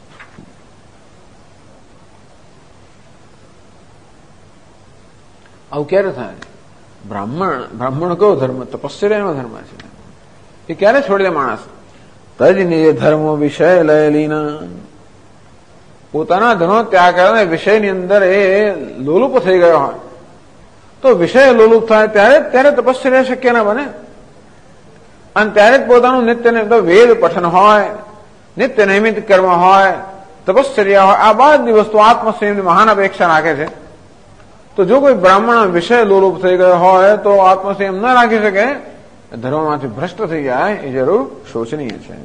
આવું ક્યારે થાય? બ્રાહ્મણ કયો ધર્મ? તપસ્યાનો ધર્મ છે. એ ક્યારે છોડી દે માણસ? તજ નિજ ધર્મ વિષય લય લીના. પોતાના ધર્મનો ત્યાગ કરીને વિષયની અંદર એ લોલુપ થઈ ગયો હોય તો વિષય લોલુપ થાય ત્યારે તપસ્યા શક્ય ના બને. અને ત્યારે જ પોતાનું નિત્ય વેદ પઠન હોય, નિત્ય નૈમિત કર્મ હોય, તપશ્ચર્યા હોય, આ બધી વસ્તુ આત્મસંયમની મહાન અપેક્ષા રાખે છે. તો જો કોઈ બ્રાહ્મણ વિષય લોલુપ થઈ ગયો હોય તો આત્મસંયમ ન રાખી શકે, ધર્મમાંથી ભ્રષ્ટ થઈ જાય, એ જરૂર શોચનીય છે.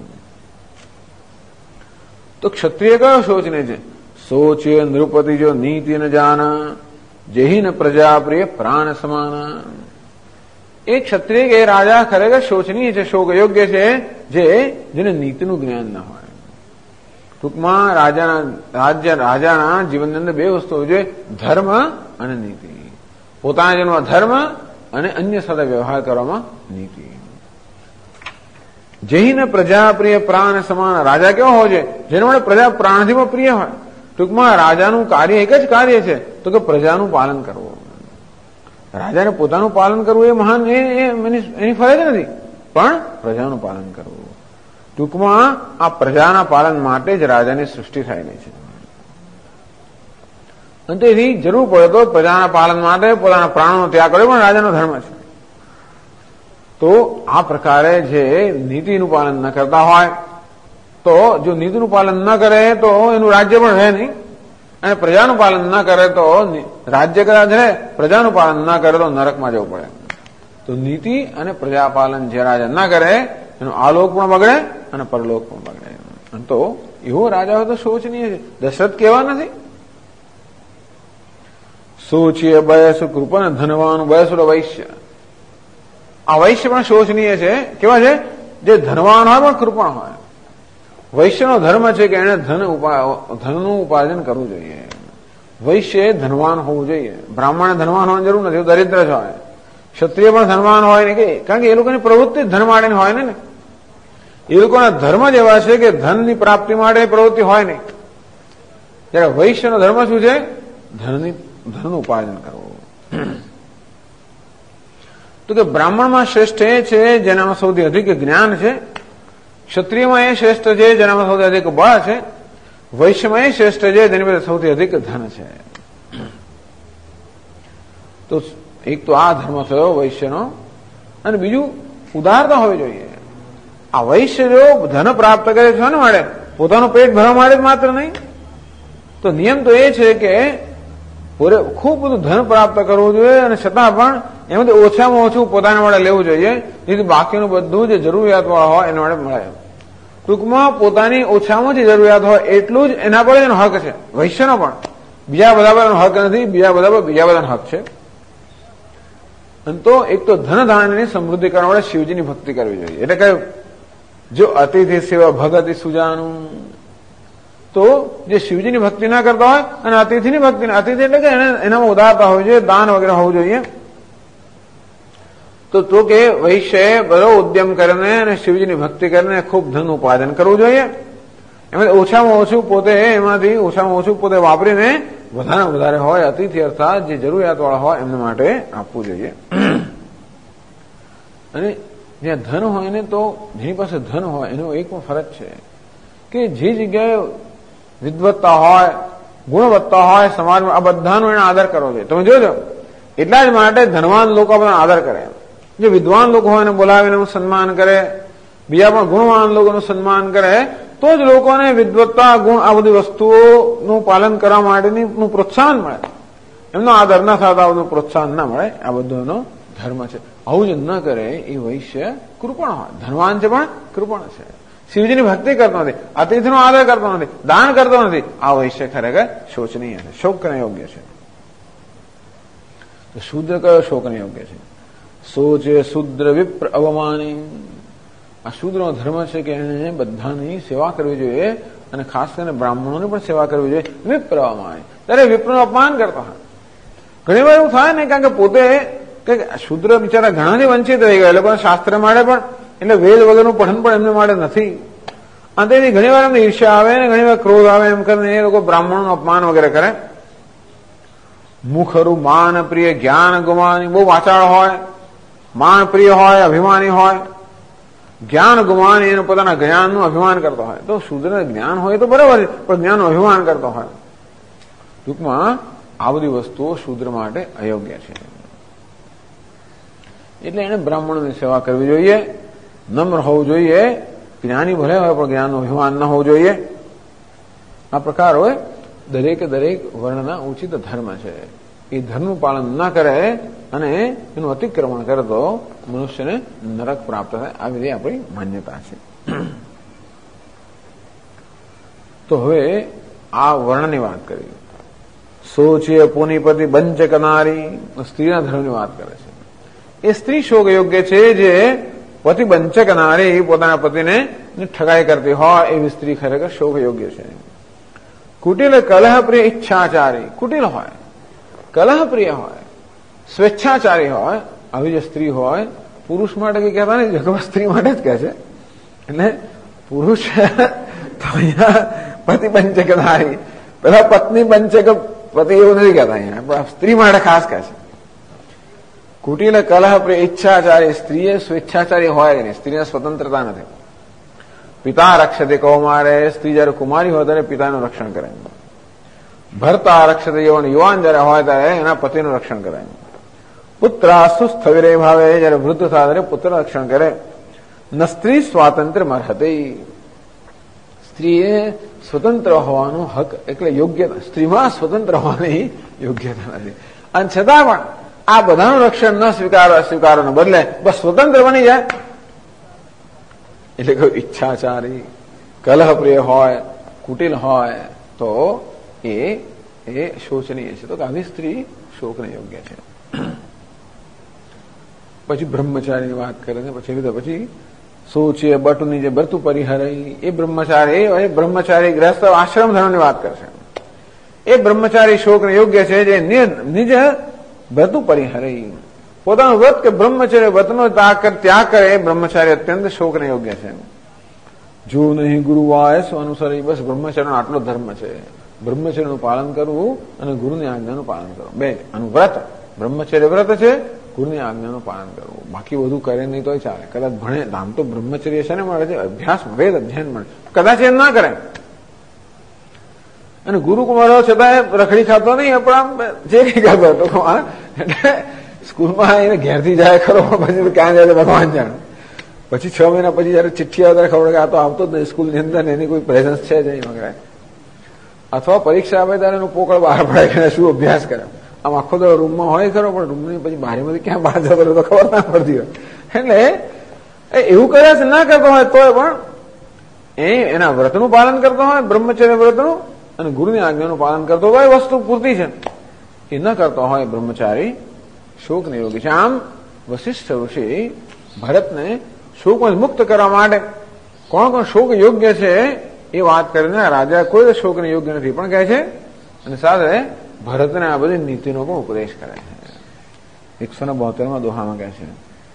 તો ક્ષત્રિય કયો શોચનીય છે? સોચીય નૃપતિ જો નીતિ ન જાના, જેહી ન પ્રજા પ્રિય પ્રાણ સમાના. એ ક્ષત્રિય કે રાજા ખરેખર શોચનીય છે, શોક યોગ્ય છે, જેને નીતિનું જ્ઞાન ન હોય. ટૂંકમાં રાજાના જીવનની અંદર બે વસ્તુ હોય છે, ધર્મ અને નીતિ. પોતાના જીવનમાં ધર્મ અને અન્ય સાથે વ્યવહાર કરવામાં નીતિ. જેહીને પ્રજા પ્રિય પ્રાણ સમાન. રાજા કેવો હોય છે? જેના માટે પ્રજા પ્રાણથી પણ પ્રિય હોય. ટૂંકમાં રાજાનું કાર્ય એક જ કાર્ય છે, તો કે પ્રજાનું પાલન કરવું. રાજાને પોતાનું પાલન કરવું એ મહાન એની ફરજ નથી, પણ પ્રજાનું પાલન કરવું. ટૂંકમાં આ પ્રજાના પાલન માટે જ રાજાની સૃષ્ટિ થયેલી છે. અને તેથી જરૂર પડે તો પ્રજાના પાલન માટે પોતાના પ્રાણનો ત્યાગ કરવો પણ રાજાનો ધર્મ છે. તો આ પ્રકારે જે નીતિનું પાલન ન કરતા હોય, તો જો નીતિનું પાલન ન કરે તો એનું રાજ્ય પણ રહે નહીં, અને પ્રજાનું પાલન ન કરે તો રાજ્ય કદાચ રહે, પ્રજાનું પાલન ન કરે તો નરકમાં જવું પડે. તો નીતિ અને પ્રજાપાલન જે રાજા ન કરે એનો આલોક પણ બગડે અને પરલોક પણ બગડે. તો એવો રાજા હોય તો શોચનીય છે. દશરથ કેવા નથી? સોચીય બયસુ કૃપન ધનવાન બયસુર વૈશ્ય. આ વૈશ્ય પણ શોચનીય છે. કેવા છે? જે ધનવાન હોય પણ કૃપણ હોય. વૈશ્યનો ધર્મ છે કે એને ધનનું ઉપાર્જન કરવું જોઈએ. વૈશ્ય ધનવાન હોવું જોઈએ. બ્રાહ્મણ ધનવાન હોવાની જરૂર નથી, દરિદ્ર જ હોય. ક્ષત્રિય પણ ધનવાન હોય ને, કારણ કે એ લોકોની પ્રવૃત્તિ ધન માટેની હોય ને. એ લોકોના ધર્મ જ એવા છે કે ધનની પ્રાપ્તિ માટે પ્રવૃત્તિ હોય નહીં. જયારે વૈશ્યનો ધર્મ શું છે? ધનનું ઉપાર્જન કરવું. તો કે બ્રાહ્મણમાં શ્રેષ્ઠ એ છે જેનામાં સૌથી અધિક જ્ઞાન છે. ક્ષત્રિયમાં એ શ્રેષ્ઠ છે જેનામાં સૌથી અધિક બળ છે. વૈશ્યમાં એ શ્રેષ્ઠ છે જેની પાસે સૌથી અધિક ધન છે. તો એક તો આ ધર્મ થયો વૈશ્યનો, અને બીજું ઉદારતા હોવી જોઈએ. આ વૈશ્ય જો ધન પ્રાપ્ત કરે છે ને માટે પોતાનું પેટ ભરવા માટે જ માત્ર નહીં, તો નિયમ તો એ છે કે ખૂબ બધું ધન પ્રાપ્ત કરવું જોઈએ, અને છતાં પણ એમાંથી ઓછામાં ઓછું પોતાના માટે લેવું જોઈએ, જેથી બાકીનું બધું જે જરૂરિયાત વાળા હોય એના માટે મળે. ટૂંકમાં પોતાની ઓછામાં જે જરૂરિયાત હોય એટલું જ એના પર એનો હક છે. વૈશ્યનો પણ બીજા બધા પર એનો હક નથી, બીજા બધાનો હક છે. તો એક તો ધન ધાન્યની સમૃદ્ધિ કરવા માટે શિવજીની ભક્તિ કરવી જોઈએ. એટલે કે જો અતિથિ સેવા ભગતિ સુજાનું, તો જે શિવજીની ભક્તિ ના કરતા હોય અને અતિથિની ભક્તિ, અતિથિ એટલે કે એનામાં ઉદારતા હોવી જોઈએ, દાન વગેરે હોવું જોઈએ. તો કે વૈશ્ય બધો ઉદ્યમ કરીને અને શિવજીની ભક્તિ કરીને ખૂબ ધન ઉપાર્જન કરવું જોઈએ. એમાંથી ઓછામાં ઓછું પોતે વાપરીને વધારે હોય અતિથિ અર્થાત જે જરૂરિયાત વાળા હોય એમના માટે આપવું જોઈએ. અને જ્યાં ધન હોય ને, તો જેની પાસે ધન હોય એનો એક પણ ફરજ છે કે જે જગ્યાએ વિદ્વત્તા હોય, ગુણવત્તા હોય સમાજમાં, આ બધાનો એને આદર કરવો જોઈએ. તમે જોજો, એટલા જ માટે ધનવાન લોકો બધાનો આદર કરે. જે વિદ્વાન લોકો હોય એને બોલાવીને એનું સન્માન કરે, બીજા પણ ગુણવાન લોકોનું સન્માન કરે, તો જ લોકોને વિદ્વત્તા, ગુણ, આ બધી વસ્તુઓનું પાલન કરવા માટેનું પ્રોત્સાહન મળે. એમનો આદર ન થતા આ બધું પ્રોત્સાહન ના મળે. આ બધું એનો ધર્મ છે. આવું જ ન કરે એ વૈશ્ય કૃપણ હોય. ધનવાન છે પણ કૃપણ છે. શિવજીની ભક્તિ કરતો નથી, અતિથિનો આદર કરતો નથી, દાન કરતો નથી, આ વૈશ્ય ખરેખર શોચનીય છે, શોક કરને યોગ્ય છે. તો શૂદ્ર કયો શોકને યોગ્ય છે? સોચે શુદ્ર વિપ્ર અવમાની. આ શૂદ્રનો ધર્મ છે કે એને બધાની સેવા કરવી જોઈએ અને ખાસ કરીને બ્રાહ્મણોની પણ સેવા કરવી જોઈએ. વિપ્ર અવમાની, ત્યારે વિપ્રનું અપમાન કરતો હોય. ઘણી વાર એવું થાય ને, કારણ કે પોતે શૂદ્ર બિચારા ઘણાથી વંચિત રહી ગયા, એ લોકોને શાસ્ત્ર માટે પણ એટલે વેદ વગરનું પઠન પણ એમને માટે નથી. અને તેથી ઘણી વાર એમને ઈર્ષ્યા આવે ને ઘણી વાર ક્રોધ આવે, એમ કરીને એ લોકો બ્રાહ્મણોનું અપમાન વગેરે કરે. મુખરું માન પ્રિય જ્ઞાન ગુમાની, બહુ વાચાળ હોય, માન પ્રિય હોય, અભિમાની હોય, જ્ઞાન ગુમાની, એનું પોતાના જ્ઞાનનું અભિમાન કરતો હોય. તો શૂદ્ર જ્ઞાન હોય તો બરાબર, પણ જ્ઞાનનું અભિમાન કરતો હોય. ટૂંકમાં આ બધી વસ્તુઓ શૂદ્ર માટે અયોગ્ય છે. એટલે એને બ્રાહ્મણોની સેવા કરવી જોઈએ, નમ્ર હોવું જોઈએ, જ્ઞાની ભલે હોય પણ જ્ઞાનનું અભિમાન ન હોવું જોઈએ. આ પ્રકાર હોય દરેક વર્ણના ઉચિત ધર્મ છે. એ ધર્મનું પાલન ન કરે અને એનું અતિક્રમણ કરે તો મનુષ્યને નરક પ્રાપ્ત થાય, આવી બધી આપણી માન્યતા છે. તો હવે આ વર્ણની વાત કરી. સોચીય પુનિપતિ બંચક નારી, સ્ત્રીના ધર્મની વાત કરે છે. એ સ્ત્રી શોક યોગ્ય છે જે પતિ બંચક નારી, પોતાના પતિને ઠગાઈ કરતી હોય એવી સ્ત્રી ખરેખર શોક યોગ્ય છે. કુટિલ કલહપ્રિય ઈચ્છાચારી, કુટિલ હોય, કલહપ્રિય હોય, સ્વેચ્છાચારી હોય, આવી જે સ્ત્રી હોય, પુરુષ માટે કઈ કહેતા નહીં, જગત સ્ત્રી માટે જ કહે છે. એટલે પુરુષ તો અહીંયા પતિ બંચક નારી, પેલા પત્ની બંચક પતિ એવું નથી કહેતા અહીંયા, પણ સ્ત્રી માટે ખાસ કહે છે. કુટિલ કલહપ્રિય ઈચ્છાચારી, સ્ત્રીએ સ્વેચ્છાચારી હોય કે નહીં, સ્ત્રીને સ્વતંત્રતા નથી. પિતા રક્ષતે કૌમારે, સ્ત્રી જયારે કુમારી હોય ત્યારે પિતાનું રક્ષણ કરે. ભરતા રક્ષતે યુવાન જયારે હોય ત્યારે એના પતિનું રક્ષણ કરે. પુત્ર સુસ્થવિરે ભાવે, જયારે વૃદ્ધ થાય ત્યારે પુત્ર રક્ષણ કરે. ન સ્ત્રી સ્વાતંત્ર્ય મર્હતે, સ્ત્રીએ સ્વતંત્ર હોવાનો હક એટલે યોગ્યતા, સ્ત્રીમાં સ્વતંત્ર હોવાની યોગ્યતા નથી. અને છતાં પણ આ બધાનું રક્ષણ ન સ્વીકારવાને બદલે બસ સ્વતંત્ર બની જાય. એટલે કોઈ ઈચ્છાચારી, કલહપ્રિય હોય, કુટિલ હોય તો એ શોચનીય છે. તો આવી સ્ત્રી શોકને યોગ્ય છે. પછી બ્રહ્મચારીની વાત કરે છે. પછી સોચીએ બટુની જે બરતું પરિહરઈ, એ બ્રહ્મચારી ગ્રસ્ત આશ્રમ ધર્મની વાત કરશે. એ બ્રહ્મચારી શોકને યોગ્ય છે જે નિજ વ્રતું પરિહરઈ, પોતાનું વ્રત કે બ્રહ્મચર્ય વ્રતનો ત્યાગ કરે, એ બ્રહ્મચારી અત્યંત શોકને યોગ્ય છે. જો નહીં ગુરુવાય અનુસરી, બસ બ્રહ્મચર્યનો આટલો ધર્મ છે. બ્રહ્મચર્યનું પાલન કરવું અને ગુરુની આજ્ઞાનું પાલન કરવું, બે આનું વ્રત. બ્રહ્મચર્ય વ્રત છે, ગુરુની આજ્ઞાનું પાલન કરવું. બાકી બધું કરે નહીં તો ચાલે. કદાચ ભણે, આમ તો બ્રહ્મચર્ય છે ને મળે છે, અભ્યાસ વેદ અધ્યયન મળે, કદાચ એમ ના કરે અને ગુરુકુમારો છતાં રખડી ખાતો નહીં, પણ જે કઈ ખાતો હતો એટલે સ્કૂલમાં એને ઘેરથી જાય ખરો, પછી ક્યાં જાય ભગવાન જાણે. પછી 6 મહિના પછી જયારે ચિઠ્ઠી આવે ત્યારે ખબર કે આ તો આવતો જ નહીં સ્કૂલની અંદર, એની કોઈ પ્રેઝન્સ છે જ નહીં વગેરે. અથવા પરીક્ષા આવે ત્યારે એનું પોકળ બહાર પડે કે શું અભ્યાસ કરે. આમ આખો તો રૂમમાં હોય ખરો, પણ રૂમની પછી બારીમાંથી ક્યાં બહાર જતો તો ખબર ના પડતી હોય. એટલે એવું કદાચ ના કરતો હોય તો પણ એના વ્રતનું પાલન કરતો હોય, બ્રહ્મચર્ય વ્રતનું, અને ગુરુની આજ્ઞાનું પાલન કરતો હોય, એ વસ્તુ પૂરતી છે. એ ન કરતો હોય બ્રહ્મચારી શોકને યોગ્ય છે. આમ વશિષ્ઠ ઋષિ ભરતને શોકમાં મુક્ત કરવા માટે કોણ શોક યોગ્ય છે એ વાત કરીને રાજા કોઈ શોકને યોગ્ય નથી પણ કહે છે, અને સાથે ભરતને આ બધી નીતિનો પણ ઉપદેશ કરે છે. 172માં દોહામાં કહે છે,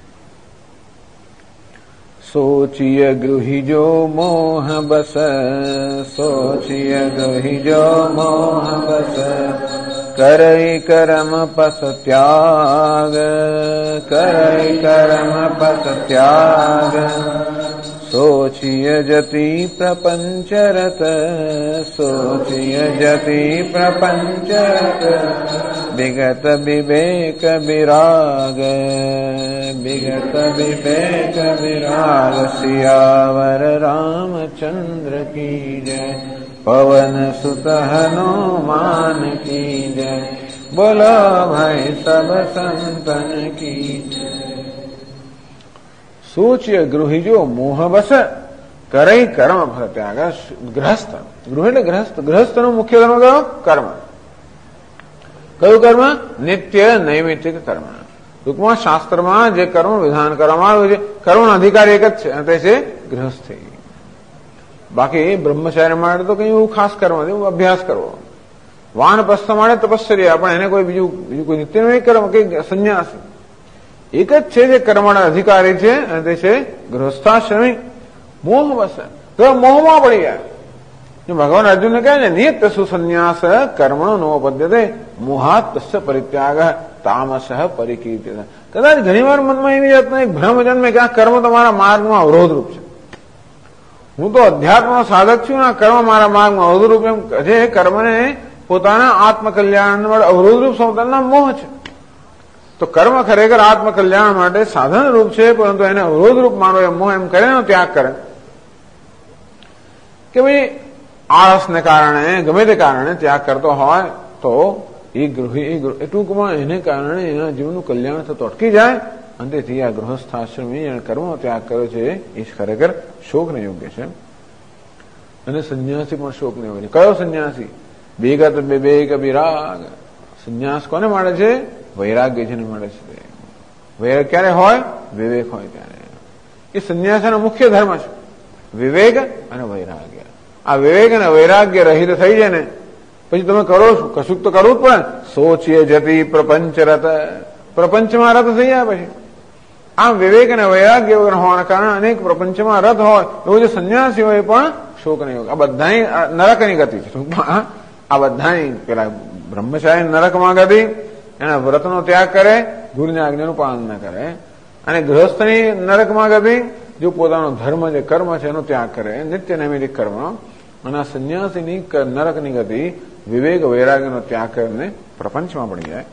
સોચિય ગૃહિજો મોહ બસ, સોચિય ગૃહિજો મોહ બસ, કરઈ કરમ પસ ત્યાગ, કરઈ કરમ પસ ત્યાગ, સોચિય જતિ પ્રપંચરત, સોચિય જતિ પ્રપંચરત, વિગત વિવેક વિરાગ, વિગત વિવેક વિરાગ, સિયાવર રામચંદ્ર કી જય, પવન સુત હનુમાન કી જય, બોલો ભાઈ સબ સંતન કી જય. સોચિય ગૃહિજો મોહ બસ, કરે કર્મ ફળ ત્યાગ. ગ્રહસ્થ, ગૃહ એટલે ગ્રહસ્થ. ગ્રહસ્થનું મુખ્ય ધર્મ કયો? કર્મ. કયું કર્મ? નિત્ય નૈમિત્તિક કર્મ. ટૂંકમાં શાસ્ત્રમાં જે કર્મ વિધાન કરવામાં આવ્યું છે, કર્મનો અધિકાર એક જ છે, અને તે છે ગૃહસ્થી. બાકી બ્રહ્મચારી માટે તો કઈ એવું ખાસ કર્મ નથી, એવું અભ્યાસ કરવો. વાનપ્રસ્થ માટે તપશ્ચર્યા, પણ એને કોઈ બીજું કોઈ નિત્ય નહીં કર્મ કે સંન્યાસી. એક જ છે જે કર્મના અધિકારી છે, અને તે છે ગૃહસ્થાશ્રમી. મોહ વસ, તો મોહમાં પડી ગયા. ભગવાન અર્જુનને કહે ને, નિયત સુસન્યાસ કર્મણો નોપદ્યતે મોહાત તસ્ય પરિત્યાગ તામસ પરિકીર્તિ. કદાચ ઘણી વાર મનમાં એવી જાતનો એક ભ્રમ જન્મે કે આ કર્મ તમારા માર્ગમાં અવરોધરૂપ છે. હું તો અધ્યાત્મનો સાધક છું, આ કર્મ મારા માર્ગમાં અવરોધરૂપ એમ છે. કર્મને પોતાના આત્મકલ્યાણ માટે અવરોધરૂપ સમજવાના મોહ છે. તો કર્મ ખરેખર આત્મકલ્યાણ માટે સાધન રૂપ છે, પરંતુ એને અવરોધરૂપ માનો એ મોહ એમ કરે ત્યાગ કરે કે ભાઈ આળસને કારણે ગમે તે કારણે ત્યાગ કરતો હોય તો એ ટૂંકમાં એને કારણે એના જીવનનું કલ્યાણ થતું અટકી જાય. અને તેથી આ ગૃહસ્થાશ્રમી અને કર્મનો ત્યાગ કર્યો છે એ ખરેખર શોકને યોગ્ય છે. અને સંન્યાસી પણ શોકને યોગ્ય છે. કયો સંન્યાસી? બેગત બેગ વિરાગ. સંન્યાસ કોને મળે છે? વૈરાગ્ય જેને મળે છે. વૈરાગ ક્યારે હોય? વિવેક હોય ત્યારે. એ સંન્યાસનો મુખ્ય ધર્મ છે, વિવેક અને વૈરાગ્ય. આ વિવેક અને વૈરાગ્ય રહિત થઈ જાય ને પછી તમે કરો શું? કશુંક તો કરવું જ પડે. સોચીએ જતી પ્રપંચ રત. પ્રપંચમાં રત થઈ જાય. પછી આમ વિવેક અને વૈરાગ્ય વગર હોવાના કારણે અનેક પ્રપંચમાં રત હોય એવું જે સંન્યાસી હોય પણ શોક નહીં હોય. આ બધાની નરકની ગતિ છે. આ બધાની પેલા બ્રહ્મચારી નરકમાં ગતિ, એના વ્રતનો ત્યાગ કરે, ગુરુની આજ્ઞાનું પાલન ન કરે. અને ગૃહસ્થની નરકમાં ગતિ, જો પોતાનો ધર્મ જે કર્મ છે એનો ત્યાગ કરે, નિત્ય નૈમિત્તિક કર્મ. અને આ સંન્યાસીની નરકની ગતિ વિવેક વૈરાગ્યનો ત્યાગ કરીને પ્રપંચમાં પડી જાય.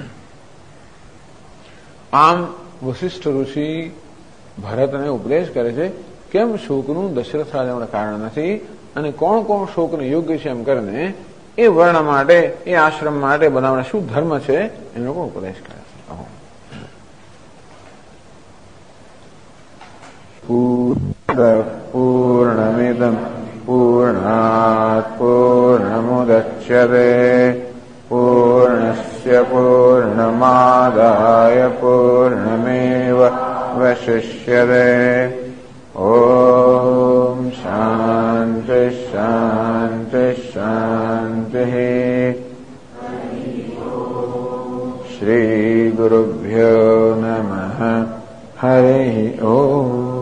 આમ વશિષ્ઠ ઋષિ ભરતને ઉપદેશ કરે છે કેમ શોકનું દશરથ રાજાનું કારણ નથી અને કોણ કોણ શોકને યોગ્ય છે એમ કરીને એ વર્ણ માટે, એ આશ્રમ માટે બનાવવાના શું ધર્મ છે એનો પણ ઉપદેશ કરે છે. પૂર્ણમિદં પૂર્ણાત પૂર્ણમુદચ્યતે પૂર્ણસ્ય પૂર્ણમાદાય પૂર્ણમેવાવશિષ્યતે. ઓમ શાંતિ શાંતિ શાંતિ. શ્રી ગુરુભ્યો નમઃ. હરિ ઓમ.